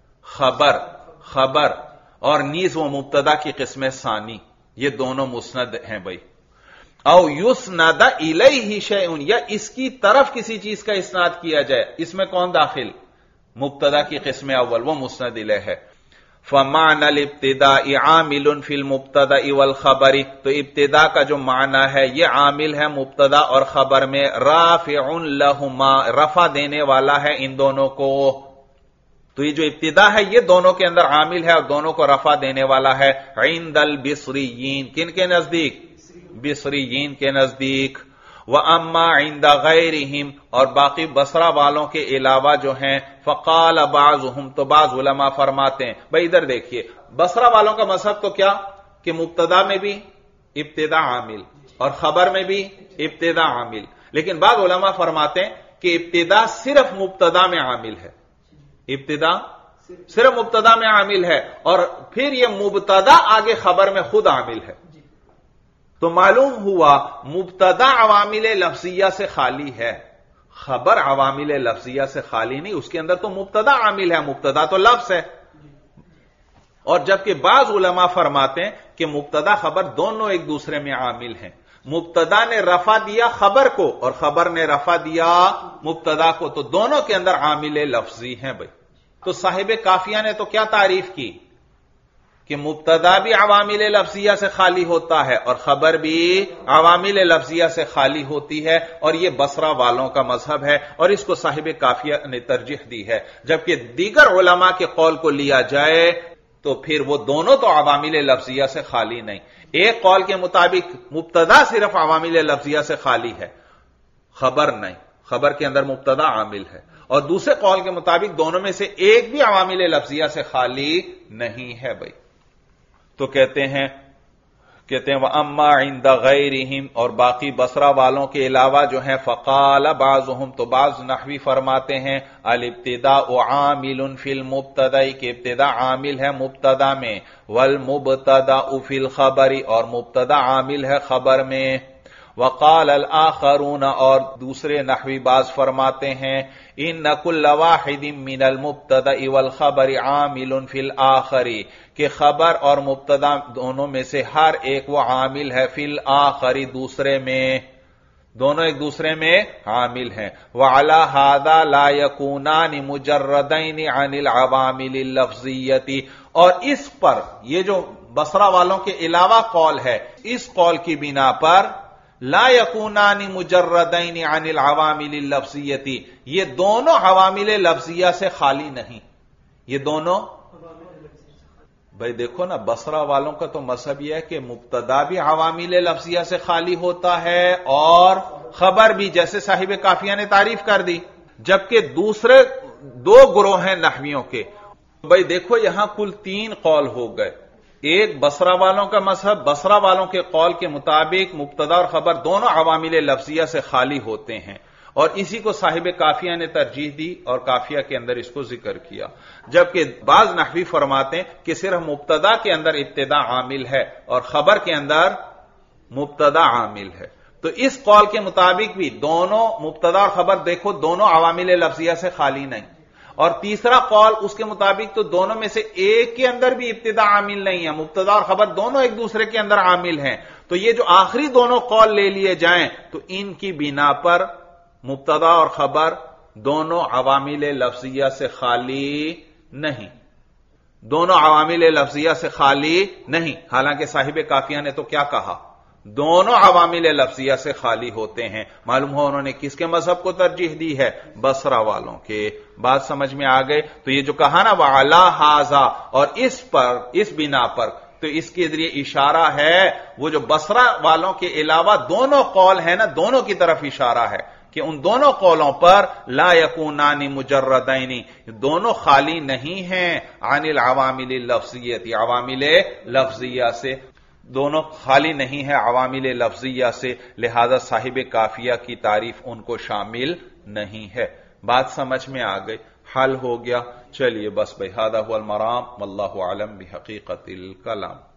خبر اور نیز وہ مبتدا کی قسم ثانی، یہ دونوں مسند ہیں بھائی۔ او یسند الیہ شیء، یا اس کی طرف کسی چیز کا اسناد کیا جائے، اس میں کون داخل؟ مبتدا کی قسم اول، وہ مسند الیہ ہے۔ فمعنى الابتداء عامل فی المبتدأ والخبر، تو ابتدا کا جو معنی ہے یہ عامل ہے مبتدا اور خبر میں، رافع لہما، رفع دینے والا ہے ان دونوں کو۔ تو یہ جو ابتدا ہے یہ دونوں کے اندر عامل ہے اور دونوں کو رفع دینے والا ہے۔ عند البصریین، کن کے نزدیک؟ بصریین کے نزدیک۔ وَأَمَّا عِنْدَ غَيْرِهِمْ، اور باقی بصرہ والوں کے علاوہ جو ہیں، فَقَالَ بَعْضُهُمْ، تو بعض علماء فرماتے ہیں، بھئی ادھر دیکھیے، بصرہ والوں کا مذہب تو کیا کہ مبتدا میں بھی ابتدا عامل اور خبر میں بھی ابتدا عامل، لیکن بعض علماء فرماتے ہیں کہ ابتدا صرف مبتدا میں عامل ہے، ابتدا صرف مبتدا میں عامل ہے، اور پھر یہ مبتدا آگے خبر میں خود عامل ہے۔ تو معلوم ہوا مبتدا عوامل لفظیہ سے خالی ہے، خبر عوامل لفظیہ سے خالی نہیں، اس کے اندر تو مبتدا عامل ہے، مبتدا تو لفظ ہے۔ اور جبکہ بعض علماء فرماتے ہیں کہ مبتدا خبر دونوں ایک دوسرے میں عامل ہیں، مبتدا نے رفع دیا خبر کو اور خبر نے رفع دیا مبتدا کو، تو دونوں کے اندر عامل لفظی ہیں بھائی۔ تو صاحب کافیہ نے تو کیا تعریف کی کہ مبتدا بھی عوامل لفظیہ سے خالی ہوتا ہے اور خبر بھی عوامل لفظیہ سے خالی ہوتی ہے، اور یہ بصرہ والوں کا مذہب ہے اور اس کو صاحب کافیہ نے ترجیح دی ہے، جبکہ دیگر علماء کے قول کو لیا جائے تو پھر وہ دونوں تو عوامل لفظیہ سے خالی نہیں۔ ایک قول کے مطابق مبتدا صرف عوامل لفظیہ سے خالی ہے، خبر نہیں، خبر کے اندر مبتدا عامل ہے، اور دوسرے قول کے مطابق دونوں میں سے ایک بھی عوامل لفظیہ سے خالی نہیں ہے بھائی۔ تو کہتے ہیں وَأَمَّا عِنْدَ غَيْرِهِمْ، اور باقی بصرہ والوں کے علاوہ جو ہیں، فَقَالَ بَعْضُهُمْ، تو بعض نحوی فرماتے ہیں، الابتداء عامل فی المبتدا، کہ ابتدا عامل ہے مبتدا میں، والمبتداء فی الخبر، اور مبتدا عامل ہے خبر میں۔ وقال الآخرون، اور دوسرے نحوی باز فرماتے ہیں، ان کل واحد من المبتدا والخبر عامل فی الآخر، کہ خبر اور مبتدا دونوں میں سے ہر ایک وہ عامل ہے فی الآخر، دوسرے میں، دونوں ایک دوسرے میں عامل ہیں۔ وعلی ھذا لا یکونان مجردین عن العوامل اللفظیۃ، اور اس پر یہ جو بصرہ والوں کے علاوہ قول ہے، اس قول کی بنا پر لا یکونان مجردین عن العوامل اللفظیۃ، یہ دونوں عوامل لفظیہ سے خالی نہیں، یہ دونوں، بھائی دیکھو نا، بصرہ والوں کا تو مذہب یہ ہے کہ مبتدا بھی عوامل لفظیہ سے خالی ہوتا ہے اور خبر بھی، جیسے صاحب کافیہ نے تعریف کر دی، جبکہ دوسرے دو گروہ ہیں نحویوں کے۔ بھائی دیکھو یہاں کل 3 قول ہو گئے، ایک بصرہ والوں کا مذہب، بصرہ والوں کے قول کے مطابق مبتدا اور خبر دونوں عوامل لفظیہ سے خالی ہوتے ہیں، اور اسی کو صاحب کافیہ نے ترجیح دی اور کافیہ کے اندر اس کو ذکر کیا، جبکہ بعض نحوی فرماتے ہیں کہ صرف مبتدا کے اندر ابتدا عامل ہے اور خبر کے اندر مبتدا عامل ہے۔ تو اس قول کے مطابق بھی دونوں مبتدا اور خبر دیکھو دونوں عوامل لفظیہ سے خالی نہیں، اور تیسرا قول اس کے مطابق تو دونوں میں سے ایک کے اندر بھی ابتدا عامل نہیں ہے، مبتدا اور خبر دونوں ایک دوسرے کے اندر عامل ہیں، تو یہ جو آخری دونوں قول لے لیے جائیں تو ان کی بنا پر مبتدا اور خبر دونوں عوامل لفظیہ سے خالی نہیں، دونوں عوامل لفظیہ سے خالی نہیں، حالانکہ صاحب کافیہ نے تو کیا کہا؟ دونوں عوامل لفظیہ سے خالی ہوتے ہیں۔ معلوم ہو انہوں نے کس کے مذہب کو ترجیح دی ہے؟ بصرہ والوں کے۔ بات سمجھ میں آ گئے؟ تو یہ جو کہا نا وَعَلَىٰ هَٰذَا، اور اس بنا پر، تو اس کے ذریعے اشارہ ہے وہ جو بصرہ والوں کے علاوہ دونوں قول ہیں نا، دونوں کی طرف اشارہ ہے کہ ان دونوں قولوں پر لا یکونان مجردین، دونوں خالی نہیں ہیں عن العوامل اللفظیہ، عوامل لفظیہ سے، دونوں خالی نہیں ہے عوامل لفظیہ سے، لہذا صاحب کافیہ کی تعریف ان کو شامل نہیں ہے۔ بات سمجھ میں آ گئی؟ حل ہو گیا؟ چلیے بس بھائی، ھذا ھو المرام واللہ اعلم بحقیقت الکلام۔